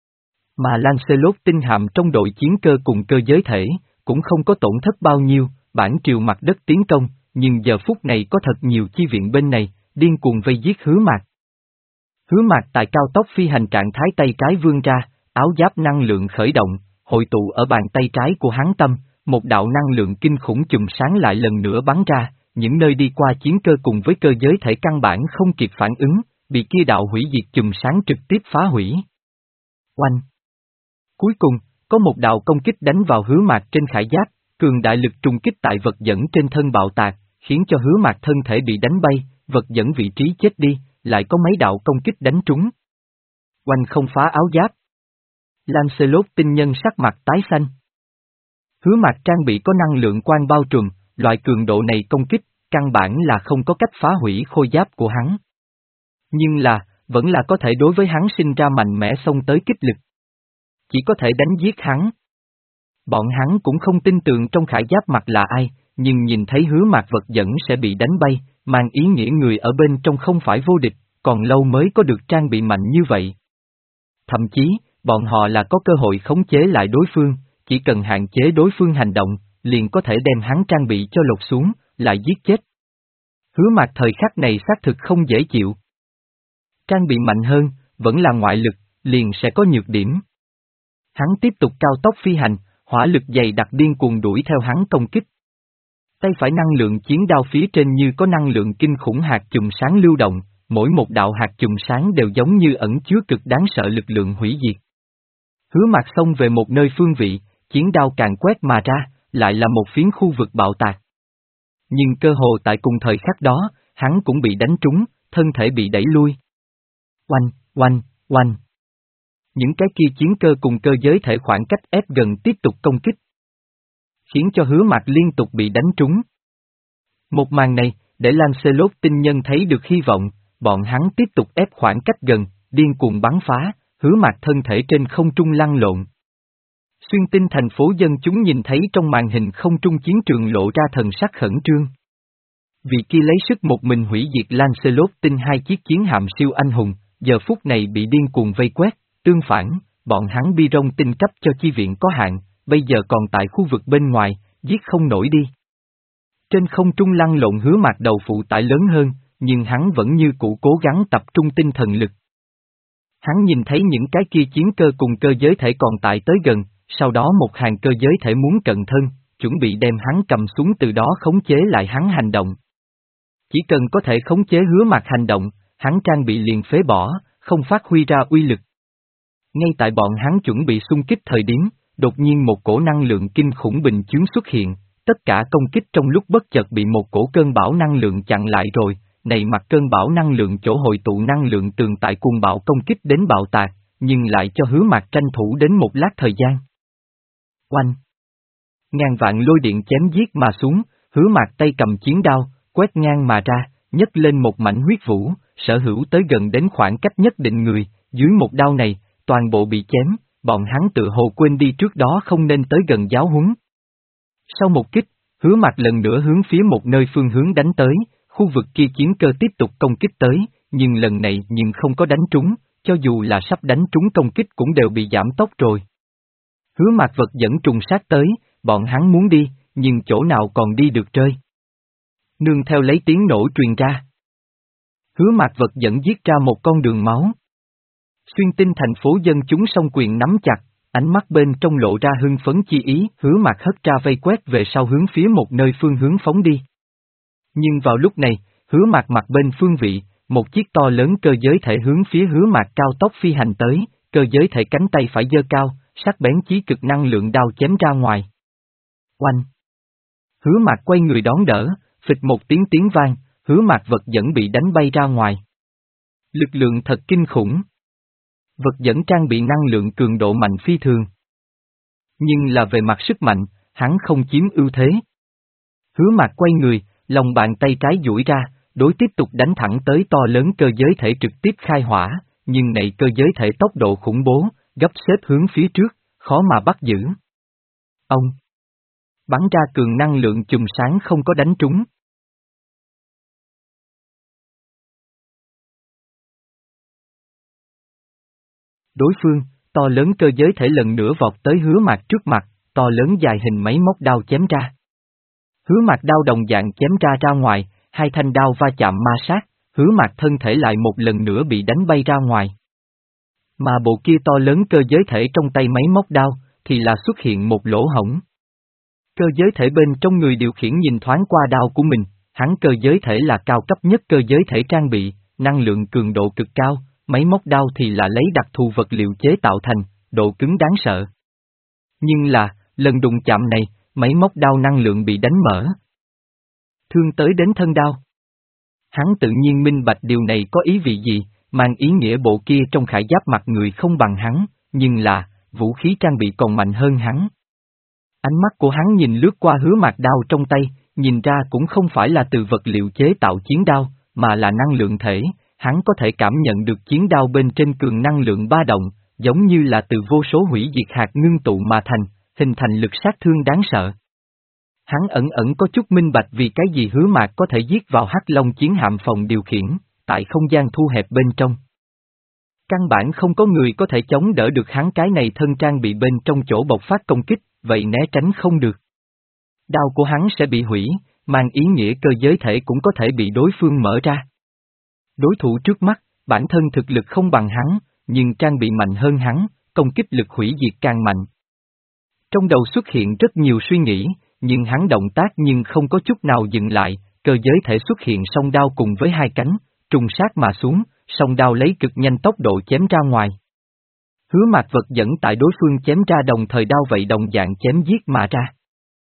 Mà Lancelot tinh hạm trong đội chiến cơ cùng cơ giới thể, cũng không có tổn thất bao nhiêu, bản triều mặt đất tiến công, nhưng giờ phút này có thật nhiều chi viện bên này, điên cuồng vây giết Hứa Mạc. Hứa Mạc tại cao tốc phi hành trạng thái tay trái vươn ra, áo giáp năng lượng khởi động, hội tụ ở bàn tay trái của hắn tâm, một đạo năng lượng kinh khủng chùm sáng lại lần nữa bắn ra, những nơi đi qua chiến cơ cùng với cơ giới thể căn bản không kịp phản ứng, bị kia đạo hủy diệt chùm sáng trực tiếp phá hủy. Oanh! Cuối cùng, có một đạo công kích đánh vào Hứa Mạc trên khải giáp, cường đại lực trùng kích tại vật dẫn trên thân bạo tạc, khiến cho Hứa Mạc thân thể bị đánh bay, vật dẫn vị trí chết đi, lại có mấy đạo công kích đánh trúng. Oanh không phá áo giáp. Lancelot tinh nhân sắc mặt tái xanh. Hứa Mạc trang bị có năng lượng quang bao trùm, loại cường độ này công kích, căn bản là không có cách phá hủy khôi giáp của hắn. Nhưng là, vẫn là có thể đối với hắn sinh ra mạnh mẽ xông tới kích lực. Chỉ có thể đánh giết hắn. Bọn hắn cũng không tin tưởng trong khải giáp mặt là ai, nhưng nhìn thấy Hứa Mạc vật dẫn sẽ bị đánh bay, mang ý nghĩa người ở bên trong không phải vô địch, còn lâu mới có được trang bị mạnh như vậy. Thậm chí, bọn họ là có cơ hội khống chế lại đối phương, chỉ cần hạn chế đối phương hành động, liền có thể đem hắn trang bị cho lột xuống, lại giết chết. Hứa Mạc thời khắc này xác thực không dễ chịu. Trang bị mạnh hơn, vẫn là ngoại lực, liền sẽ có nhược điểm. Hắn tiếp tục cao tốc phi hành, hỏa lực dày đặc điên cuồng đuổi theo hắn công kích. Tay phải năng lượng chiến đao phía trên như có năng lượng kinh khủng hạt chùm sáng lưu động, mỗi một đạo hạt chùm sáng đều giống như ẩn chứa cực đáng sợ lực lượng hủy diệt. Hứa Mạc xông về một nơi phương vị, chiến đao càng quét mà ra, lại là một phiến khu vực bạo tạc. Nhưng cơ hồ tại cùng thời khắc đó, hắn cũng bị đánh trúng, thân thể bị đẩy lui. Oanh, oanh, oanh. Những cái kia chiến cơ cùng cơ giới thể khoảng cách ép gần tiếp tục công kích, khiến cho Hứa Mạc liên tục bị đánh trúng. Một màn này, để Lancelot tinh nhân thấy được hy vọng, bọn hắn tiếp tục ép khoảng cách gần, điên cuồng bắn phá, Hứa Mạc thân thể trên không trung lăn lộn. Xuyên tinh thành phố dân chúng nhìn thấy trong màn hình không trung chiến trường lộ ra thần sắc khẩn trương. Vì kia lấy sức một mình hủy diệt Lancelot tinh hai chiếc chiến hạm siêu anh hùng, giờ phút này bị điên cuồng vây quét, tương phản, bọn hắn bi rong tinh cấp cho chi viện có hạn, bây giờ còn tại khu vực bên ngoài, giết không nổi đi. Trên không trung lăn lộn Hứa Mạc đầu phụ tải lớn hơn, nhưng hắn vẫn như cũ cố gắng tập trung tinh thần lực. Hắn nhìn thấy những cái kia chiến cơ cùng cơ giới thể còn tại tới gần, sau đó một hàng cơ giới thể muốn cận thân, chuẩn bị đem hắn cầm xuống từ đó khống chế lại hắn hành động. Chỉ cần có thể khống chế Hứa Mạc hành động, hắn trang bị liền phế bỏ, không phát huy ra uy lực. Ngay tại bọn hắn chuẩn bị xung kích thời điểm, đột nhiên một cổ năng lượng kinh khủng bình chướng xuất hiện, tất cả công kích trong lúc bất chợt bị một cổ cơn bão năng lượng chặn lại rồi, này mặt cơn bão năng lượng chỗ hội tụ năng lượng tường tại cuồng bạo công kích đến bạo tạc, nhưng lại cho Hứa Mạc tranh thủ đến một lát thời gian. Oanh! Ngàn vạn lôi điện chém giết mà xuống, Hứa Mạc tay cầm chiến đao, quét ngang mà ra, nhấc lên một mảnh huyết vũ, sở hữu tới gần đến khoảng cách nhất định người, dưới một đao này, toàn bộ bị chém, bọn hắn tự hồ quên đi trước đó không nên tới gần giáo huấn. Sau một kích, Hứa Mạc lần nữa hướng phía một nơi phương hướng đánh tới, khu vực kia chiến cơ tiếp tục công kích tới, nhưng lần này nhưng không có đánh trúng, cho dù là sắp đánh trúng công kích cũng đều bị giảm tốc rồi. Hứa Mạc vật dẫn trùng sát tới, bọn hắn muốn đi, nhưng chỗ nào còn đi được rơi. Nương theo lấy tiếng nổ truyền ra. Hứa Mạc vật dẫn giết ra một con đường máu. Xuyên tinh thành phố dân chúng song quyền nắm chặt, ánh mắt bên trong lộ ra hưng phấn chi ý, Hứa Mạc hất ra vây quét về sau hướng phía một nơi phương hướng phóng đi. Nhưng vào lúc này, Hứa Mạc mặt bên phương vị, một chiếc to lớn cơ giới thể hướng phía Hứa Mạc cao tốc phi hành tới, cơ giới thể cánh tay phải giơ cao, sắc bén chí cực năng lượng đao chém ra ngoài. Oanh! Hứa Mạc quay người đón đỡ, phịch một tiếng tiếng vang, Hứa Mạc vật dẫn bị đánh bay ra ngoài. Lực lượng thật kinh khủng. Vật dẫn trang bị năng lượng cường độ mạnh phi thường. Nhưng là về mặt sức mạnh, hắn không chiếm ưu thế. Hứa Mạc quay người, lòng bàn tay trái duỗi ra, đối tiếp tục đánh thẳng tới to lớn cơ giới thể trực tiếp khai hỏa, nhưng này cơ giới thể tốc độ khủng bố, gấp xếp hướng phía trước, khó mà bắt giữ. Ông! Bắn ra cường năng lượng chùm sáng không có đánh trúng. Đối phương, to lớn cơ giới thể lần nữa vọt tới Hứa Mạc trước mặt, to lớn dài hình máy móc đao chém ra. Hứa Mạc đao đồng dạng chém ra ra ngoài, hai thanh đao va chạm ma sát, Hứa Mạc thân thể lại một lần nữa bị đánh bay ra ngoài. Mà bộ kia to lớn cơ giới thể trong tay máy móc đao, thì là xuất hiện một lỗ hổng. Cơ giới thể bên trong người điều khiển nhìn thoáng qua đao của mình, hắn cơ giới thể là cao cấp nhất cơ giới thể trang bị, năng lượng cường độ cực cao, máy móc đao thì là lấy đặc thù vật liệu chế tạo thành, độ cứng đáng sợ. Nhưng là, lần đụng chạm này, máy móc đao năng lượng bị đánh mở. Thương tới đến thân đao. Hắn tự nhiên minh bạch điều này có ý vị gì, mang ý nghĩa bộ kia trong khải giáp mặt người không bằng hắn, nhưng là, vũ khí trang bị còn mạnh hơn hắn. Ánh mắt của hắn nhìn lướt qua Hứa Mạc đao trong tay, nhìn ra cũng không phải là từ vật liệu chế tạo chiến đao, mà là năng lượng thể, hắn có thể cảm nhận được chiến đao bên trên cường năng lượng ba động, giống như là từ vô số hủy diệt hạt ngưng tụ mà thành, hình thành lực sát thương đáng sợ. Hắn ẩn ẩn có chút minh bạch vì cái gì Hứa Mạc có thể giết vào Hắc Long chiến hạm phòng điều khiển, tại không gian thu hẹp bên trong. Căn bản không có người có thể chống đỡ được hắn cái này thân trang bị bên trong chỗ bộc phát công kích, vậy né tránh không được. Đao của hắn sẽ bị hủy, mang ý nghĩa cơ giới thể cũng có thể bị đối phương mở ra. Đối thủ trước mắt, bản thân thực lực không bằng hắn, nhưng trang bị mạnh hơn hắn, công kích lực hủy diệt càng mạnh. Trong đầu xuất hiện rất nhiều suy nghĩ, nhưng hắn động tác nhưng không có chút nào dừng lại, cơ giới thể xuất hiện song đao cùng với hai cánh, trùng sát mà xuống, song đao lấy cực nhanh tốc độ chém ra ngoài. Hứa Mạc vật dẫn tại đối phương chém ra đồng thời đao vậy đồng dạng chém giết mà ra.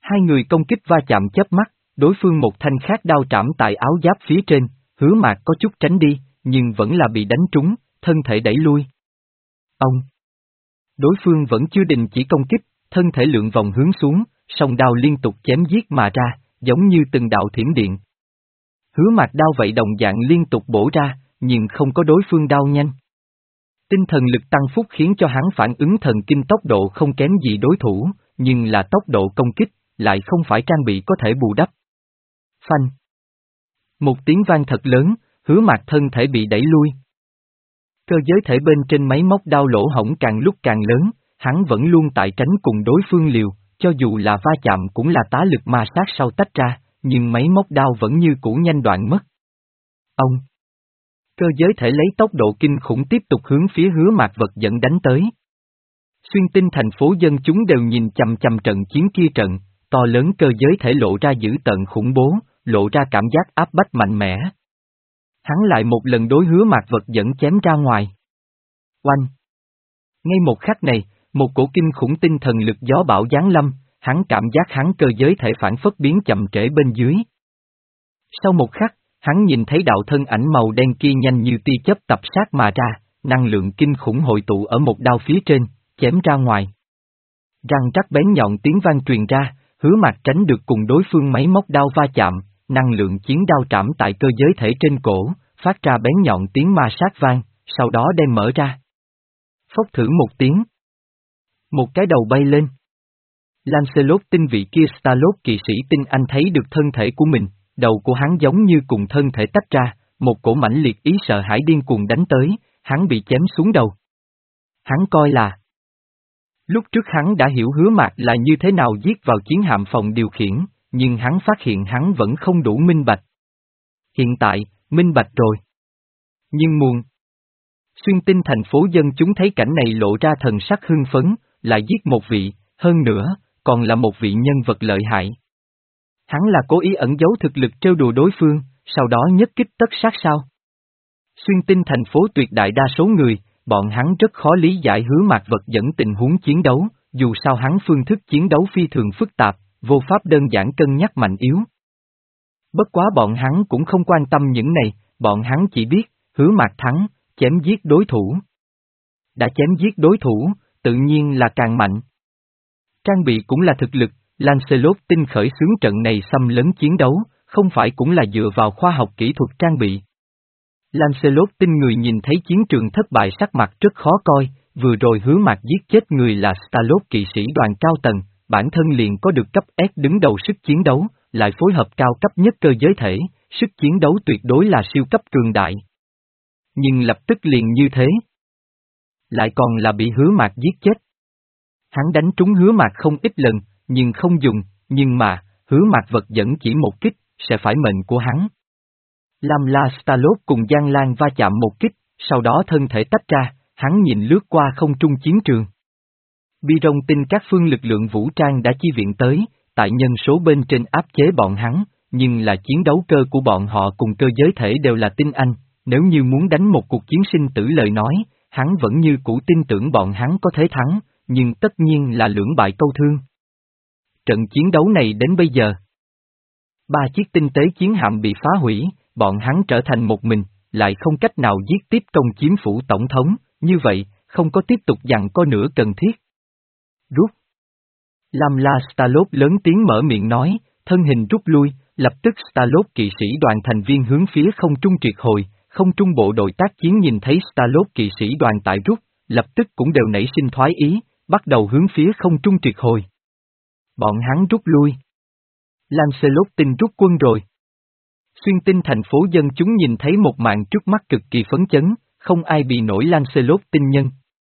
Hai người công kích va chạm chớp mắt, đối phương một thanh khác đao trảm tại áo giáp phía trên, Hứa Mạc có chút tránh đi, nhưng vẫn là bị đánh trúng, thân thể đẩy lui. Ông! Đối phương vẫn chưa đình chỉ công kích, thân thể lượn vòng hướng xuống, song đao liên tục chém giết mà ra, giống như từng đạo thiểm điện. Hứa Mạc đao vậy đồng dạng liên tục bổ ra, nhưng không có đối phương đao nhanh. Tinh thần lực tăng phúc khiến cho hắn phản ứng thần kinh tốc độ không kém gì đối thủ, nhưng là tốc độ công kích, lại không phải trang bị có thể bù đắp. Phanh! Một tiếng vang thật lớn, Hứa Mạc thân thể bị đẩy lui. Cơ giới thể bên trên máy móc đao lỗ hổng càng lúc càng lớn, hắn vẫn luôn tại tránh cùng đối phương liều, cho dù là va chạm cũng là tá lực ma sát sau tách ra, nhưng máy móc đao vẫn như cũ nhanh đoạn mất. Ông! Cơ giới thể lấy tốc độ kinh khủng tiếp tục hướng phía Hứa Mạc vật dẫn đánh tới. Xuyên tinh thành phố dân chúng đều nhìn chằm chằm trận chiến kia trận, to lớn cơ giới thể lộ ra dữ tợn khủng bố, lộ ra cảm giác áp bách mạnh mẽ. Hắn lại một lần đối Hứa Mạc vật dẫn chém ra ngoài. Oanh! Ngay một khắc này, một cổ kinh khủng tinh thần lực gió bão giáng lâm, hắn cảm giác hắn cơ giới thể phản phất biến chậm trễ bên dưới. Sau một khắc, hắn nhìn thấy đạo thân ảnh màu đen kia nhanh như tia chớp tập sát mà ra, năng lượng kinh khủng hội tụ ở một đao phía trên, chém ra ngoài. Răng rắc bén nhọn tiếng vang truyền ra, Hứa Mạc tránh được cùng đối phương máy móc đao va chạm, năng lượng chiến đao trảm tại cơ giới thể trên cổ, phát ra bén nhọn tiếng ma sát vang, sau đó đem mở ra. Phốc thử một tiếng. Một cái đầu bay lên. Lancelot tinh vị kia Starlord kỵ sĩ tinh anh thấy được thân thể của mình, đầu của hắn giống như cùng thân thể tách ra, một cổ mãnh liệt ý sợ hãi điên cuồng đánh tới, hắn bị chém xuống đầu. Hắn coi là... Lúc trước hắn đã hiểu Hứa Mạc là như thế nào giết vào chiến hạm phòng điều khiển, nhưng hắn phát hiện hắn vẫn không đủ minh bạch. Hiện tại, minh bạch rồi. Nhưng muộn. Xuyên tinh thành phố dân chúng thấy cảnh này lộ ra thần sắc hưng phấn, lại giết một vị, hơn nữa, còn là một vị nhân vật lợi hại. Hắn là cố ý ẩn giấu thực lực trêu đùa đối phương, sau đó nhất kích tất sát sao? Xuyên tinh thành phố tuyệt đại đa số người, bọn hắn rất khó lý giải Hứa Mạc vật dẫn tình huống chiến đấu, dù sao hắn phương thức chiến đấu phi thường phức tạp, vô pháp đơn giản cân nhắc mạnh yếu. Bất quá bọn hắn cũng không quan tâm những này, bọn hắn chỉ biết, Hứa Mạc thắng, chém giết đối thủ. Đã chém giết đối thủ, tự nhiên là càng mạnh. Trang bị cũng là thực lực, Lancelot tinh khởi xướng trận này xâm lấn chiến đấu, không phải cũng là dựa vào khoa học kỹ thuật trang bị. Lancelot tinh người nhìn thấy chiến trường thất bại sắc mặt rất khó coi, vừa rồi Hứa Mạc giết chết người là Starlord kỵ sĩ đoàn cao tầng, bản thân liền có được cấp S đứng đầu sức chiến đấu, lại phối hợp cao cấp nhất cơ giới thể, sức chiến đấu tuyệt đối là siêu cấp cường đại. Nhưng lập tức liền như thế. Lại còn là bị Hứa Mạc giết chết. Hắn đánh trúng Hứa Mạc không ít lần, nhưng không dùng, nhưng mà, Hứa Mạc vật dẫn chỉ một kích, sẽ phải mệnh của hắn. Lam La Starlord cùng Giang Lan va chạm một kích, sau đó thân thể tách ra, hắn nhìn lướt qua không trung chiến trường. Bi rong tin các phương lực lượng vũ trang đã chi viện tới, tại nhân số bên trên áp chế bọn hắn, nhưng là chiến đấu cơ của bọn họ cùng cơ giới thể đều là tinh anh, nếu như muốn đánh một cuộc chiến sinh tử lời nói, hắn vẫn như cũ tin tưởng bọn hắn có thể thắng, nhưng tất nhiên là lưỡng bại câu thương. Trận chiến đấu này đến bây giờ, ba chiếc tinh tế chiến hạm bị phá hủy, bọn hắn trở thành một mình, lại không cách nào giết tiếp công chiếm phủ tổng thống, như vậy, không có tiếp tục dằn co nữa cần thiết. Rút. Lam La Starlord lớn tiếng mở miệng nói, thân hình rút lui, lập tức Starlord kỵ sĩ đoàn thành viên hướng phía không trung triệt hồi, không trung bộ đội tác chiến nhìn thấy Starlord kỵ sĩ đoàn tại rút, lập tức cũng đều nảy sinh thoái ý, bắt đầu hướng phía không trung triệt hồi. Bọn hắn rút lui. Lancelot tinh rút quân rồi. Xuyên tinh thành phố dân chúng nhìn thấy một màn trước mắt cực kỳ phấn chấn, không ai bị nổi Lancelot tinh nhân.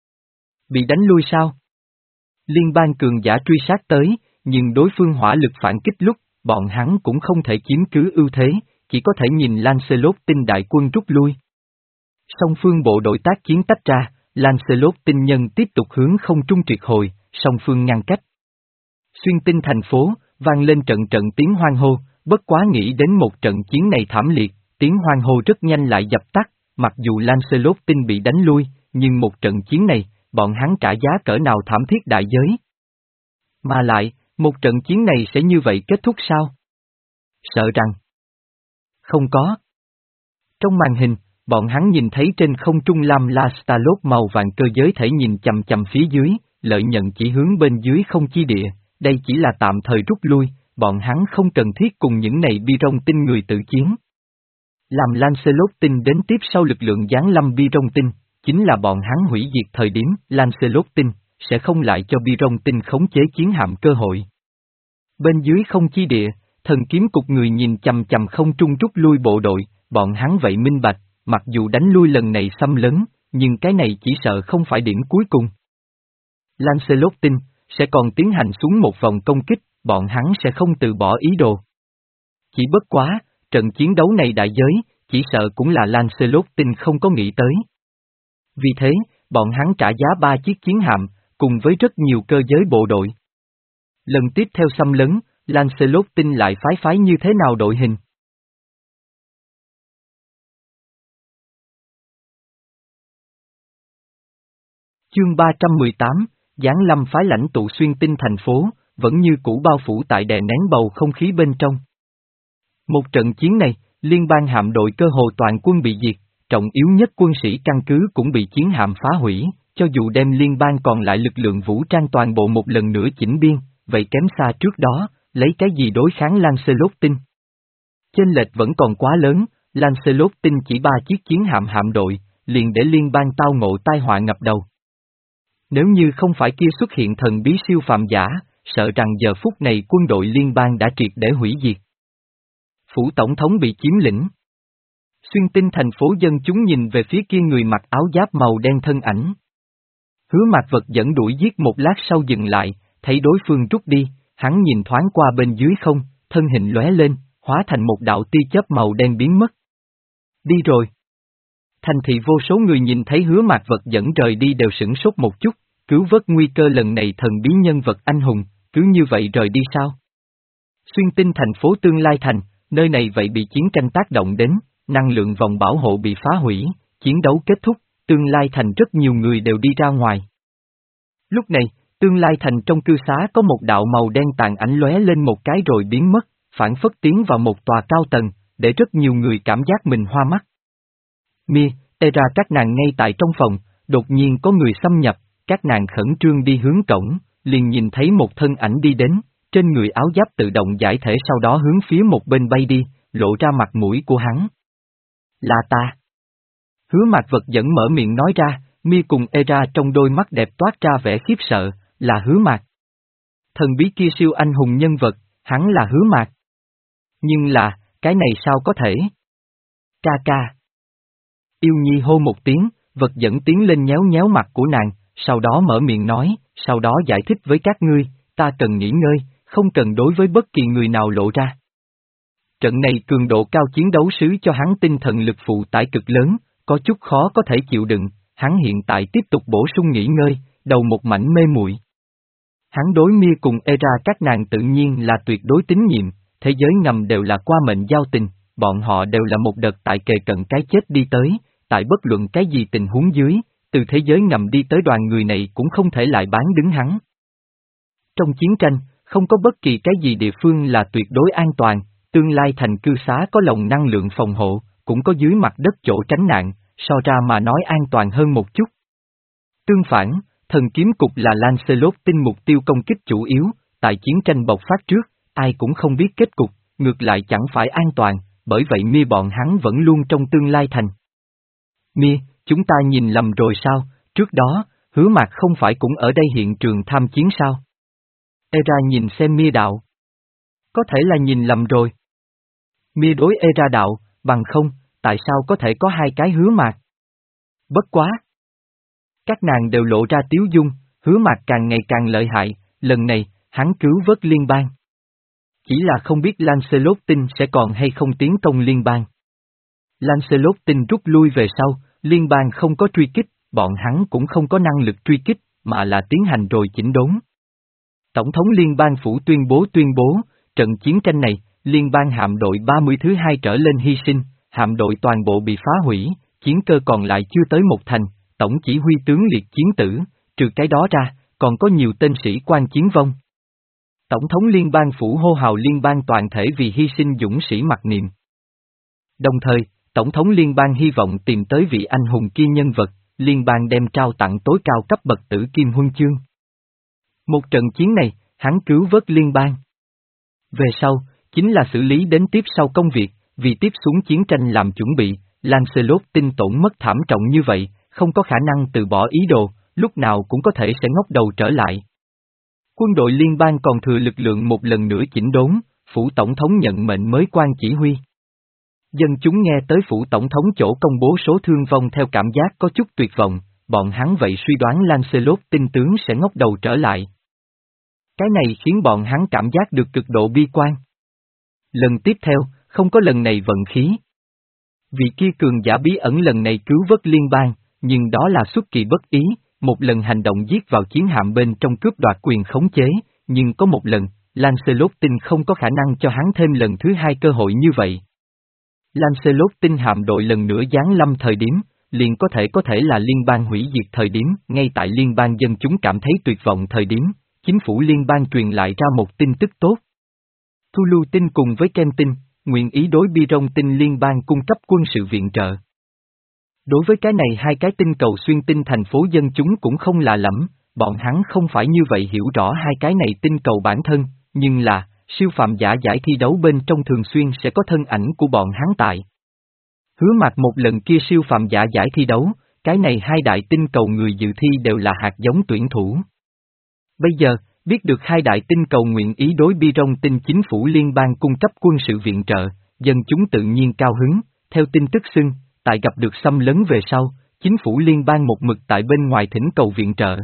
Bị đánh lui sao? Liên bang cường giả truy sát tới, nhưng đối phương hỏa lực phản kích lúc, bọn hắn cũng không thể chiếm cứ ưu thế, chỉ có thể nhìn Lancelot tinh đại quân rút lui. Song phương bộ đội tác chiến tách ra, Lancelot tinh nhân tiếp tục hướng không trung triệt hồi, song phương ngăn cách. Xuyên tinh thành phố, vang lên trận trận tiếng hoan hô, bất quá nghĩ đến một trận chiến này thảm liệt, tiếng hoan hô rất nhanh lại dập tắt, mặc dù Lancelot tinh bị đánh lui, nhưng một trận chiến này, bọn hắn trả giá cỡ nào thảm thiết đại giới. Mà lại, Một trận chiến này sẽ như vậy kết thúc sao? Sợ rằng không có. Trong màn hình, bọn hắn nhìn thấy trên không trung lam la Starlord màu vàng cơ giới thể nhìn chầm chầm phía dưới, lợi nhận chỉ hướng bên dưới không chi địa, đây chỉ là tạm thời rút lui, bọn hắn không cần thiết cùng những này bi rong tinh người tự chiến. Làm Lancelot tinh đến tiếp sau lực lượng giáng lâm bi rong tinh, chính là bọn hắn hủy diệt thời điểm Lancelot tinh, sẽ không lại cho bi rong tinh khống chế chiến hạm cơ hội. Bên dưới không chi địa, thần kiếm cục người nhìn chầm chầm không trung rút lui bộ đội, bọn hắn vậy minh bạch, mặc dù đánh lui lần này xâm lấn, nhưng cái này chỉ sợ không phải điểm cuối cùng. Lancelot tinh, sẽ còn tiến hành xuống một vòng công kích, bọn hắn sẽ không từ bỏ ý đồ. Chỉ bất quá, trận chiến đấu này đại giới, chỉ sợ cũng là Lancelot tinh không có nghĩ tới. Vì thế, bọn hắn trả giá ba chiếc chiến hạm, cùng với rất nhiều cơ giới bộ đội. Lần tiếp theo xâm lấn, Lancelot tinh lại phái phái như thế nào đội hình? Chương ba trăm mười tám, Giáng lâm phái lãnh tụ xuyên tinh thành phố, vẫn như cũ bao phủ tại đè nén bầu không khí bên trong. Một trận chiến này, liên bang hạm đội cơ hồ toàn quân bị diệt, trọng yếu nhất quân sĩ căn cứ cũng bị chiến hạm phá hủy, cho dù đem liên bang còn lại lực lượng vũ trang toàn bộ một lần nữa chỉnh biên, vậy kém xa trước đó, lấy cái gì đối kháng Lancelot tinh. Chênh lệch vẫn còn quá lớn, Lancelot tinh chỉ ba chiếc chiến hạm hạm đội, liền để liên bang tao ngộ tai họa ngập đầu. Nếu như không phải kia xuất hiện thần bí siêu phàm giả, sợ rằng giờ phút này quân đội liên bang đã triệt để hủy diệt. Phủ tổng thống bị chiếm lĩnh. Xuyên tinh thành phố dân chúng nhìn về phía kia người mặc áo giáp màu đen thân ảnh. Hứa Mạc Vật dẫn đuổi giết một lát sau dừng lại, thấy đối phương rút đi, hắn nhìn thoáng qua bên dưới không, thân hình lóe lên, hóa thành một đạo tia chớp màu đen biến mất. Đi rồi. Thành thị vô số người nhìn thấy Hứa Mạc Vật dẫn rời đi đều sửng sốt một chút, cứu vớt nguy cơ lần này thần bí nhân vật anh hùng, cứ như vậy rời đi sao? Xuyên tinh thành phố tương lai thành, nơi này vậy bị chiến tranh tác động đến, năng lượng vòng bảo hộ bị phá hủy, chiến đấu kết thúc, tương lai thành rất nhiều người đều đi ra ngoài. Lúc này, tương lai thành trong cư xá có một đạo màu đen tàn ảnh lóe lên một cái rồi biến mất, phản phất tiến vào một tòa cao tầng, để rất nhiều người cảm giác mình hoa mắt. Mia, Era các nàng ngay tại trong phòng, đột nhiên có người xâm nhập, các nàng khẩn trương đi hướng cổng, liền nhìn thấy một thân ảnh đi đến, trên người áo giáp tự động giải thể sau đó hướng phía một bên bay đi, lộ ra mặt mũi của hắn. Là ta. Hứa Mạc Vật dẫn mở miệng nói ra, Mia cùng Era trong đôi mắt đẹp toát ra vẻ khiếp sợ, là Hứa Mạc. Thần bí kia siêu anh hùng nhân vật, hắn là Hứa Mạc. Nhưng là, cái này sao có thể? Ca ca. Yêu Nhi hô một tiếng, Vật dẫn tiến lên nhéo nhéo mặt của nàng, sau đó mở miệng nói, sau đó giải thích với các ngươi, ta cần nghỉ ngơi, không cần đối với bất kỳ người nào lộ ra. Trận này cường độ cao chiến đấu sứ cho hắn tinh thần lực phụ tải cực lớn, có chút khó có thể chịu đựng, hắn hiện tại tiếp tục bổ sung nghỉ ngơi, đầu một mảnh mê muội. Hắn đối Mia cùng Era các nàng tự nhiên là tuyệt đối tín nhiệm, thế giới ngầm đều là qua mệnh giao tình, bọn họ đều là một đợt tại kề cận cái chết đi tới, tại bất luận cái gì tình huống dưới, từ thế giới ngầm đi tới đoàn người này cũng không thể lại bán đứng hắn. Trong chiến tranh, không có bất kỳ cái gì địa phương là tuyệt đối an toàn, tương lai thành cư xá có lồng năng lượng phòng hộ, cũng có dưới mặt đất chỗ tránh nạn, so ra mà nói an toàn hơn một chút. Tương phản, thần kiếm cục là Lancelot tinh mục tiêu công kích chủ yếu, tại chiến tranh bộc phát trước, ai cũng không biết kết cục, ngược lại chẳng phải an toàn, bởi vậy Mia bọn hắn vẫn luôn trong tương lai thành. Mia, chúng ta nhìn lầm rồi sao, trước đó, Hứa Mạc không phải cũng ở đây hiện trường tham chiến sao? Era nhìn xem Mia đạo. Có thể là nhìn lầm rồi. Mia đối Era đạo, bằng không, tại sao có thể có hai cái Hứa Mạc? Bất quá. Các nàng đều lộ ra tiếu dung, Hứa Mạc càng ngày càng lợi hại, lần này, hắn cứu vớt liên bang. Chỉ là không biết Lancelot tinh sẽ còn hay không tiến công liên bang. Lancelot tinh rút lui về sau, liên bang không có truy kích, bọn hắn cũng không có năng lực truy kích, mà là tiến hành rồi chỉnh đốn. Tổng thống liên bang phủ tuyên bố tuyên bố, trận chiến tranh này, liên bang hạm đội ba mươi thứ hai trở lên hy sinh, hạm đội toàn bộ bị phá hủy, chiến cơ còn lại chưa tới một thành, tổng chỉ huy tướng liệt chiến tử, trừ cái đó ra, còn có nhiều tên sĩ quan chiến vong. Tổng thống liên bang phủ hô hào liên bang toàn thể vì hy sinh dũng sĩ mặc niệm. Đồng thời, Tổng thống liên bang hy vọng tìm tới vị anh hùng kia nhân vật, liên bang đem trao tặng tối cao cấp bậc tử kim huân chương. Một trận chiến này, hắn cứu vớt liên bang. Về sau, chính là xử lý đến tiếp sau công việc, vì tiếp xuống chiến tranh làm chuẩn bị, Lancelot tin tổn mất thảm trọng như vậy, không có khả năng từ bỏ ý đồ, lúc nào cũng có thể sẽ ngóc đầu trở lại. Quân đội liên bang còn thừa lực lượng một lần nữa chỉnh đốn, phủ tổng thống nhận mệnh mới quan chỉ huy. Dân chúng nghe tới phủ tổng thống chỗ công bố số thương vong theo cảm giác có chút tuyệt vọng, bọn hắn vậy suy đoán Lancelot tinh tướng sẽ ngóc đầu trở lại. Cái này khiến bọn hắn cảm giác được cực độ bi quan. Lần tiếp theo, không có lần này vận khí. Vị kia cường giả bí ẩn lần này cứu vớt liên bang, nhưng đó là xuất kỳ bất ý, một lần hành động giết vào chiến hạm bên trong cướp đoạt quyền khống chế, nhưng có một lần, Lancelot tin không có khả năng cho hắn thêm lần thứ hai cơ hội như vậy. Lancelot tin hạm đội lần nữa giáng lâm thời điểm, liền có thể có thể là liên bang hủy diệt thời điểm, ngay tại liên bang dân chúng cảm thấy tuyệt vọng thời điểm, chính phủ liên bang truyền lại ra một tin tức tốt. Thu Lưu tin cùng với Kem tin, nguyện ý đối Biron tin liên bang cung cấp quân sự viện trợ. Đối với cái này hai cái tinh cầu xuyên tinh thành phố dân chúng cũng không lạ lẫm, bọn hắn không phải như vậy hiểu rõ hai cái này tinh cầu bản thân, nhưng là, siêu phàm giả giải thi đấu bên trong thường xuyên sẽ có thân ảnh của bọn hắn tại. Hứa Mạc một lần kia siêu phàm giả giải thi đấu, cái này hai đại tinh cầu người dự thi đều là hạt giống tuyển thủ. Bây giờ, biết được hai đại tinh cầu nguyện ý đối Biron tinh chính phủ liên bang cung cấp quân sự viện trợ, dân chúng tự nhiên cao hứng, theo tin tức xưng, tại gặp được xâm lấn về sau, chính phủ liên bang một mực tại bên ngoài thỉnh cầu viện trợ.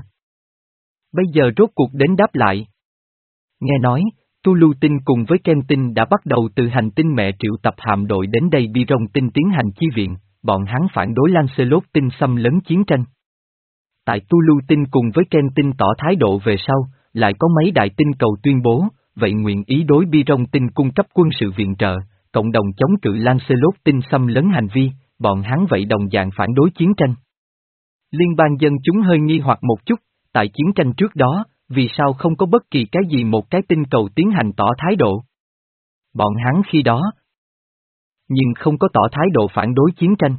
Bây giờ rốt cuộc đến đáp lại. Nghe nói, Tu Lưu tinh cùng với Kem tinh đã bắt đầu từ hành tinh mẹ triệu tập hạm đội đến đây Biron tinh tiến hành chi viện, bọn hắn phản đối Lancelot tinh xâm lấn chiến tranh. Tại Tu Lưu tinh cùng với Kem tinh tỏ thái độ về sau, lại có mấy đại tinh cầu tuyên bố, vậy nguyện ý đối Biron tinh cung cấp quân sự viện trợ, cộng đồng chống cự Lancelot tinh xâm lấn hành vi, bọn hắn vậy đồng dạng phản đối chiến tranh. Liên bang dân chúng hơi nghi hoặc một chút, tại chiến tranh trước đó, vì sao không có bất kỳ cái gì một cái tinh cầu tiến hành tỏ thái độ? Bọn hắn khi đó, nhưng không có tỏ thái độ phản đối chiến tranh.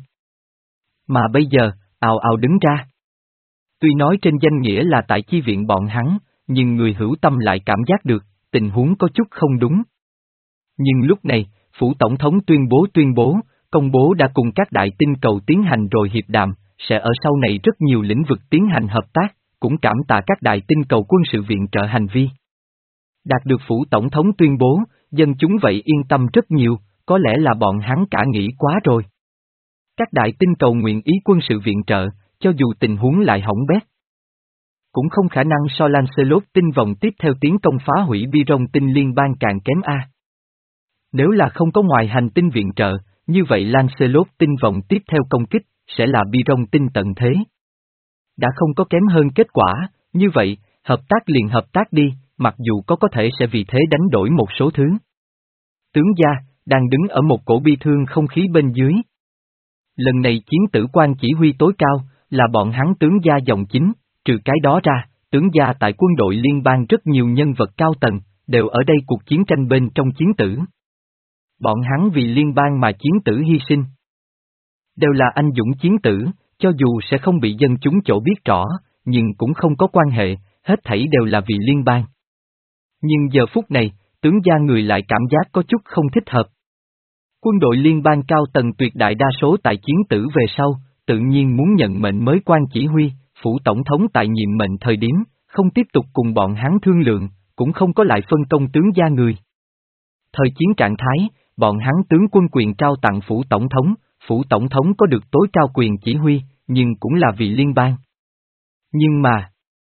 Mà bây giờ, ào ào đứng ra. Tuy nói trên danh nghĩa là tại chi viện bọn hắn, nhưng người hữu tâm lại cảm giác được, tình huống có chút không đúng. Nhưng lúc này, phủ tổng thống tuyên bố tuyên bố, công bố đã cùng các đại tinh cầu tiến hành rồi hiệp đàm, sẽ ở sau này rất nhiều lĩnh vực tiến hành hợp tác, cũng cảm tạ các đại tinh cầu quân sự viện trợ hành vi. Đạt được phủ tổng thống tuyên bố, dân chúng vậy yên tâm rất nhiều, có lẽ là bọn hắn cả nghĩ quá rồi. Các đại tinh cầu nguyện ý quân sự viện trợ, cho dù tình huống lại hỏng bét. Cũng không khả năng so Lancelot tinh vòng tiếp theo tiến công phá hủy Biron tinh liên bang càng kém a. Nếu là không có ngoài hành tinh viện trợ, như vậy Lancelot tinh vòng tiếp theo công kích, sẽ là Biron tinh tận thế. Đã không có kém hơn kết quả, như vậy, hợp tác liền hợp tác đi, mặc dù có có thể sẽ vì thế đánh đổi một số thứ. Tướng gia, đang đứng ở một cổ bi thương không khí bên dưới. Lần này chiến tử quan chỉ huy tối cao, là bọn hắn tướng gia dòng chính, trừ cái đó ra, tướng gia tại quân đội liên bang rất nhiều nhân vật cao tầng, đều ở đây cuộc chiến tranh bên trong chiến tử. Bọn hắn vì liên bang mà chiến tử hy sinh. Đều là anh dũng chiến tử, cho dù sẽ không bị dân chúng chỗ biết rõ, nhưng cũng không có quan hệ, hết thảy đều là vì liên bang. Nhưng giờ phút này, tướng gia người lại cảm giác có chút không thích hợp. Quân đội liên bang cao tầng tuyệt đại đa số tại chiến tử về sau, tự nhiên muốn nhận mệnh mới quan chỉ huy, phủ tổng thống tại nhiệm mệnh thời điểm, không tiếp tục cùng bọn hắn thương lượng, cũng không có lại phân công tướng gia người. Thời chiến trạng thái, bọn hắn tướng quân quyền trao tặng phủ tổng thống, phủ tổng thống có được tối cao quyền chỉ huy, nhưng cũng là vì liên bang. Nhưng mà,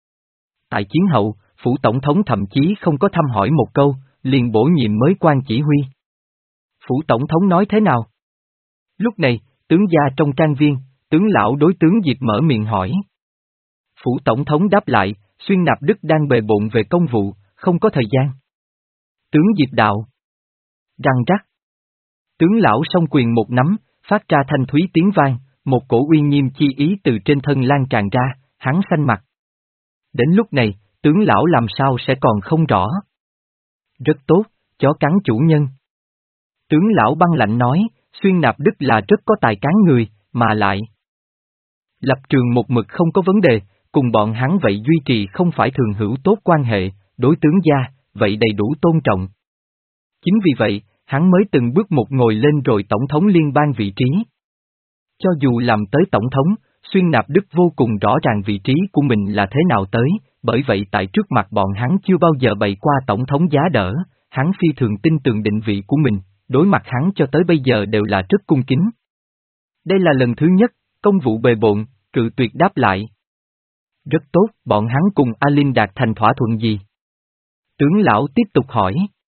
tại chiến hậu, phủ tổng thống thậm chí không có thăm hỏi một câu, liền bổ nhiệm mới quan chỉ huy. Phủ tổng thống nói thế nào? Lúc này, tướng gia trong trang viên, tướng lão đối tướng Diệp mở miệng hỏi. Phủ tổng thống đáp lại, Xuyên Nạp Đức đang bề bộn về công vụ, không có thời gian. Tướng Diệp đạo. Răng rắc. Tướng lão song quyền một nắm, phát ra thanh thúy tiếng vang, một cổ uy nghiêm chi ý từ trên thân lan tràn ra, hắn xanh mặt. Đến lúc này, tướng lão làm sao sẽ còn không rõ. Rất tốt, chó cắn chủ nhân. Tướng lão băng lạnh nói, Xuyên Nạp Đức là rất có tài cán người, mà lại. Lập trường một mực không có vấn đề, cùng bọn hắn vậy duy trì không phải thường hữu tốt quan hệ, đối tướng gia, vậy đầy đủ tôn trọng. Chính vì vậy, hắn mới từng bước một ngồi lên rồi tổng thống liên bang vị trí. Cho dù làm tới tổng thống, Xuyên Nạp Đức vô cùng rõ ràng vị trí của mình là thế nào tới, bởi vậy tại trước mặt bọn hắn chưa bao giờ bày qua tổng thống giá đỡ, hắn phi thường tin tưởng định vị của mình, đối mặt hắn cho tới bây giờ đều là rất cung kính. Đây là lần thứ nhất, công vụ bề bộn, cự tuyệt đáp lại. Rất tốt, bọn hắn cùng Alin đạt thành thỏa thuận gì? Tướng lão tiếp tục hỏi.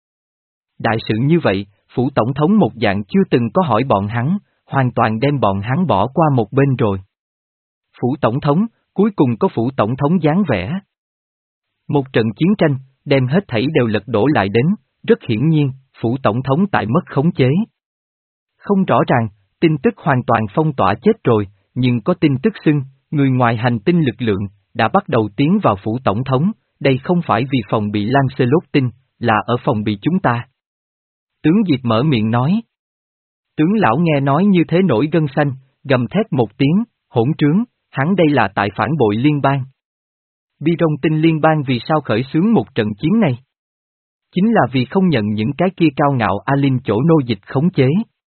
Đại sự như vậy, phủ tổng thống một dạng chưa từng có hỏi bọn hắn, hoàn toàn đem bọn hắn bỏ qua một bên rồi. Phủ tổng thống, cuối cùng có phủ tổng thống dáng vẻ. Một trận chiến tranh, đem hết thảy đều lật đổ lại đến, rất hiển nhiên, phủ tổng thống tại mất khống chế. Không rõ ràng, tin tức hoàn toàn phong tỏa chết rồi, nhưng có tin tức xưng, người ngoài hành tinh lực lượng, đã bắt đầu tiến vào phủ tổng thống, đây không phải vì phòng bị Lancelot tin, là ở phòng bị chúng ta. Tướng Diệp mở miệng nói. Tướng lão nghe nói như thế nổi gân xanh, gầm thét một tiếng, hỗn trướng, hắn đây là tại phản bội liên bang. Bi rong tinh liên bang vì sao khởi xướng một trận chiến này? Chính là vì không nhận những cái kia cao ngạo Alin chỗ nô dịch khống chế.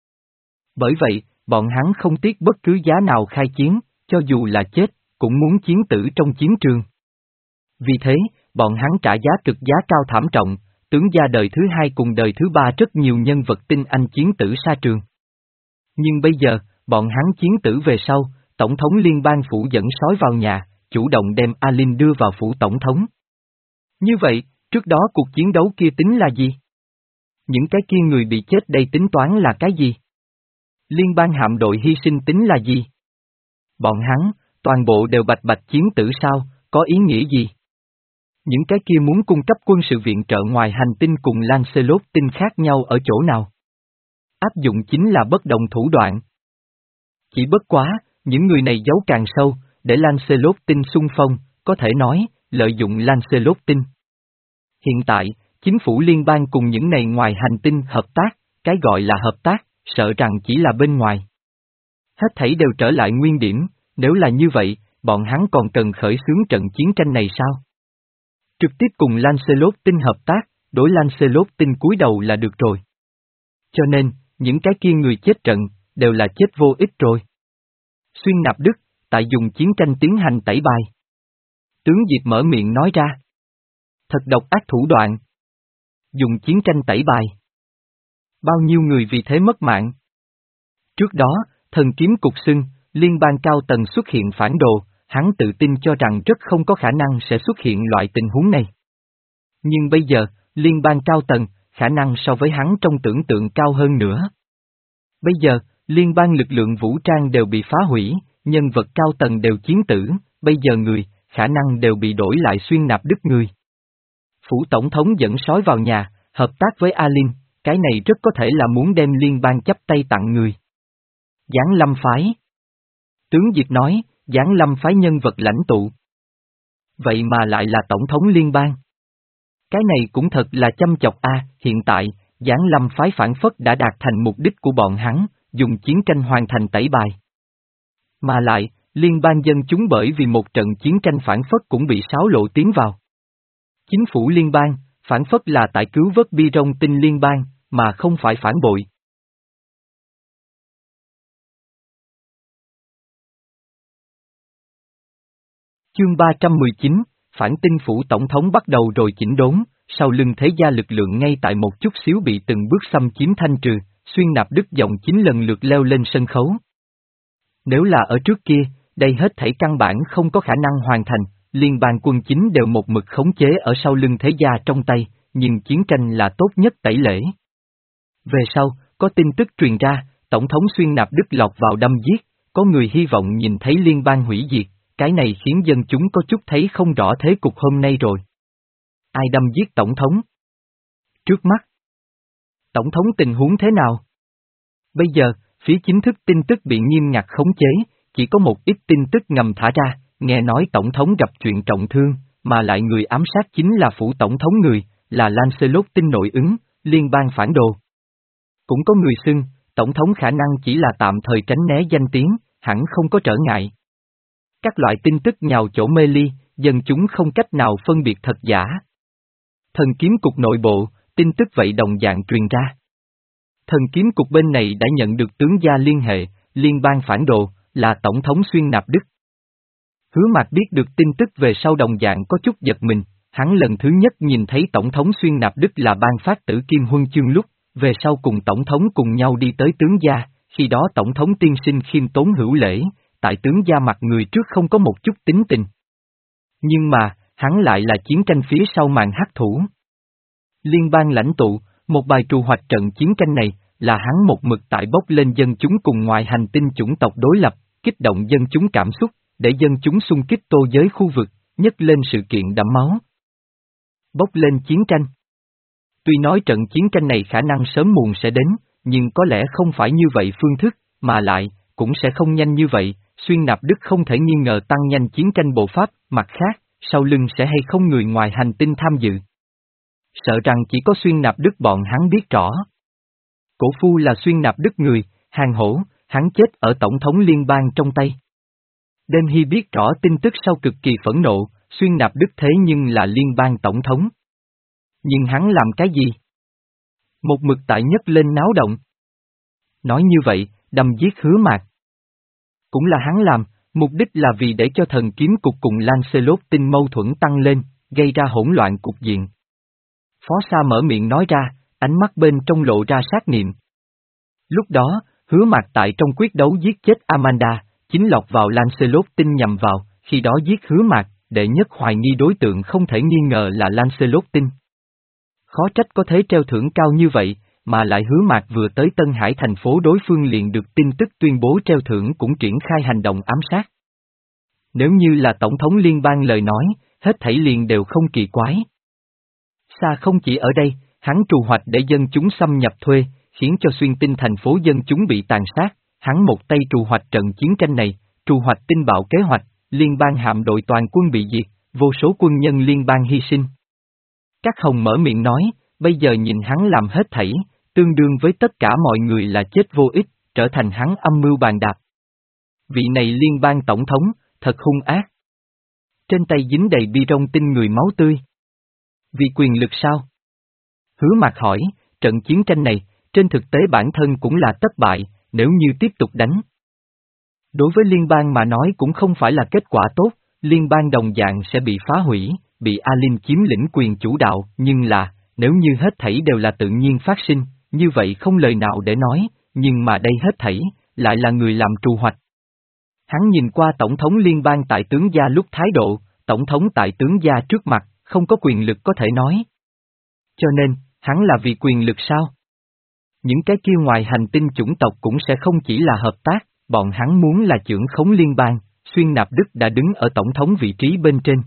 Bởi vậy, bọn hắn không tiếc bất cứ giá nào khai chiến, cho dù là chết, cũng muốn chiến tử trong chiến trường. Vì thế, bọn hắn trả giá cực giá cao thảm trọng, tướng gia đời thứ hai cùng đời thứ ba rất nhiều nhân vật tinh anh chiến tử xa trường. Nhưng bây giờ, bọn hắn chiến tử về sau, Tổng thống liên bang phủ dẫn sói vào nhà, chủ động đem Alin đưa vào phủ tổng thống. Như vậy, trước đó cuộc chiến đấu kia tính là gì? Những cái kia người bị chết đây tính toán là cái gì? Liên bang hạm đội hy sinh tính là gì? Bọn hắn, toàn bộ đều bạch bạch chiến tử sao, có ý nghĩa gì? Những cái kia muốn cung cấp quân sự viện trợ ngoài hành tinh cùng Lancelot tinh khác nhau ở chỗ nào? Áp dụng chính là bất đồng thủ đoạn. Chỉ bất quá, những người này giấu càng sâu, để Lancelot tinh xung phong, có thể nói, lợi dụng Lancelot tinh. Hiện tại, chính phủ liên bang cùng những này ngoài hành tinh hợp tác, cái gọi là hợp tác, sợ rằng chỉ là bên ngoài. Hết thảy đều trở lại nguyên điểm, nếu là như vậy, bọn hắn còn cần khởi xướng trận chiến tranh này sao? Trực tiếp cùng Lancelot tinh hợp tác, đối Lancelot tinh cúi đầu là được rồi. Cho nên, những cái kia người chết trận, đều là chết vô ích rồi. Xuyên Nạp Đức, tại dùng chiến tranh tiến hành tẩy bài. Tướng Diệp mở miệng nói ra. Thật độc ác thủ đoạn. Dùng chiến tranh tẩy bài. Bao nhiêu người vì thế mất mạng. Trước đó, thần kiếm cục xưng, liên bang cao tầng xuất hiện phản đồ, hắn tự tin cho rằng rất không có khả năng sẽ xuất hiện loại tình huống này. Nhưng bây giờ, liên bang cao tầng, khả năng so với hắn trong tưởng tượng cao hơn nữa. Bây giờ, liên bang lực lượng vũ trang đều bị phá hủy, nhân vật cao tầng đều chiến tử, bây giờ người, khả năng đều bị đổi lại Xuyên Nạp Đức người. Phủ tổng thống dẫn sói vào nhà, hợp tác với Alin, cái này rất có thể là muốn đem liên bang chấp tay tặng người. Giáng Lâm phái. Tướng Diệp nói, Giáng Lâm phái nhân vật lãnh tụ. Vậy mà lại là tổng thống liên bang. Cái này cũng thật là chăm chọc a. Hiện tại, Giáng Lâm phái phản phất đã đạt thành mục đích của bọn hắn, dùng chiến tranh hoàn thành tẩy bài. Mà lại, liên bang dân chúng bởi vì một trận chiến tranh phản phất cũng bị xáo lộ tiến vào. Chính phủ liên bang, phản phất là tại cứu vớt bi rong tinh liên bang, mà không phải phản bội. Chương ba trăm mười chín, phản tinh phủ tổng thống bắt đầu rồi chỉnh đốn, sau lưng thế gia lực lượng ngay tại một chút xíu bị từng bước xâm chiếm thanh trừ, Xuyên Nạp Đức giọng chính lần lượt leo lên sân khấu. Nếu là ở trước kia, đây hết thảy căn bản không có khả năng hoàn thành, liên bang quân chính đều một mực khống chế ở sau lưng thế gia trong tay, nhưng chiến tranh là tốt nhất tẩy lễ. Về sau, có tin tức truyền ra, Tổng thống Xuyên Nạp Đức lọt vào đâm giết, có người hy vọng nhìn thấy liên bang hủy diệt, cái này khiến dân chúng có chút thấy không rõ thế cục hôm nay rồi. Ai đâm giết Tổng thống? Trước mắt. Tổng thống tình huống thế nào? Bây giờ, phía chính thức tin tức bị nghiêm ngặt khống chế, chỉ có một ít tin tức ngầm thả ra, nghe nói Tổng thống gặp chuyện trọng thương, mà lại người ám sát chính là phủ Tổng thống người, là Lancelot tinh nội ứng, liên bang phản đồ. Cũng có người xưng, tổng thống khả năng chỉ là tạm thời tránh né danh tiếng, hẳn không có trở ngại. Các loại tin tức nhào chỗ mê ly, dân chúng không cách nào phân biệt thật giả. Thần kiếm cục nội bộ, tin tức vậy đồng dạng truyền ra. Thần kiếm cục bên này đã nhận được tướng gia liên hệ, liên bang phản đồ, là tổng thống Xuyên Nạp Đức. Hứa Mạc biết được tin tức về sau đồng dạng có chút giật mình, hắn lần thứ nhất nhìn thấy tổng thống Xuyên Nạp Đức là ban phát tử kim huân chương lúc, về sau cùng tổng thống cùng nhau đi tới tướng gia, khi đó tổng thống tiên sinh khiêm tốn hữu lễ, tại tướng gia mặt người trước không có một chút tính tình. Nhưng mà, hắn lại là chiến tranh phía sau màn hắc thủ. Liên bang lãnh tụ, một bài trù hoạch trận chiến tranh này, là hắn một mực tại bốc lên dân chúng cùng ngoài hành tinh chủng tộc đối lập, kích động dân chúng cảm xúc, để dân chúng xung kích tô giới khu vực, nhấc lên sự kiện đẫm máu. Bốc lên chiến tranh. Tuy nói trận chiến tranh này khả năng sớm muộn sẽ đến, nhưng có lẽ không phải như vậy phương thức, mà lại, cũng sẽ không nhanh như vậy, Xuyên Nạp Đức không thể nghi ngờ tăng nhanh chiến tranh bộ pháp, mặt khác, sau lưng sẽ hay không người ngoài hành tinh tham dự. Sợ rằng chỉ có Xuyên Nạp Đức bọn hắn biết rõ. Cổ phu là Xuyên Nạp Đức người, hàng hổ, hắn chết ở tổng thống liên bang trong tay. Đêm Hy biết rõ tin tức sau cực kỳ phẫn nộ, Xuyên Nạp Đức thế nhưng là liên bang tổng thống. Nhưng hắn làm cái gì? Một mực tại nhất lên náo động. Nói như vậy, đâm giết Hứa Mạc. Cũng là hắn làm, mục đích là vì để cho thần kiếm cục cùng Lancelot tinh mâu thuẫn tăng lên, gây ra hỗn loạn cục diện. Phó Sa mở miệng nói ra, ánh mắt bên trong lộ ra sát niệm. Lúc đó, Hứa Mạc tại trong quyết đấu giết chết Amanda, chính lọt vào Lancelot tinh nhằm vào, khi đó giết Hứa Mạc, đệ nhất hoài nghi đối tượng không thể nghi ngờ là Lancelot tinh. Khó trách có thế treo thưởng cao như vậy, mà lại Hứa Mạc vừa tới Tân Hải thành phố đối phương liền được tin tức tuyên bố treo thưởng cũng triển khai hành động ám sát. Nếu như là tổng thống liên bang lời nói, hết thảy liền đều không kỳ quái. Xa không chỉ ở đây, hắn trù hoạch để dân chúng xâm nhập thuê, khiến cho xuyên tinh thành phố dân chúng bị tàn sát, hắn một tay trù hoạch trận chiến tranh này, trù hoạch tinh bạo kế hoạch, liên bang hạm đội toàn quân bị diệt, vô số quân nhân liên bang hy sinh. Các hồng mở miệng nói, bây giờ nhìn hắn làm hết thảy, tương đương với tất cả mọi người là chết vô ích, trở thành hắn âm mưu bàn đạp. Vị này liên bang tổng thống, thật hung ác. Trên tay dính đầy bi rong tinh người máu tươi. Vì quyền lực sao? Hứa Mạc hỏi, trận chiến tranh này, trên thực tế bản thân cũng là thất bại, nếu như tiếp tục đánh. Đối với liên bang mà nói cũng không phải là kết quả tốt, liên bang đồng dạng sẽ bị phá hủy, bị Alin chiếm lĩnh quyền chủ đạo, nhưng là, nếu như hết thảy đều là tự nhiên phát sinh, như vậy không lời nào để nói, nhưng mà đây hết thảy, lại là người làm trù hoạch. Hắn nhìn qua tổng thống liên bang tại tướng gia lúc thái độ, tổng thống tại tướng gia trước mặt, không có quyền lực có thể nói. Cho nên, hắn là vì quyền lực sao? Những cái kia ngoài hành tinh chủng tộc cũng sẽ không chỉ là hợp tác, bọn hắn muốn là trưởng khống liên bang, Xuyên Nạp Đức đã đứng ở tổng thống vị trí bên trên.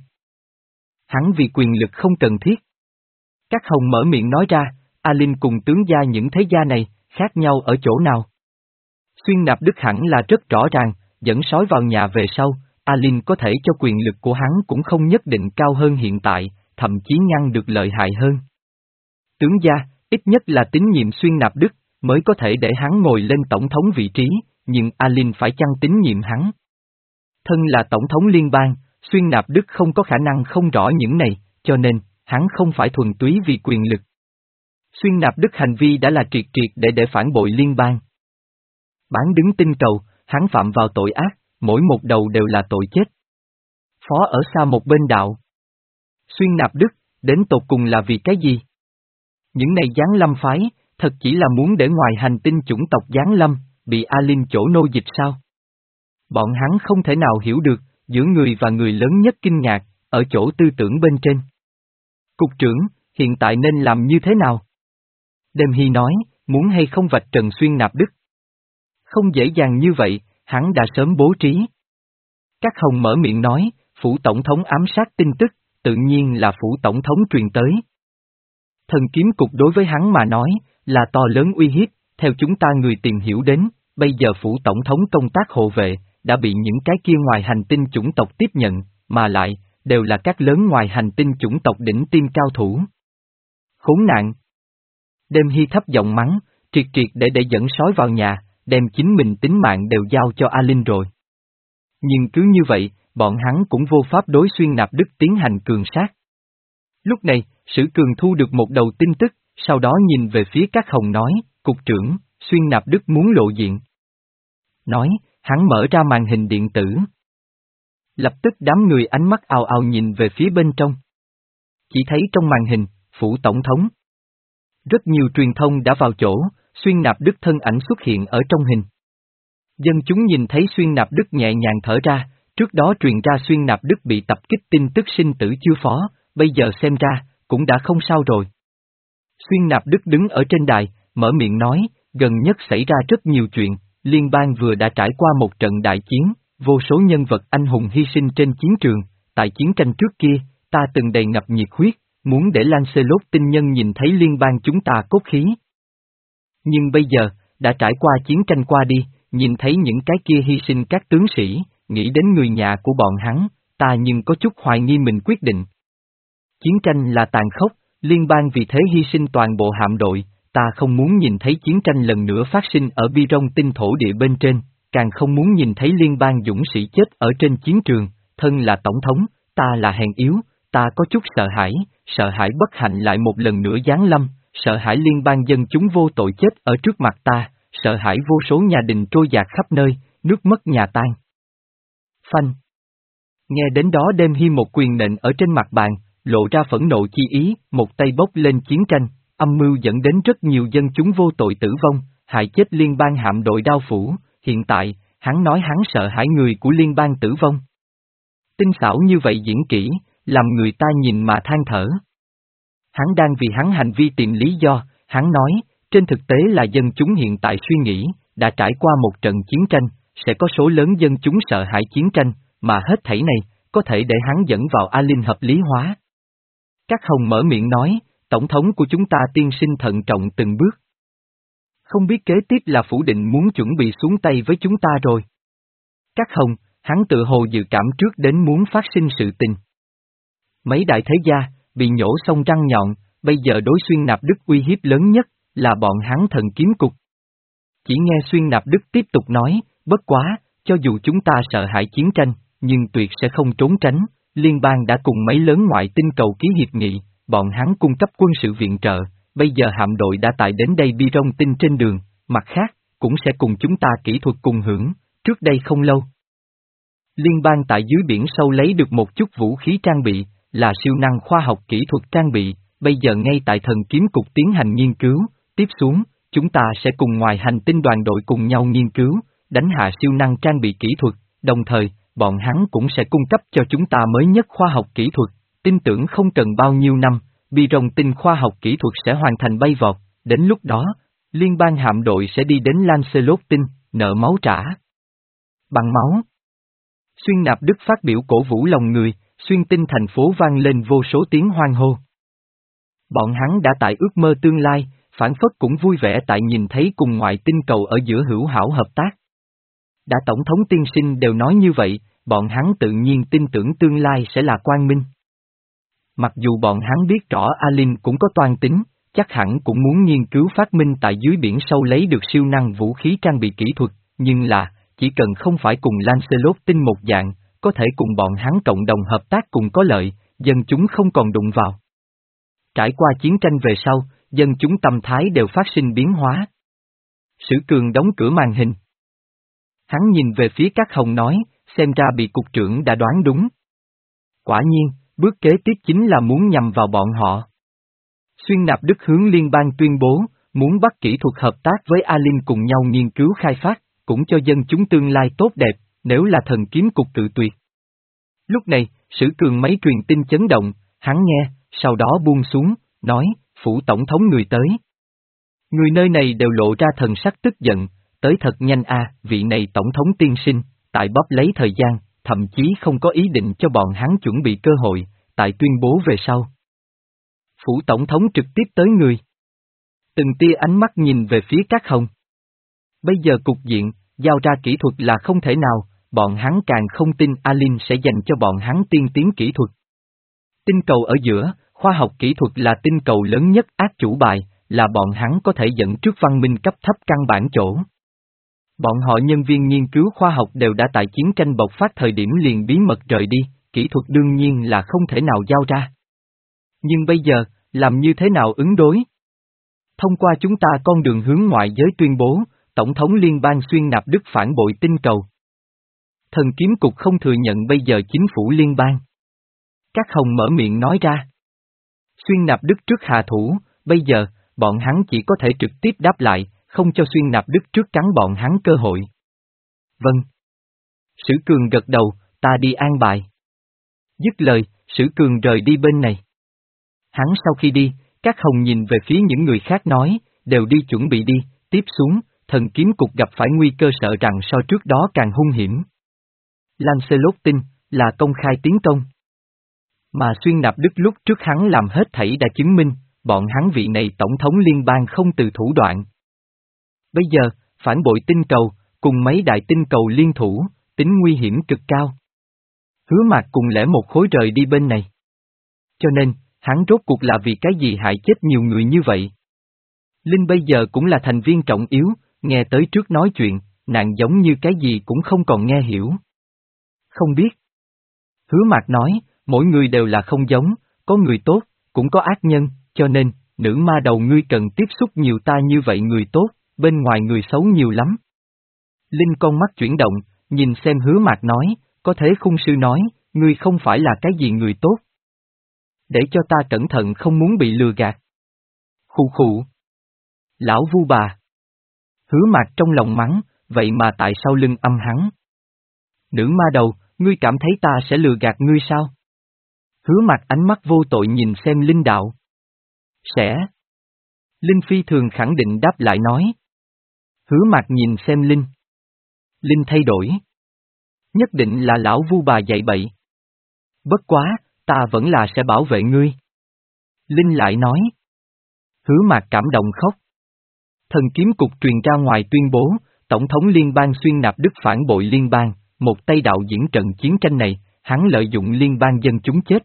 Hắn vì quyền lực không cần thiết. Các hồng mở miệng nói ra, Alin cùng tướng gia những thế gia này, khác nhau ở chỗ nào? Xuyên Nạp Đức hẳn là rất rõ ràng, dẫn sói vào nhà về sau, Alin có thể cho quyền lực của hắn cũng không nhất định cao hơn hiện tại, thậm chí ngăn được lợi hại hơn. Tướng gia, ít nhất là tín nhiệm Xuyên Nạp Đức, mới có thể để hắn ngồi lên tổng thống vị trí, nhưng Alin phải chăng tín nhiệm hắn? Thân là tổng thống liên bang, Xuyên Nạp Đức không có khả năng không rõ những này, cho nên, hắn không phải thuần túy vì quyền lực. Xuyên Nạp Đức hành vi đã là triệt triệt để để phản bội liên bang. Bán đứng tinh cầu, hắn phạm vào tội ác, mỗi một đầu đều là tội chết. Phó ở xa một bên đạo. Xuyên Nạp Đức, đến tột cùng là vì cái gì? Những này giáng lâm phái, thật chỉ là muốn để ngoài hành tinh chủng tộc giáng lâm, bị Alin chỗ nô dịch sao? Bọn hắn không thể nào hiểu được, giữa người và người lớn nhất kinh ngạc, ở chỗ tư tưởng bên trên. Cục trưởng, hiện tại nên làm như thế nào? Đêm Hy nói, muốn hay không vạch trần Xuyên Nạp Đức? Không dễ dàng như vậy, hắn đã sớm bố trí. Các hồng mở miệng nói, phủ tổng thống ám sát tin tức, tự nhiên là phủ tổng thống truyền tới. Thần kiếm cục đối với hắn mà nói, là to lớn uy hiếp, theo chúng ta người tìm hiểu đến, bây giờ phủ tổng thống công tác hộ vệ, đã bị những cái kia ngoài hành tinh chủng tộc tiếp nhận, mà lại, đều là các lớn ngoài hành tinh chủng tộc đỉnh tiêm cao thủ. Khốn nạn! Đêm Hy thấp giọng mắng, triệt triệt để để dẫn sói vào nhà, đem chính mình tính mạng đều giao cho A Linh rồi. Nhưng cứ như vậy, bọn hắn cũng vô pháp đối Xuyên Nạp Đức tiến hành cường sát. Lúc này, Sử Cường thu được một đầu tin tức, sau đó nhìn về phía Các Hồng nói, Cục trưởng, Xuyên Nạp Đức muốn lộ diện. Nói, hắn mở ra màn hình điện tử. Lập tức đám người ánh mắt ào ào nhìn về phía bên trong. Chỉ thấy trong màn hình, phủ tổng thống. Rất nhiều truyền thông đã vào chỗ, Xuyên Nạp Đức thân ảnh xuất hiện ở trong hình. Dân chúng nhìn thấy Xuyên Nạp Đức nhẹ nhàng thở ra, trước đó truyền ra Xuyên Nạp Đức bị tập kích tin tức sinh tử chưa phó, bây giờ xem ra, cũng đã không sao rồi. Xuyên Nạp Đức đứng ở trên đài, mở miệng nói, gần nhất xảy ra rất nhiều chuyện, liên bang vừa đã trải qua một trận đại chiến, vô số nhân vật anh hùng hy sinh trên chiến trường, tại chiến tranh trước kia, ta từng đầy ngập nhiệt huyết, muốn để Lancelot tinh nhân nhìn thấy liên bang chúng ta cốt khí. Nhưng bây giờ, đã trải qua chiến tranh qua đi, nhìn thấy những cái kia hy sinh các tướng sĩ, nghĩ đến người nhà của bọn hắn, ta nhưng có chút hoài nghi mình quyết định. Chiến tranh là tàn khốc, liên bang vì thế hy sinh toàn bộ hạm đội, ta không muốn nhìn thấy chiến tranh lần nữa phát sinh ở Bi Rong tinh thổ địa bên trên, càng không muốn nhìn thấy liên bang dũng sĩ chết ở trên chiến trường, thân là tổng thống, ta là hèn yếu, ta có chút sợ hãi, sợ hãi bất hạnh lại một lần nữa giáng lâm, sợ hãi liên bang dân chúng vô tội chết ở trước mặt ta, sợ hãi vô số nhà đình trôi dạt khắp nơi, nước mất nhà tan. Phanh. Nghe đến đó Đêm Hi một quyền nện ở trên mặt bàn, lộ ra phẫn nộ chi ý, một tay bốc lên chiến tranh, âm mưu dẫn đến rất nhiều dân chúng vô tội tử vong, hại chết liên bang hạm đội Đao Phủ, hiện tại, hắn nói hắn sợ hãi người của liên bang tử vong. Tinh xảo như vậy diễn kỹ, làm người ta nhìn mà than thở. Hắn đang vì hắn hành vi tìm lý do, hắn nói, trên thực tế là dân chúng hiện tại suy nghĩ, đã trải qua một trận chiến tranh, sẽ có số lớn dân chúng sợ hãi chiến tranh, mà hết thảy này, có thể để hắn dẫn vào A Linh hợp lý hóa. Các Hồng mở miệng nói, tổng thống của chúng ta tiên sinh thận trọng từng bước. Không biết kế tiếp là phủ định muốn chuẩn bị xuống tay với chúng ta rồi. Các Hồng, hắn tự hồ dự cảm trước đến muốn phát sinh sự tình. Mấy đại thế gia, bị nhổ xong răng nhọn, bây giờ đối Xuyên Nạp Đức uy hiếp lớn nhất, là bọn hắn Thần Kiếm Cục. Chỉ nghe Xuyên Nạp Đức tiếp tục nói, bất quá, cho dù chúng ta sợ hãi chiến tranh, nhưng tuyệt sẽ không trốn tránh, liên bang đã cùng mấy lớn ngoại tinh cầu ký hiệp nghị, bọn hắn cung cấp quân sự viện trợ, bây giờ hạm đội đã tại đến đây Bi Rong tinh trên đường, mặt khác, cũng sẽ cùng chúng ta kỹ thuật cùng hưởng, trước đây không lâu. Liên bang tại dưới biển sâu lấy được một chút vũ khí trang bị, là siêu năng khoa học kỹ thuật trang bị, bây giờ ngay tại Thần Kiếm Cục tiến hành nghiên cứu, tiếp xuống, chúng ta sẽ cùng ngoài hành tinh đoàn đội cùng nhau nghiên cứu, đánh hạ siêu năng trang bị kỹ thuật, đồng thời, bọn hắn cũng sẽ cung cấp cho chúng ta mới nhất khoa học kỹ thuật, tin tưởng không cần bao nhiêu năm, Bi Rong tinh khoa học kỹ thuật sẽ hoàn thành bay vọt, đến lúc đó, liên bang hạm đội sẽ đi đến Lancelot tinh, nợ máu trả. Bằng máu. Xuyên Nạp Đức phát biểu cổ vũ lòng người, xuyên tinh thành phố vang lên vô số tiếng hoan hô. Bọn hắn đã tại ước mơ tương lai, phản phất cũng vui vẻ tại nhìn thấy cùng ngoại tinh cầu ở giữa hữu hảo hợp tác. Đã tổng thống tiên sinh đều nói như vậy, bọn hắn tự nhiên tin tưởng tương lai sẽ là quang minh. Mặc dù bọn hắn biết rõ A Linh cũng có toan tính, chắc hẳn cũng muốn nghiên cứu phát minh tại dưới biển sâu lấy được siêu năng vũ khí trang bị kỹ thuật, nhưng là, chỉ cần không phải cùng Lancelot tinh một dạng, có thể cùng bọn hắn cộng đồng hợp tác cùng có lợi, dân chúng không còn đụng vào. Trải qua chiến tranh về sau, dân chúng tâm thái đều phát sinh biến hóa. Sử Cường đóng cửa màn hình. Hắn nhìn về phía Các Hồng nói, xem ra bị cục trưởng đã đoán đúng. Quả nhiên, bước kế tiếp chính là muốn nhằm vào bọn họ. Xuyên Nạp Đức hướng liên bang tuyên bố, muốn bắt kỹ thuật hợp tác với A Linh cùng nhau nghiên cứu khai phát, cũng cho dân chúng tương lai tốt đẹp, nếu là Thần Kiếm Cục cự tuyệt. Lúc này, Sử Cường mấy truyền tin chấn động, hắn nghe, sau đó buông xuống, nói, phủ tổng thống người tới. Người nơi này đều lộ ra thần sắc tức giận, tới thật nhanh a, vị này tổng thống tiên sinh, tại bóp lấy thời gian, thậm chí không có ý định cho bọn hắn chuẩn bị cơ hội, tại tuyên bố về sau. Phủ tổng thống trực tiếp tới người. Từng tia ánh mắt nhìn về phía Các Hồng. Bây giờ cục diện, giao ra kỹ thuật là không thể nào, bọn hắn càng không tin A Linh sẽ dành cho bọn hắn tiên tiến kỹ thuật. Tinh cầu ở giữa, khoa học kỹ thuật là tinh cầu lớn nhất ác chủ bài, là bọn hắn có thể dẫn trước văn minh cấp thấp căn bản chỗ. Bọn họ nhân viên nghiên cứu khoa học đều đã tại chiến tranh bộc phát thời điểm liền bí mật rời đi, kỹ thuật đương nhiên là không thể nào giao ra. Nhưng bây giờ, làm như thế nào ứng đối? Thông qua chúng ta con đường hướng ngoại giới tuyên bố, Tổng thống Liên bang Xuyên Nạp Đức phản bội tinh cầu. Thần kiếm cục không thừa nhận bây giờ chính phủ liên bang. Các Hồng mở miệng nói ra. Xuyên Nạp Đức trước hạ thủ, bây giờ, bọn hắn chỉ có thể trực tiếp đáp lại, không cho Xuyên Nạp Đức trước cắn bọn hắn cơ hội. Vâng. Sử Cường gật đầu, ta đi an bài. Dứt lời, Sử Cường rời đi bên này. Hắn sau khi đi, các Hồng nhìn về phía những người khác nói, đều đi chuẩn bị đi, tiếp xuống, thần kiếm cục gặp phải nguy cơ sợ rằng so trước đó càng hung hiểm. Lancelot tin, là công khai tiến công. Mà Xuyên Nạp Đức lúc trước hắn làm hết thảy đã chứng minh, bọn hắn vị này tổng thống liên bang không từ thủ đoạn. Bây giờ, phản bội tinh cầu, cùng mấy đại tinh cầu liên thủ, tính nguy hiểm cực cao. Hứa Mạc cùng lẻ một khối rời đi bên này. Cho nên, hắn rốt cuộc là vì cái gì hại chết nhiều người như vậy? Linh bây giờ cũng là thành viên trọng yếu, nghe tới trước nói chuyện, nàng giống như cái gì cũng không còn nghe hiểu. Không biết. Hứa Mạc nói, mỗi người đều là không giống, có người tốt, cũng có ác nhân, cho nên, nữ ma đầu ngươi cần tiếp xúc nhiều ta như vậy người tốt, bên ngoài người xấu nhiều lắm. Linh con mắt chuyển động, nhìn xem Hứa Mạc nói, có thế khung sư nói, ngươi không phải là cái gì người tốt. Để cho ta cẩn thận không muốn bị lừa gạt. Khụ khụ. Lão vu bà. Hứa Mạc trong lòng mắng, vậy mà tại sao lưng âm hắn? Nữ ma đầu, ngươi cảm thấy ta sẽ lừa gạt ngươi sao? Hứa Mạc ánh mắt vô tội nhìn xem Linh đạo. Sẽ. Linh phi thường khẳng định đáp lại nói. Hứa Mạc nhìn xem Linh. Linh thay đổi. Nhất định là lão vu bà dạy bậy. Bất quá, ta vẫn là sẽ bảo vệ ngươi. Linh lại nói. Hứa Mạc cảm động khóc. Thần kiếm cục truyền ra ngoài tuyên bố, Tổng thống Liên bang Xuyên Nạp Đức phản bội Liên bang, một tay đạo diễn trận chiến tranh này, hắn lợi dụng Liên bang dân chúng chết.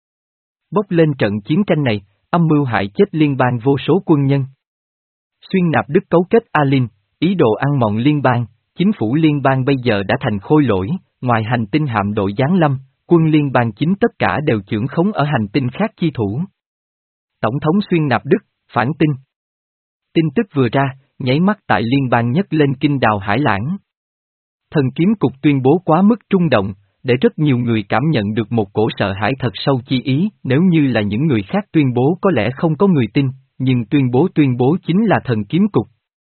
Bốc lên trận chiến tranh này, âm mưu hại chết Liên bang vô số quân nhân. Xuyên Nạp Đức cấu kết Alin, ý đồ ăn mòn Liên bang, chính phủ Liên bang bây giờ đã thành khôi lỗi, ngoài hành tinh hạm đội giáng lâm, quân Liên bang chính tất cả đều chưởng khống ở hành tinh khác chi thủ. Tổng thống Xuyên Nạp Đức, phản tinh. Tin tức vừa ra, nháy mắt tại Liên bang nhấc lên kinh đào hải lãng. Thần kiếm cục tuyên bố quá mức trung động, để rất nhiều người cảm nhận được một cổ sợ hãi thật sâu chi ý, nếu như là những người khác tuyên bố có lẽ không có người tin, nhưng tuyên bố tuyên bố chính là thần kiếm cục.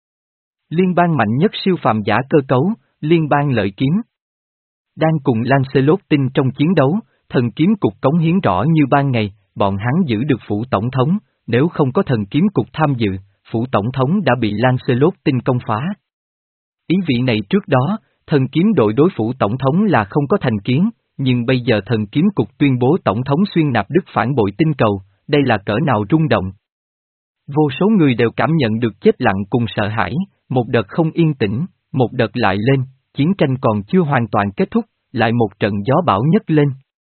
Liên bang mạnh nhất siêu phàm giả cơ cấu, liên bang lợi kiếm. Đang cùng Lancelot tin trong chiến đấu, thần kiếm cục cống hiến rõ như ban ngày, bọn hắn giữ được phủ tổng thống, nếu không có thần kiếm cục tham dự, phủ tổng thống đã bị Lancelot tinh công phá. Ý vị này trước đó, thần kiếm đội đối phủ tổng thống là không có thành kiến, nhưng bây giờ thần kiếm cục tuyên bố tổng thống Xuyên Nạp Đức phản bội tinh cầu, đây là cỡ nào rung động. Vô số người đều cảm nhận được chết lặng cùng sợ hãi, một đợt không yên tĩnh, một đợt lại lên, chiến tranh còn chưa hoàn toàn kết thúc, lại một trận gió bão nhấc lên.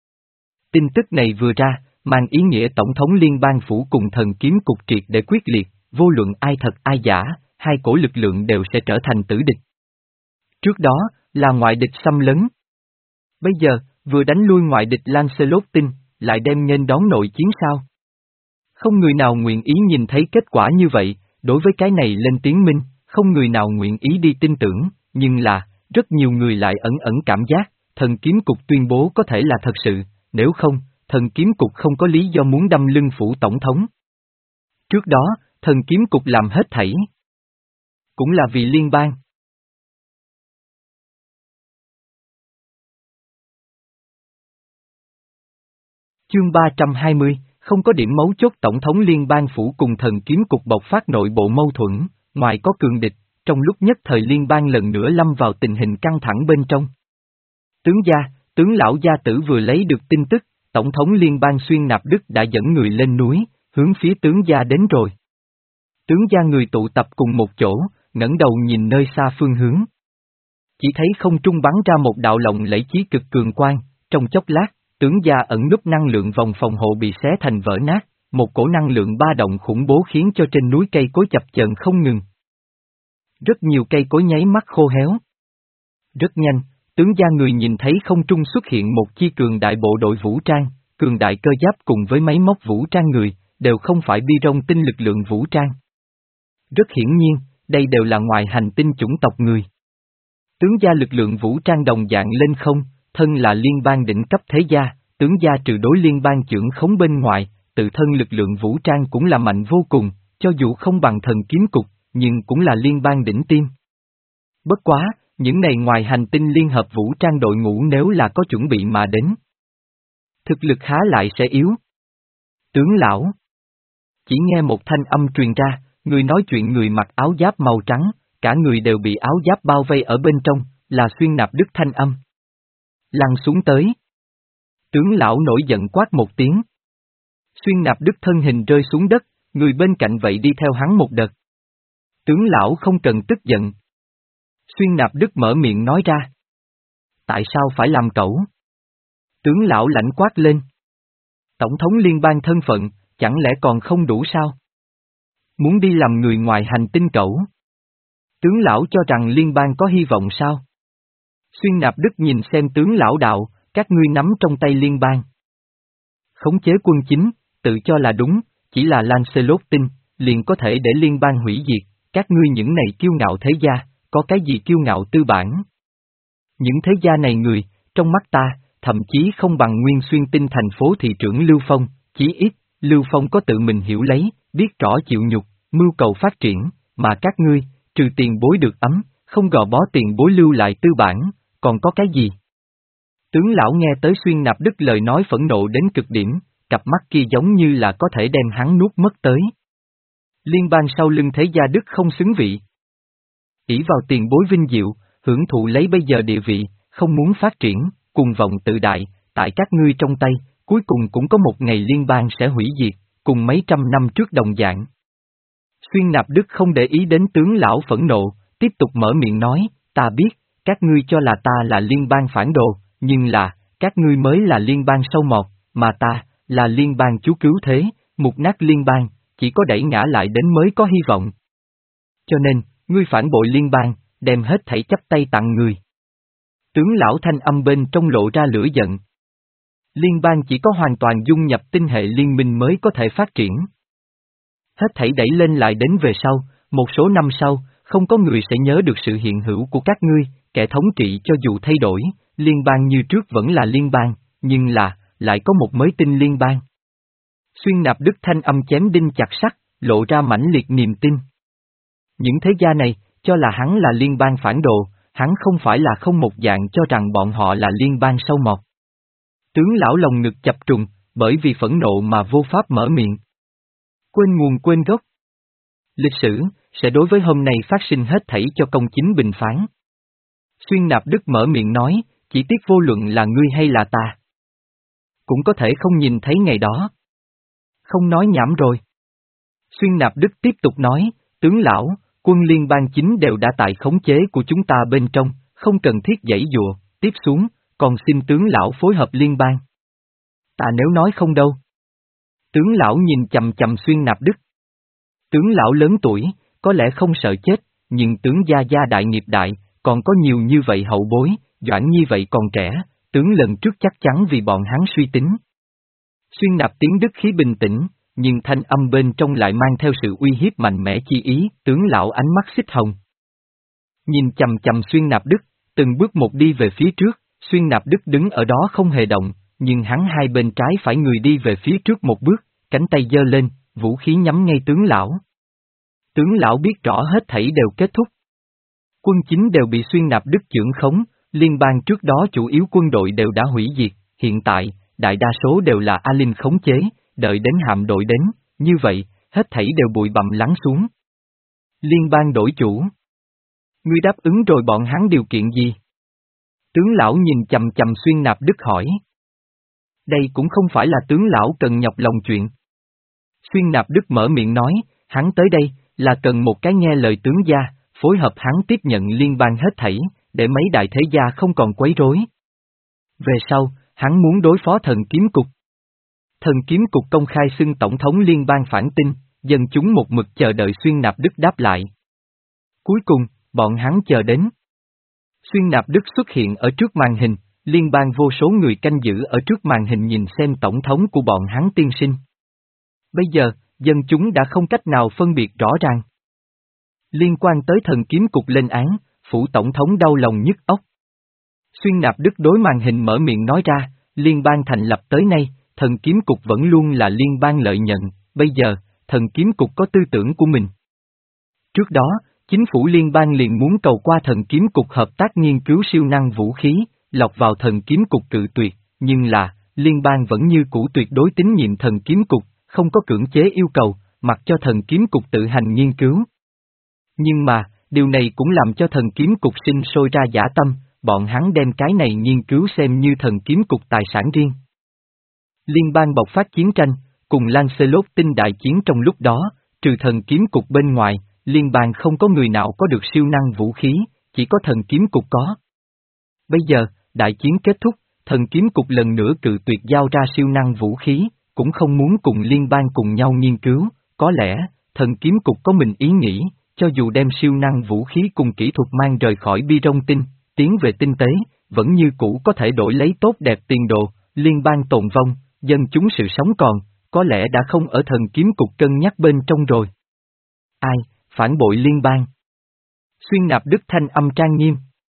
Tin tức này vừa ra, mang ý nghĩa tổng thống liên bang phủ cùng thần kiếm cục triệt để quyết liệt, vô luận ai thật ai giả, hai cổ lực lượng đều sẽ trở thành tử địch. Trước đó, là ngoại địch xâm lấn. Bây giờ, vừa đánh lui ngoại địch Lancelot tinh, lại đem nghênh đón nội chiến sao? Không người nào nguyện ý nhìn thấy kết quả như vậy, đối với cái này lên tiếng minh, không người nào nguyện ý đi tin tưởng, nhưng là, rất nhiều người lại ẩn ẩn cảm giác, thần kiếm cục tuyên bố có thể là thật sự, nếu không, thần kiếm cục không có lý do muốn đâm lưng phủ tổng thống. Trước đó, thần kiếm cục làm hết thảy. Cũng là vì liên bang. Chương ba trăm hai mươi, không có điểm mấu chốt tổng thống liên bang phủ cùng thần kiếm cục bộc phát nội bộ mâu thuẫn, ngoài có cường địch, trong lúc nhất thời liên bang lần nữa lâm vào tình hình căng thẳng bên trong. Tướng gia, tướng lão gia tử vừa lấy được tin tức, tổng thống liên bang Xuyên Nạp Đức đã dẫn người lên núi, hướng phía tướng gia đến rồi. Tướng gia người tụ tập cùng một chỗ, ngẩng đầu nhìn nơi xa phương hướng. Chỉ thấy không trung bắn ra một đạo lộng lẫy chí cực cường quang, trong chốc lát, tướng gia ẩn núp năng lượng vòng phòng hộ bị xé thành vỡ nát, một cổ năng lượng ba động khủng bố khiến cho trên núi cây cối chập chờn không ngừng. Rất nhiều cây cối nháy mắt khô héo. Rất nhanh, tướng gia người nhìn thấy không trung xuất hiện một chi cường đại bộ đội vũ trang, cường đại cơ giáp cùng với máy móc vũ trang người, đều không phải bi rong tinh lực lượng vũ trang. Rất hiển nhiên, đây đều là ngoài hành tinh chủng tộc người. Tướng gia lực lượng vũ trang đồng dạng lên không, thân là liên bang đỉnh cấp thế gia, tướng gia trừ đối liên bang chưởng khống bên ngoài, tự thân lực lượng vũ trang cũng là mạnh vô cùng, cho dù không bằng thần kiếm cục, nhưng cũng là liên bang đỉnh tiêm. Bất quá, những này ngoài hành tinh liên hợp vũ trang đội ngũ nếu là có chuẩn bị mà đến, thực lực há lại sẽ yếu. Tướng lão. Chỉ nghe một thanh âm truyền ra, người nói chuyện người mặc áo giáp màu trắng, cả người đều bị áo giáp bao vây ở bên trong, là Xuyên Nạp Đức thanh âm. Lăn xuống tới. Tướng lão nổi giận quát một tiếng. Xuyên Nạp Đức thân hình rơi xuống đất, người bên cạnh vậy đi theo hắn một đợt. Tướng lão không cần tức giận. Xuyên Nạp Đức mở miệng nói ra. Tại sao phải làm cẩu? Tướng lão lãnh quát lên. Tổng thống liên bang thân phận, chẳng lẽ còn không đủ sao? Muốn đi làm người ngoài hành tinh cẩu? Tướng lão cho rằng liên bang có hy vọng sao? Xuyên Nạp Đức nhìn xem tướng lão đạo, các ngươi nắm trong tay liên bang. Khống chế quân chính, tự cho là đúng, chỉ là Lancelot tin, liền có thể để liên bang hủy diệt, các ngươi những này kiêu ngạo thế gia, có cái gì kiêu ngạo tư bản? Những thế gia này người, trong mắt ta, thậm chí không bằng Nguyên Xuyên Tinh thành phố thị trưởng Lưu Phong, chí ít, Lưu Phong có tự mình hiểu lấy, biết rõ chịu nhục, mưu cầu phát triển, mà các ngươi, trừ tiền bối được ấm, không gò bó tiền bối lưu lại tư bản, còn có cái gì? Tướng lão nghe tới Xuyên Nạp Đức lời nói phẫn nộ đến cực điểm, cặp mắt kia giống như là có thể đem hắn nuốt mất tới. Liên bang sau lưng thế gia Đức không xứng vị. ỷ vào tiền bối vinh diệu, hưởng thụ lấy bây giờ địa vị, không muốn phát triển, cuồng vọng tự đại, tại các ngươi trong tay, cuối cùng cũng có một ngày liên bang sẽ hủy diệt, cùng mấy trăm năm trước đồng dạng. Xuyên Nạp Đức không để ý đến tướng lão phẫn nộ, tiếp tục mở miệng nói, ta biết, các ngươi cho là ta là liên bang phản đồ, nhưng là, các ngươi mới là liên bang sâu mọt, mà ta, là liên bang chú cứu thế, mục nát liên bang, chỉ có đẩy ngã lại đến mới có hy vọng. Cho nên, ngươi phản bội liên bang, đem hết thảy chấp tay tặng người. Tướng lão thanh âm bên trong lộ ra lửa giận. Liên bang chỉ có hoàn toàn dung nhập tinh hệ liên minh mới có thể phát triển. Hết thảy đẩy lên lại đến về sau, một số năm sau, không có người sẽ nhớ được sự hiện hữu của các ngươi, kẻ thống trị cho dù thay đổi, liên bang như trước vẫn là liên bang, nhưng là, lại có một mới tinh liên bang. Xuyên Nạp Đức thanh âm chém đinh chặt sắt, lộ ra mãnh liệt niềm tin. Những thế gia này, cho là hắn là liên bang phản đồ, hắn không phải là không một dạng cho rằng bọn họ là liên bang sâu mọt. Tướng lão lồng ngực chập trùng, bởi vì phẫn nộ mà vô pháp mở miệng. Quên nguồn quên gốc. Lịch sử, sẽ đối với hôm nay phát sinh hết thảy cho công chính bình phán. Xuyên Nạp Đức mở miệng nói, chỉ tiếc vô luận là ngươi hay là ta. Cũng có thể không nhìn thấy ngày đó. Không nói nhảm rồi. Xuyên Nạp Đức tiếp tục nói, tướng lão, quân liên bang chính đều đã tại khống chế của chúng ta bên trong, không cần thiết giãy dụa, tiếp xuống, còn xin tướng lão phối hợp liên bang. Ta nếu nói không đâu. Tướng lão nhìn chầm chầm Xuyên Nạp Đức. Tướng lão lớn tuổi, có lẽ không sợ chết, nhưng tướng gia gia đại nghiệp đại, còn có nhiều như vậy hậu bối, Doãn Nhi vậy còn trẻ, tướng lần trước chắc chắn vì bọn hắn suy tính. Xuyên Nạp tiếng Đức khí bình tĩnh, nhưng thanh âm bên trong lại mang theo sự uy hiếp mạnh mẽ chi ý, tướng lão ánh mắt xích hồng. Nhìn chầm chầm Xuyên Nạp Đức, từng bước một đi về phía trước, Xuyên Nạp Đức đứng ở đó không hề động, nhưng hắn hai bên trái phải người đi về phía trước một bước, cánh tay giơ lên, vũ khí nhắm ngay tướng lão. Tướng lão biết rõ hết thảy đều kết thúc. Quân chính đều bị Xuyên Nạp Đức chưởng khống, liên bang trước đó chủ yếu quân đội đều đã hủy diệt, hiện tại, đại đa số đều là A Linh khống chế, đợi đến hạm đội đến, như vậy, hết thảy đều bụi bặm lắng xuống. Liên bang đổi chủ. Ngươi đáp ứng rồi bọn hắn điều kiện gì? Tướng lão nhìn chầm chầm Xuyên Nạp Đức hỏi. Đây cũng không phải là tướng lão cần nhọc lòng chuyện. Xuyên Nạp Đức mở miệng nói, hắn tới đây, là cần một cái nghe lời tướng gia, phối hợp hắn tiếp nhận liên bang hết thảy, để mấy đại thế gia không còn quấy rối. Về sau, Hắn muốn đối phó thần kiếm cục. Thần kiếm cục công khai xưng tổng thống liên bang phản tin, dân chúng một mực chờ đợi Xuyên Nạp Đức đáp lại. Cuối cùng, bọn hắn chờ đến. Xuyên Nạp Đức xuất hiện ở trước màn hình, liên bang vô số người canh giữ ở trước màn hình nhìn xem tổng thống của bọn hắn tiên sinh. Bây giờ, dân chúng đã không cách nào phân biệt rõ ràng. Liên quan tới thần kiếm cục lên án, phủ tổng thống đau lòng nhức óc. Xuyên Nạp Đức đối màn hình mở miệng nói ra, liên bang thành lập tới nay, thần kiếm cục vẫn luôn là liên bang lợi nhận, bây giờ, thần kiếm cục có tư tưởng của mình. Trước đó, chính phủ liên bang liền muốn cầu qua thần kiếm cục hợp tác nghiên cứu siêu năng vũ khí, lọc vào thần kiếm cục cự tuyệt, nhưng là, liên bang vẫn như cũ tuyệt đối tín nhiệm thần kiếm cục, không có cưỡng chế yêu cầu, mặc cho thần kiếm cục tự hành nghiên cứu. Nhưng mà, điều này cũng làm cho thần kiếm cục sinh sôi ra dã tâm, bọn hắn đem cái này nghiên cứu xem như thần kiếm cục tài sản riêng. Liên bang bộc phát chiến tranh, cùng Lancelot tinh đại chiến trong lúc đó, trừ thần kiếm cục bên ngoài, liên bang không có người nào có được siêu năng vũ khí, chỉ có thần kiếm cục có. Bây giờ, đại chiến kết thúc, thần kiếm cục lần nữa cự tuyệt giao ra siêu năng vũ khí, cũng không muốn cùng liên bang cùng nhau nghiên cứu, có lẽ, thần kiếm cục có mình ý nghĩ, cho dù đem siêu năng vũ khí cùng kỹ thuật mang rời khỏi bi rong tinh, tiến về tinh tế, vẫn như cũ có thể đổi lấy tốt đẹp tiền đồ, liên bang tồn vong, dân chúng sự sống còn, có lẽ đã không ở thần kiếm cục cân nhắc bên trong rồi. Ai, phản bội liên bang? Xuyên Nạp Đức thanh âm trang nghiêm.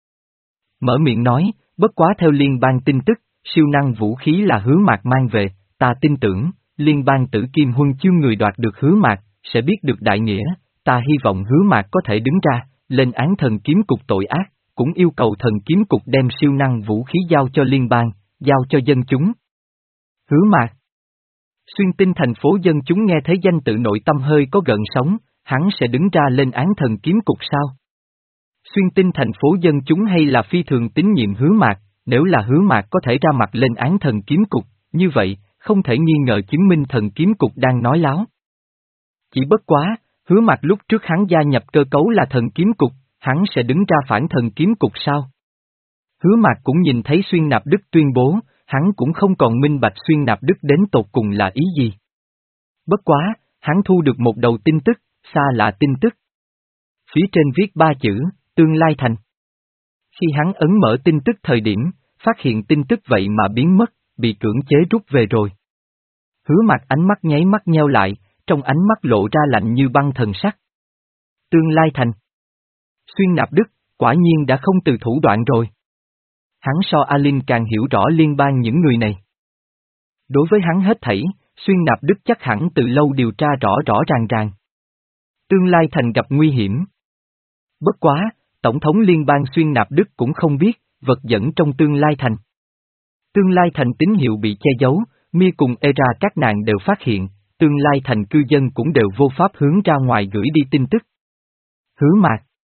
Mở miệng nói, bất quá theo liên bang tin tức, siêu năng vũ khí là Hứa Mạc mang về, ta tin tưởng, liên bang tử kim huân chương người đoạt được Hứa Mạc, sẽ biết được đại nghĩa, ta hy vọng Hứa Mạc có thể đứng ra, lên án thần kiếm cục tội ác, cũng yêu cầu thần kiếm cục đem siêu năng vũ khí giao cho liên bang, giao cho dân chúng. Hứa Mạc. Xuyên Tinh thành phố dân chúng nghe thấy danh tự nội tâm hơi có gợn sóng, hắn sẽ đứng ra lên án thần kiếm cục sao? Xuyên Tinh thành phố dân chúng hay là phi thường tín nhiệm Hứa Mạc, nếu là Hứa Mạc có thể ra mặt lên án thần kiếm cục, như vậy, không thể nghi ngờ chứng minh thần kiếm cục đang nói láo. Chỉ bất quá, Hứa Mạc lúc trước hắn gia nhập cơ cấu là thần kiếm cục, hắn sẽ đứng ra phản thần kiếm cục sao? Hứa Mạc cũng nhìn thấy Xuyên Nạp Đức tuyên bố, hắn cũng không còn minh bạch Xuyên Nạp Đức đến tột cùng là ý gì. Bất quá, hắn thu được một đầu tin tức, xa lạ tin tức. Phía trên viết ba chữ, tương lai thành. Khi hắn ấn mở tin tức thời điểm, phát hiện tin tức vậy mà biến mất, bị cưỡng chế rút về rồi. Hứa Mạc ánh mắt nháy mắt nheo lại, trong ánh mắt lộ ra lạnh như băng thần sắc. Tương lai thành. Xuyên Nạp Đức, quả nhiên đã không từ thủ đoạn rồi. Hắn so Alin càng hiểu rõ liên bang những người này. Đối với hắn hết thảy, Xuyên Nạp Đức chắc hẳn từ lâu điều tra rõ rõ ràng ràng. Tương lai thành gặp nguy hiểm. Bất quá, Tổng thống liên bang Xuyên Nạp Đức cũng không biết, vật dẫn trong tương lai thành. Tương lai thành tín hiệu bị che giấu, Mi cùng Era các nàng đều phát hiện, tương lai thành cư dân cũng đều vô pháp hướng ra ngoài gửi đi tin tức. Hứa Mạc.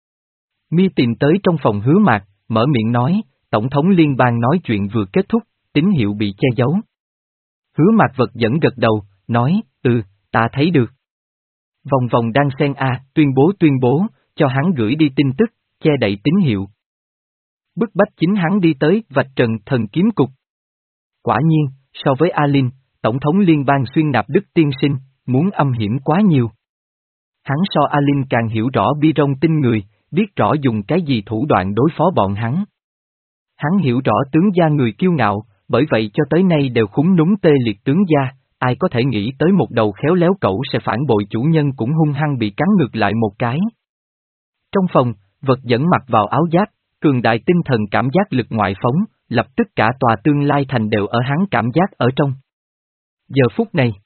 Mi tìm tới trong phòng Hứa Mạc, mở miệng nói, Tổng thống liên bang nói chuyện vừa kết thúc, tín hiệu bị che giấu. Hứa Mạc vật dẫn gật đầu, nói, ừ, ta thấy được. Vòng vòng đang xen a, tuyên bố tuyên bố, cho hắn gửi đi tin tức, che đậy tín hiệu. Bức bách chính hắn đi tới vạch trần thần kiếm cục. Quả nhiên, so với Alin, Tổng thống liên bang Xuyên Nạp Đức tiên sinh, muốn âm hiểm quá nhiều. Hắn so Alin càng hiểu rõ bi rong tinh người, biết rõ dùng cái gì thủ đoạn đối phó bọn hắn. Hắn hiểu rõ tướng gia người kiêu ngạo, bởi vậy cho tới nay đều khúng núm tê liệt tướng gia, ai có thể nghĩ tới một đầu khéo léo cẩu sẽ phản bội chủ nhân cũng hung hăng bị cắn ngược lại một cái. Trong phòng, vật dẫn mặc vào áo giáp, cường đại tinh thần cảm giác lực ngoại phóng, lập tức cả tòa tương lai thành đều ở hắn cảm giác ở trong. Giờ phút này,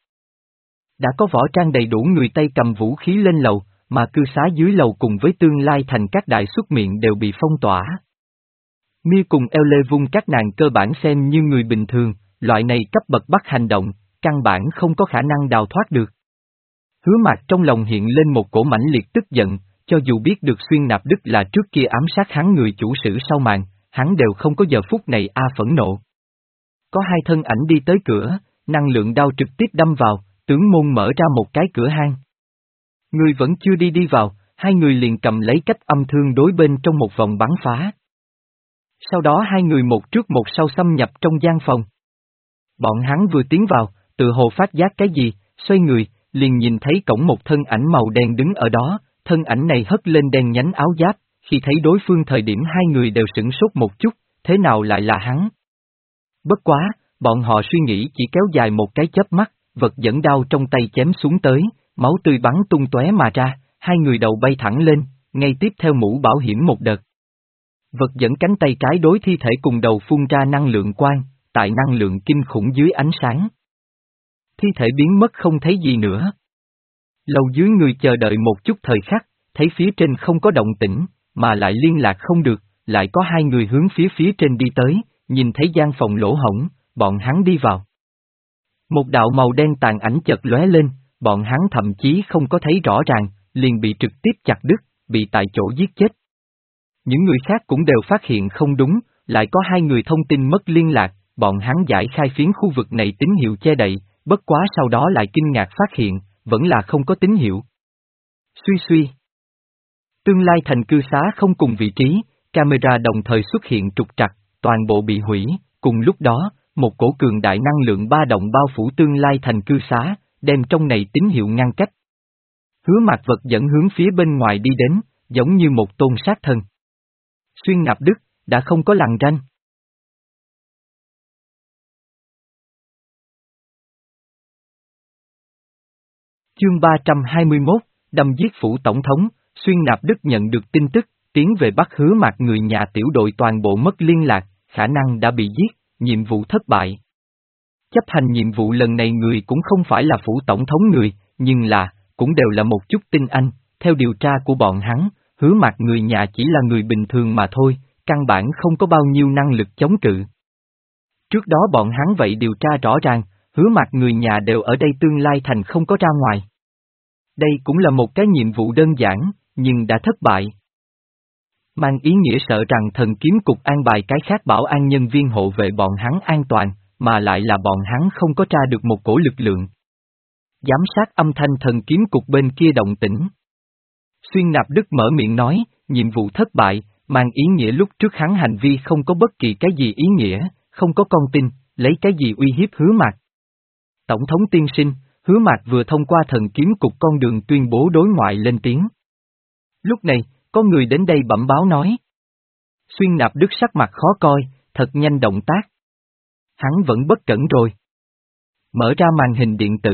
đã có võ trang đầy đủ người Tây cầm vũ khí lên lầu, mà cư xá dưới lầu cùng với tương lai thành các đại xuất miệng đều bị phong tỏa. Mi cùng eo lê vung các nàng cơ bản xem như người bình thường, loại này cấp bậc bắt hành động, căn bản không có khả năng đào thoát được. Hứa Mạc trong lòng hiện lên một cổ mãnh liệt tức giận, cho dù biết được Xuyên Nạp Đức là trước kia ám sát hắn người chủ sử sau màn, hắn đều không có giờ phút này a phẫn nộ. Có hai thân ảnh đi tới cửa, năng lượng đao trực tiếp đâm vào, tướng môn mở ra một cái cửa hang. Người vẫn chưa đi đi vào, hai người liền cầm lấy cách âm thương đối bên trong một vòng bắn phá. Sau đó hai người một trước một sau xâm nhập trong gian phòng. Bọn hắn vừa tiến vào, tự hồ phát giác cái gì, xoay người, liền nhìn thấy cổng một thân ảnh màu đen đứng ở đó, thân ảnh này hất lên đen nhánh áo giáp, khi thấy đối phương thời điểm hai người đều sửng sốt một chút, thế nào lại là hắn? Bất quá, bọn họ suy nghĩ chỉ kéo dài một cái chớp mắt, vật dẫn đao trong tay chém xuống tới, máu tươi bắn tung tóe mà ra, hai người đầu bay thẳng lên, ngay tiếp theo mũ bảo hiểm một đợt. Vật dẫn cánh tay trái đối thi thể cùng đầu phun ra năng lượng quang, tại năng lượng kinh khủng dưới ánh sáng. Thi thể biến mất không thấy gì nữa. Lầu dưới người chờ đợi một chút thời khắc, thấy phía trên không có động tĩnh, mà lại liên lạc không được, lại có hai người hướng phía phía trên đi tới, nhìn thấy gian phòng lỗ hổng, bọn hắn đi vào. Một đạo màu đen tàn ảnh chợt lóe lên, bọn hắn thậm chí không có thấy rõ ràng, liền bị trực tiếp chặt đứt, bị tại chỗ giết chết. Những người khác cũng đều phát hiện không đúng, lại có hai người thông tin mất liên lạc, bọn hắn giải khai phiến khu vực này tín hiệu che đậy, bất quá sau đó lại kinh ngạc phát hiện, vẫn là không có tín hiệu. Suy suy. Tương lai thành cư xá không cùng vị trí, camera đồng thời xuất hiện trục trặc, toàn bộ bị hủy, cùng lúc đó, một cổ cường đại năng lượng ba động bao phủ tương lai thành cư xá, đem trong này tín hiệu ngăn cách. Hứa Mạc Vật dẫn hướng phía bên ngoài đi đến, giống như một tôn sát thần. Xuyên Nạp Đức, đã không có lằn ranh. Chương ba trăm hai mươi mốt, đâm giết phủ tổng thống, Xuyên Nạp Đức nhận được tin tức, tiến về bắt Hứa Mạc người nhà tiểu đội toàn bộ mất liên lạc, khả năng đã bị giết, nhiệm vụ thất bại. Chấp hành nhiệm vụ lần này người cũng không phải là phủ tổng thống người, nhưng là, cũng đều là một chút tinh anh, theo điều tra của bọn hắn, Hứa Mạc người nhà chỉ là người bình thường mà thôi, căn bản không có bao nhiêu năng lực chống cự. Trước đó bọn hắn vậy điều tra rõ ràng, Hứa Mạc người nhà đều ở đây tương lai thành không có ra ngoài. Đây cũng là một cái nhiệm vụ đơn giản, nhưng đã thất bại. Mang ý nghĩa sợ rằng thần kiếm cục an bài cái khác bảo an nhân viên hộ vệ bọn hắn an toàn, mà lại là bọn hắn không có tra được một cổ lực lượng. Giám sát âm thanh thần kiếm cục bên kia động tĩnh. Xuyên Nạp Đức mở miệng nói, nhiệm vụ thất bại, mang ý nghĩa lúc trước hắn hành vi không có bất kỳ cái gì ý nghĩa, không có con tin, lấy cái gì uy hiếp Hứa Mạc. Tổng thống tiên sinh, Hứa Mạc vừa thông qua thần kiếm cục con đường tuyên bố đối ngoại lên tiếng. Lúc này, có người đến đây bẩm báo nói. Xuyên Nạp Đức sắc mặt khó coi, thật nhanh động tác. Hắn vẫn bất cẩn rồi. Mở ra màn hình điện tử.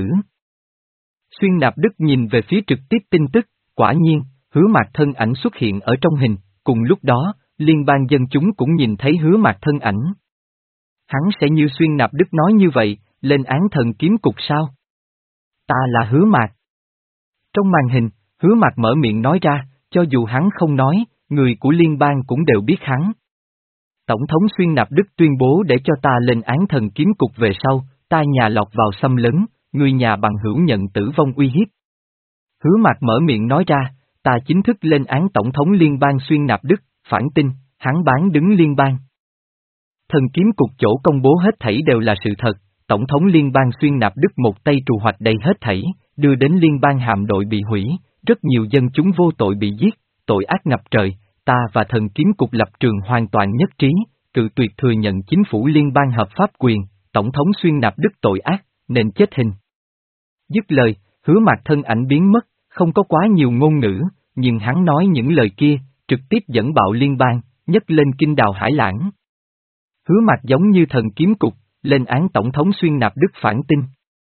Xuyên Nạp Đức nhìn về phía trực tiếp tin tức, quả nhiên, Hứa Mạc thân ảnh xuất hiện ở trong hình, cùng lúc đó, liên bang dân chúng cũng nhìn thấy Hứa Mạc thân ảnh. Hắn sẽ như Xuyên Nạp Đức nói như vậy, lên án thần kiếm cục sao? Ta là Hứa Mạc. Trong màn hình, Hứa Mạc mở miệng nói ra, cho dù hắn không nói, người của liên bang cũng đều biết hắn. Tổng thống Xuyên Nạp Đức tuyên bố để cho ta lên án thần kiếm cục về sau, ta nhà lọt vào xâm lấn, người nhà bằng hữu nhận tử vong uy hiếp. Hứa Mạc mở miệng nói ra, ta chính thức lên án tổng thống liên bang Xuyên Nạp Đức, phản tin, hắn bán đứng liên bang. Thần kiếm cục chỗ công bố hết thảy đều là sự thật, tổng thống liên bang Xuyên Nạp Đức một tay trù hoạch đầy hết thảy, đưa đến liên bang hạm đội bị hủy, rất nhiều dân chúng vô tội bị giết, tội ác ngập trời, ta và thần kiếm cục lập trường hoàn toàn nhất trí, cự tuyệt thừa nhận chính phủ liên bang hợp pháp quyền, tổng thống Xuyên Nạp Đức tội ác, nên chết hình. Dứt lời, Hứa Mạc thân ảnh biến mất, không có quá nhiều ngôn ngữ, nhưng hắn nói những lời kia, trực tiếp dẫn bạo liên bang, nhấc lên kinh đào hải lãng. Hứa Mạc giống như thần kiếm cục, lên án tổng thống Xuyên Nạp Đức phản tin.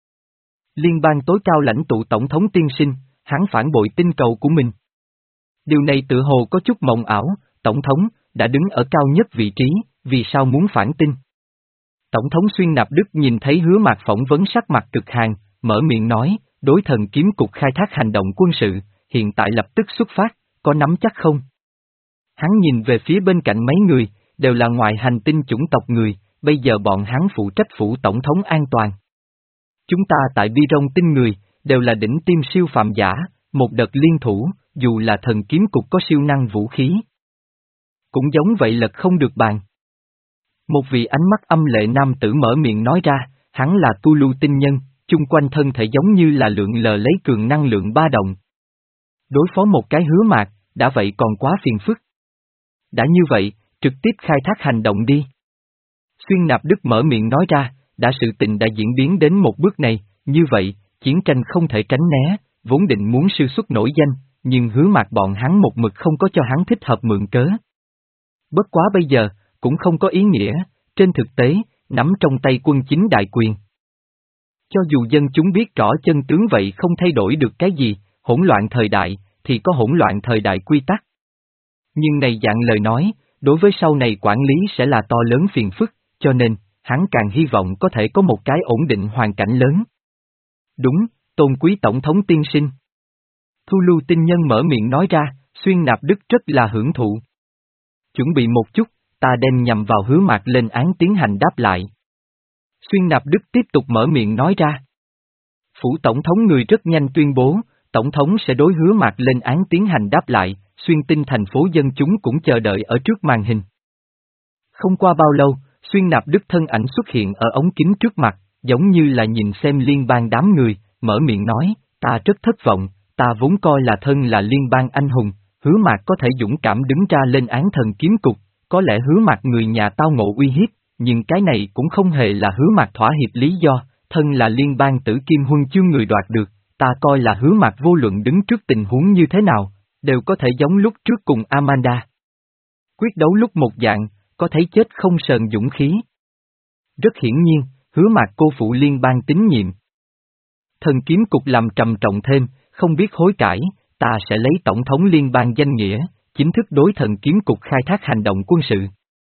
Liên bang tối cao lãnh tụ tổng thống tiên sinh, hắn phản bội tinh cầu của mình. Điều này tự hồ có chút mộng ảo, tổng thống, đã đứng ở cao nhất vị trí, vì sao muốn phản tin? Tổng thống Xuyên Nạp Đức nhìn thấy Hứa Mạc phỏng vấn sắc mặt cực hàn, mở miệng nói, đối thần kiếm cục khai thác hành động quân sự, hiện tại lập tức xuất phát, có nắm chắc không? Hắn nhìn về phía bên cạnh mấy người, đều là ngoài hành tinh chủng tộc người, bây giờ bọn hắn phụ trách phủ tổng thống an toàn. Chúng ta tại Vi Rong tinh người, đều là đỉnh tiêm siêu phàm giả, một đợt liên thủ, dù là thần kiếm cục có siêu năng vũ khí. Cũng giống vậy lật không được bàn. Một vị ánh mắt âm lệ nam tử mở miệng nói ra, hắn là tu lưu tinh nhân, chung quanh thân thể giống như là lượng lờ lấy cường năng lượng ba động. Đối phó một cái Hứa Mạc, đã vậy còn quá phiền phức. Đã như vậy, trực tiếp khai thác hành động đi. Xuyên Nạp Đức mở miệng nói ra, đã sự tình đã diễn biến đến một bước này, như vậy, chiến tranh không thể tránh né, vốn định muốn sư xuất nổi danh, nhưng Hứa Mạc bọn hắn một mực không có cho hắn thích hợp mượn cớ. Bất quá bây giờ, cũng không có ý nghĩa, trên thực tế, nắm trong tay quân chính đại quyền. Cho dù dân chúng biết rõ chân tướng vậy không thay đổi được cái gì, hỗn loạn thời đại, thì có hỗn loạn thời đại quy tắc. Nhưng này dạng lời nói, đối với sau này quản lý sẽ là to lớn phiền phức, cho nên, hắn càng hy vọng có thể có một cái ổn định hoàn cảnh lớn. Đúng, tôn quý tổng thống tiên sinh. Thu Lưu Tinh Nhân mở miệng nói ra, Xuyên Nạp Đức rất là hưởng thụ. Chuẩn bị một chút, ta đem nhằm vào Hứa Mạc lên án tiến hành đáp lại. Xuyên Nạp Đức tiếp tục mở miệng nói ra. Phủ tổng thống người rất nhanh tuyên bố, tổng thống sẽ đối Hứa Mạc lên án tiến hành đáp lại, Xuyên Tinh thành phố dân chúng cũng chờ đợi ở trước màn hình. Không qua bao lâu, Xuyên Nạp Đức thân ảnh xuất hiện ở ống kính trước mặt, giống như là nhìn xem liên bang đám người, mở miệng nói, ta rất thất vọng, ta vốn coi là thân là liên bang anh hùng, Hứa Mạc có thể dũng cảm đứng ra lên án thần kiếm cục, có lẽ Hứa Mạc người nhà tao ngộ uy hiếp, nhưng cái này cũng không hề là Hứa Mạc thỏa hiệp lý do, thân là liên bang tử kim huân chương người đoạt được, ta coi là Hứa Mạc vô luận đứng trước tình huống như thế nào, đều có thể giống lúc trước cùng Amanda. Quyết đấu lúc một dạng, có thấy chết không sờn dũng khí. Rất hiển nhiên, Hứa Mạc cô phụ liên bang tín nhiệm. Thần kiếm cục làm trầm trọng thêm, không biết hối cải, ta sẽ lấy tổng thống liên bang danh nghĩa, chính thức đối thần kiếm cục khai thác hành động quân sự.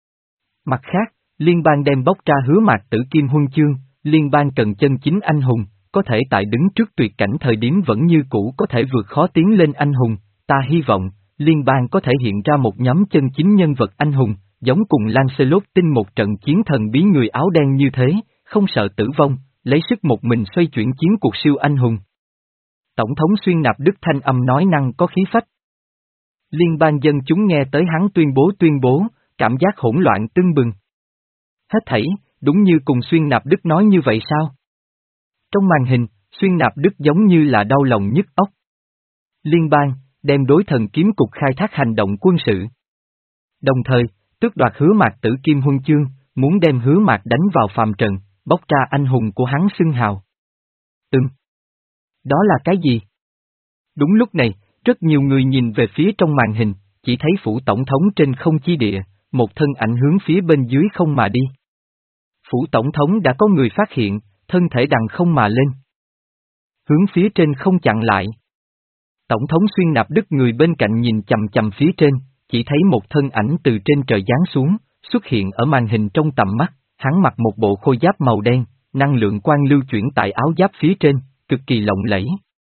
Mặt khác, liên bang đem bóc ra Hứa Mạc tử kim huân chương, liên bang cần chân chính anh hùng, có thể tại đứng trước tuyệt cảnh thời điểm vẫn như cũ có thể vượt khó tiến lên anh hùng, ta hy vọng, liên bang có thể hiện ra một nhóm chân chính nhân vật anh hùng, giống cùng Lancelot tinh một trận chiến thần bí người áo đen như thế, không sợ tử vong, lấy sức một mình xoay chuyển chiến cuộc siêu anh hùng. Tổng thống Xuyên Nạp Đức thanh âm nói năng có khí phách. Liên bang dân chúng nghe tới hắn tuyên bố tuyên bố, cảm giác hỗn loạn tưng bừng. Hết thảy, đúng như cùng Xuyên Nạp Đức nói như vậy sao? Trong màn hình, Xuyên Nạp Đức giống như là đau lòng nhức óc. Liên bang, đem đối thần kiếm cục khai thác hành động quân sự. Đồng thời, tước đoạt Hứa Mạc tử kim huân chương, muốn đem Hứa Mạc đánh vào phàm trần, bóc ra anh hùng của hắn xưng hào. Ừm. Đó là cái gì? Đúng lúc này, rất nhiều người nhìn về phía trong màn hình, chỉ thấy phủ tổng thống trên không chi địa, một thân ảnh hướng phía bên dưới không mà đi. Phủ tổng thống đã có người phát hiện, thân thể đằng không mà lên. Hướng phía trên không chặn lại. Tổng thống Xuyên Nạp Đức người bên cạnh nhìn chằm chằm phía trên, chỉ thấy một thân ảnh từ trên trời giáng xuống, xuất hiện ở màn hình trong tầm mắt, hắn mặc một bộ khôi giáp màu đen, năng lượng quang lưu chuyển tại áo giáp phía trên, cực kỳ lộng lẫy.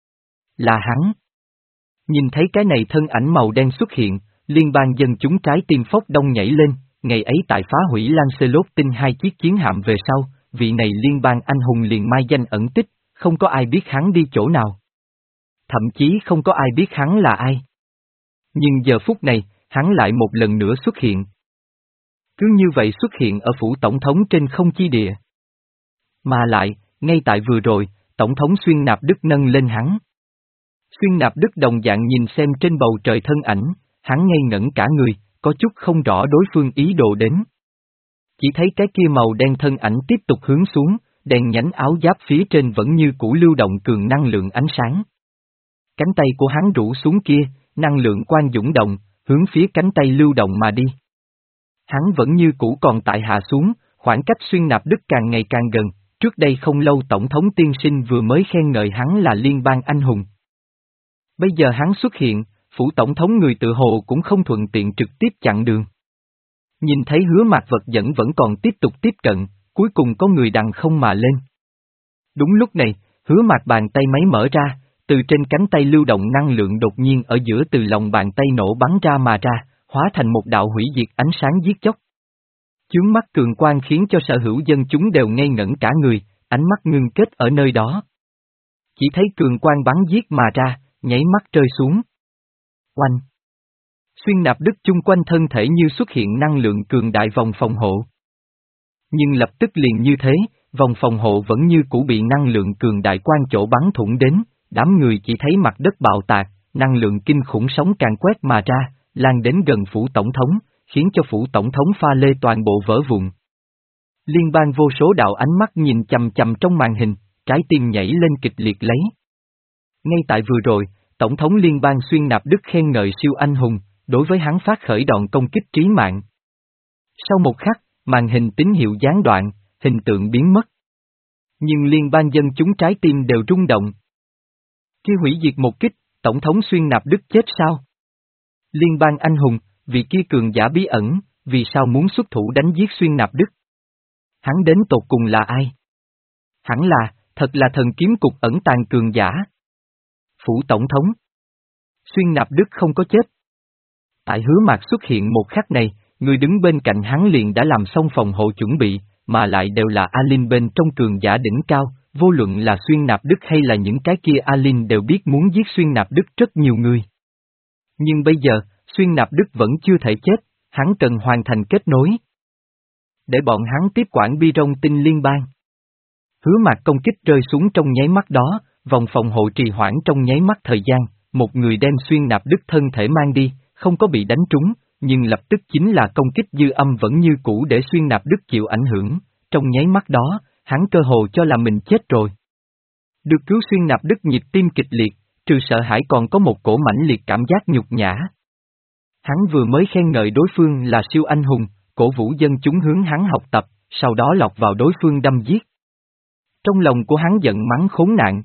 Là hắn. Nhìn thấy cái này thân ảnh màu đen xuất hiện, liên bang dân chúng trái tim phốc đông nhảy lên, ngày ấy tại phá hủy Lancelot tinh hai chiếc chiến hạm về sau, vị này liên bang anh hùng liền mai danh ẩn tích, không có ai biết hắn đi chỗ nào. Thậm chí không có ai biết hắn là ai. Nhưng giờ phút này, hắn lại một lần nữa xuất hiện. Cứ như vậy xuất hiện ở phủ tổng thống trên không chi địa. Mà lại, ngay tại vừa rồi, tổng thống Xuyên Nạp Đức nâng lên hắn. Xuyên Nạp Đức đồng dạng nhìn xem trên bầu trời thân ảnh, hắn ngây ngẩn cả người, có chút không rõ đối phương ý đồ đến. Chỉ thấy cái kia màu đen thân ảnh tiếp tục hướng xuống, đèn nhánh áo giáp phía trên vẫn như cũ lưu động cường năng lượng ánh sáng. Cánh tay của hắn rũ xuống kia, năng lượng quang dũng động, hướng phía cánh tay lưu động mà đi. Hắn vẫn như cũ còn tại hạ xuống, khoảng cách Xuyên Nạp Đức càng ngày càng gần, trước đây không lâu Tổng thống tiên sinh vừa mới khen ngợi hắn là liên bang anh hùng. Bây giờ hắn xuất hiện, phủ tổng thống người tự hồ cũng không thuận tiện trực tiếp chặn đường. Nhìn thấy Hứa Mạc vật dẫn vẫn còn tiếp tục tiếp cận, cuối cùng có người đằng không mà lên. Đúng lúc này, Hứa Mạc bàn tay máy mở ra, từ trên cánh tay lưu động năng lượng đột nhiên ở giữa từ lòng bàn tay nổ bắn ra mà ra, hóa thành một đạo hủy diệt ánh sáng giết chóc. Chướng mắt cường quang khiến cho sở hữu dân chúng đều ngây ngẩn cả người, ánh mắt ngưng kết ở nơi đó. Chỉ thấy cường quang bắn giết mà ra, nháy mắt rơi xuống. Oanh! Xuyên Nạp Đức chung quanh thân thể như xuất hiện năng lượng cường đại vòng phòng hộ. Nhưng lập tức liền như thế, vòng phòng hộ vẫn như cũ bị năng lượng cường đại quan chỗ bắn thủng đến, đám người chỉ thấy mặt đất bạo tạc, năng lượng kinh khủng sóng càng quét mà ra, lan đến gần phủ tổng thống, khiến cho phủ tổng thống pha lê toàn bộ vỡ vụn. Liên bang vô số đạo ánh mắt nhìn chằm chằm trong màn hình, trái tim nhảy lên kịch liệt lấy. Ngay tại vừa rồi, Tổng thống liên bang Xuyên Nạp Đức khen ngợi siêu anh hùng, đối với hắn phát khởi đòn công kích trí mạng. Sau một khắc, màn hình tín hiệu gián đoạn, hình tượng biến mất. Nhưng liên bang dân chúng trái tim đều rung động. Kia hủy diệt một kích, Tổng thống Xuyên Nạp Đức chết sao? Liên bang anh hùng, vì kia cường giả bí ẩn, vì sao muốn xuất thủ đánh giết Xuyên Nạp Đức? Hắn đến tột cùng là ai? Hẳn là, thật là thần kiếm cục ẩn tàng cường giả. Phủ tổng thống. Xuyên Nạp Đức không có chết. Tại Hứa Mạc xuất hiện một khắc này, người đứng bên cạnh hắn liền đã làm xong phòng hộ chuẩn bị, mà lại đều là Alin bên trong cường giả đỉnh cao, vô luận là Xuyên Nạp Đức hay là những cái kia Alin đều biết muốn giết Xuyên Nạp Đức rất nhiều người. Nhưng bây giờ, Xuyên Nạp Đức vẫn chưa thể chết, hắn cần hoàn thành kết nối. Để bọn hắn tiếp quản bi rong tinh liên bang. Hứa Mạc công kích rơi xuống trong nháy mắt đó, vòng phòng hộ trì hoãn trong nháy mắt thời gian, một người đem Xuyên Nạp Đức thân thể mang đi, không có bị đánh trúng, nhưng lập tức chính là công kích dư âm vẫn như cũ để Xuyên Nạp Đức chịu ảnh hưởng, trong nháy mắt đó, hắn cơ hồ cho là mình chết rồi. Được cứu Xuyên Nạp Đức nhịp tim kịch liệt, trừ sợ hãi còn có một cổ mãnh liệt cảm giác nhục nhã. Hắn vừa mới khen ngợi đối phương là siêu anh hùng, cổ vũ dân chúng hướng hắn học tập, sau đó lọt vào đối phương đâm giết. Trong lòng của hắn giận mắng khốn nạn.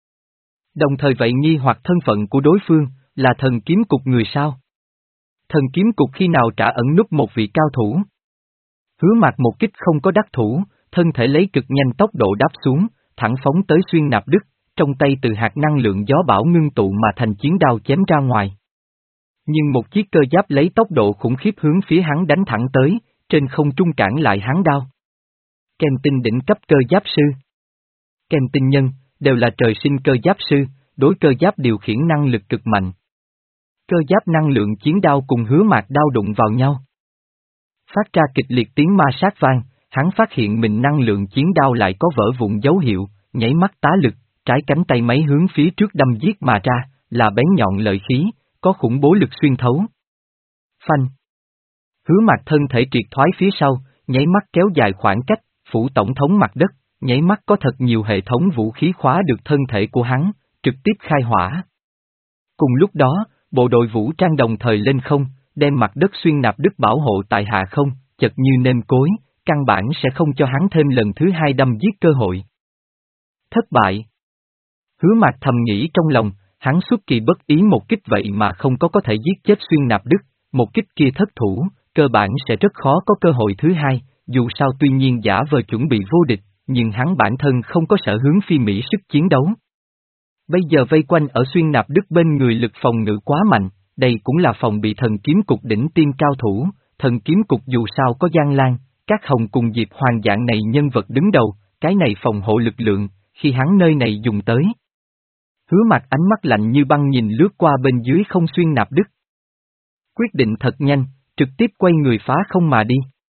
Đồng thời vậy nghi hoặc thân phận của đối phương, là thần kiếm cục người sao? Thần kiếm cục khi nào trả ẩn núp một vị cao thủ? Hứa Mạc một kích không có đắc thủ, thân thể lấy cực nhanh tốc độ đáp xuống, thẳng phóng tới Xuyên Nạp Đức, trong tay từ hạt năng lượng gió bão ngưng tụ mà thành chiến đao chém ra ngoài. Nhưng một chiếc cơ giáp lấy tốc độ khủng khiếp hướng phía hắn đánh thẳng tới, trên không trung cản lại hắn đao. Kem tinh đỉnh cấp cơ giáp sư. Kem tinh nhân, đều là trời sinh cơ giáp sư, đối cơ giáp điều khiển năng lực cực mạnh. Cơ giáp năng lượng chiến đao cùng Hứa Mạc đao đụng vào nhau. Phát ra kịch liệt tiếng ma sát vang, hắn phát hiện mình năng lượng chiến đao lại có vỡ vụn dấu hiệu, nhảy mắt tá lực, trái cánh tay máy hướng phía trước đâm giết mà ra, là bén nhọn lợi khí, có khủng bố lực xuyên thấu. Phanh. Hứa Mạc thân thể triệt thoái phía sau, nháy mắt kéo dài khoảng cách, phủ tổng thống mặt đất, nháy mắt có thật nhiều hệ thống vũ khí khóa được thân thể của hắn, trực tiếp khai hỏa. Cùng lúc đó, bộ đội vũ trang đồng thời lên không, đem mặt đất Xuyên Nạp Đức bảo hộ tại hạ không, chật như nêm cối, căn bản sẽ không cho hắn thêm lần thứ hai đâm giết cơ hội. Thất bại. Hứa Mạc thầm nghĩ trong lòng, hắn xuất kỳ bất ý một kích vậy mà không có có thể giết chết Xuyên Nạp Đức, một kích kia thất thủ, cơ bản sẽ rất khó có cơ hội thứ hai, dù sao tuy nhiên giả vờ chuẩn bị vô địch, nhưng hắn bản thân không có sở hướng phi mỹ sức chiến đấu. Bây giờ vây quanh ở Xuyên Nạp Đức bên người lực phòng ngự quá mạnh, đây cũng là phòng bị thần kiếm cục đỉnh tiên cao thủ, thần kiếm cục dù sao có Giang Lan, các hồng cùng Diệp Hoàng dạng này nhân vật đứng đầu, cái này phòng hộ lực lượng, khi hắn nơi này dùng tới. Hứa Mạc ánh mắt lạnh như băng nhìn lướt qua bên dưới không Xuyên Nạp Đức. Quyết định thật nhanh, trực tiếp quay người phá không mà đi.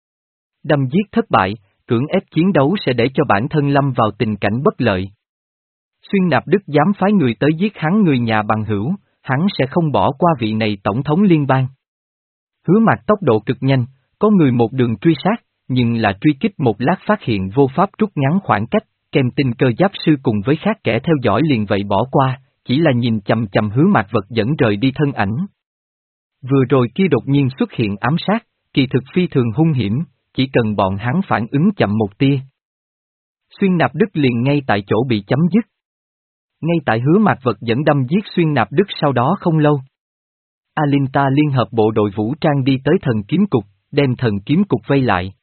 Đâm giết thất bại, cưỡng ép chiến đấu sẽ để cho bản thân lâm vào tình cảnh bất lợi. Xuyên Nạp Đức dám phái người tới giết hắn người nhà bằng hữu, hắn sẽ không bỏ qua vị này tổng thống liên bang. Hứa Mạc tốc độ cực nhanh, có người một đường truy sát, nhưng là truy kích một lát phát hiện vô pháp rút ngắn khoảng cách, kèm tinh cơ giáp sư cùng với khác kẻ theo dõi liền vậy bỏ qua, chỉ là nhìn chầm chầm Hứa Mạc vật dẫn rời đi thân ảnh. Vừa rồi kia đột nhiên xuất hiện ám sát, kỳ thực phi thường hung hiểm, chỉ cần bọn hắn phản ứng chậm một tia. Xuyên Nạp Đức liền ngay tại chỗ bị chấm dứt. Ngay tại Hứa Mạc vật dẫn đâm giết Xuyên Nạp Đức sau đó không lâu. Alinta liên hợp bộ đội vũ trang đi tới thần kiếm cục, đem thần kiếm cục vây lại.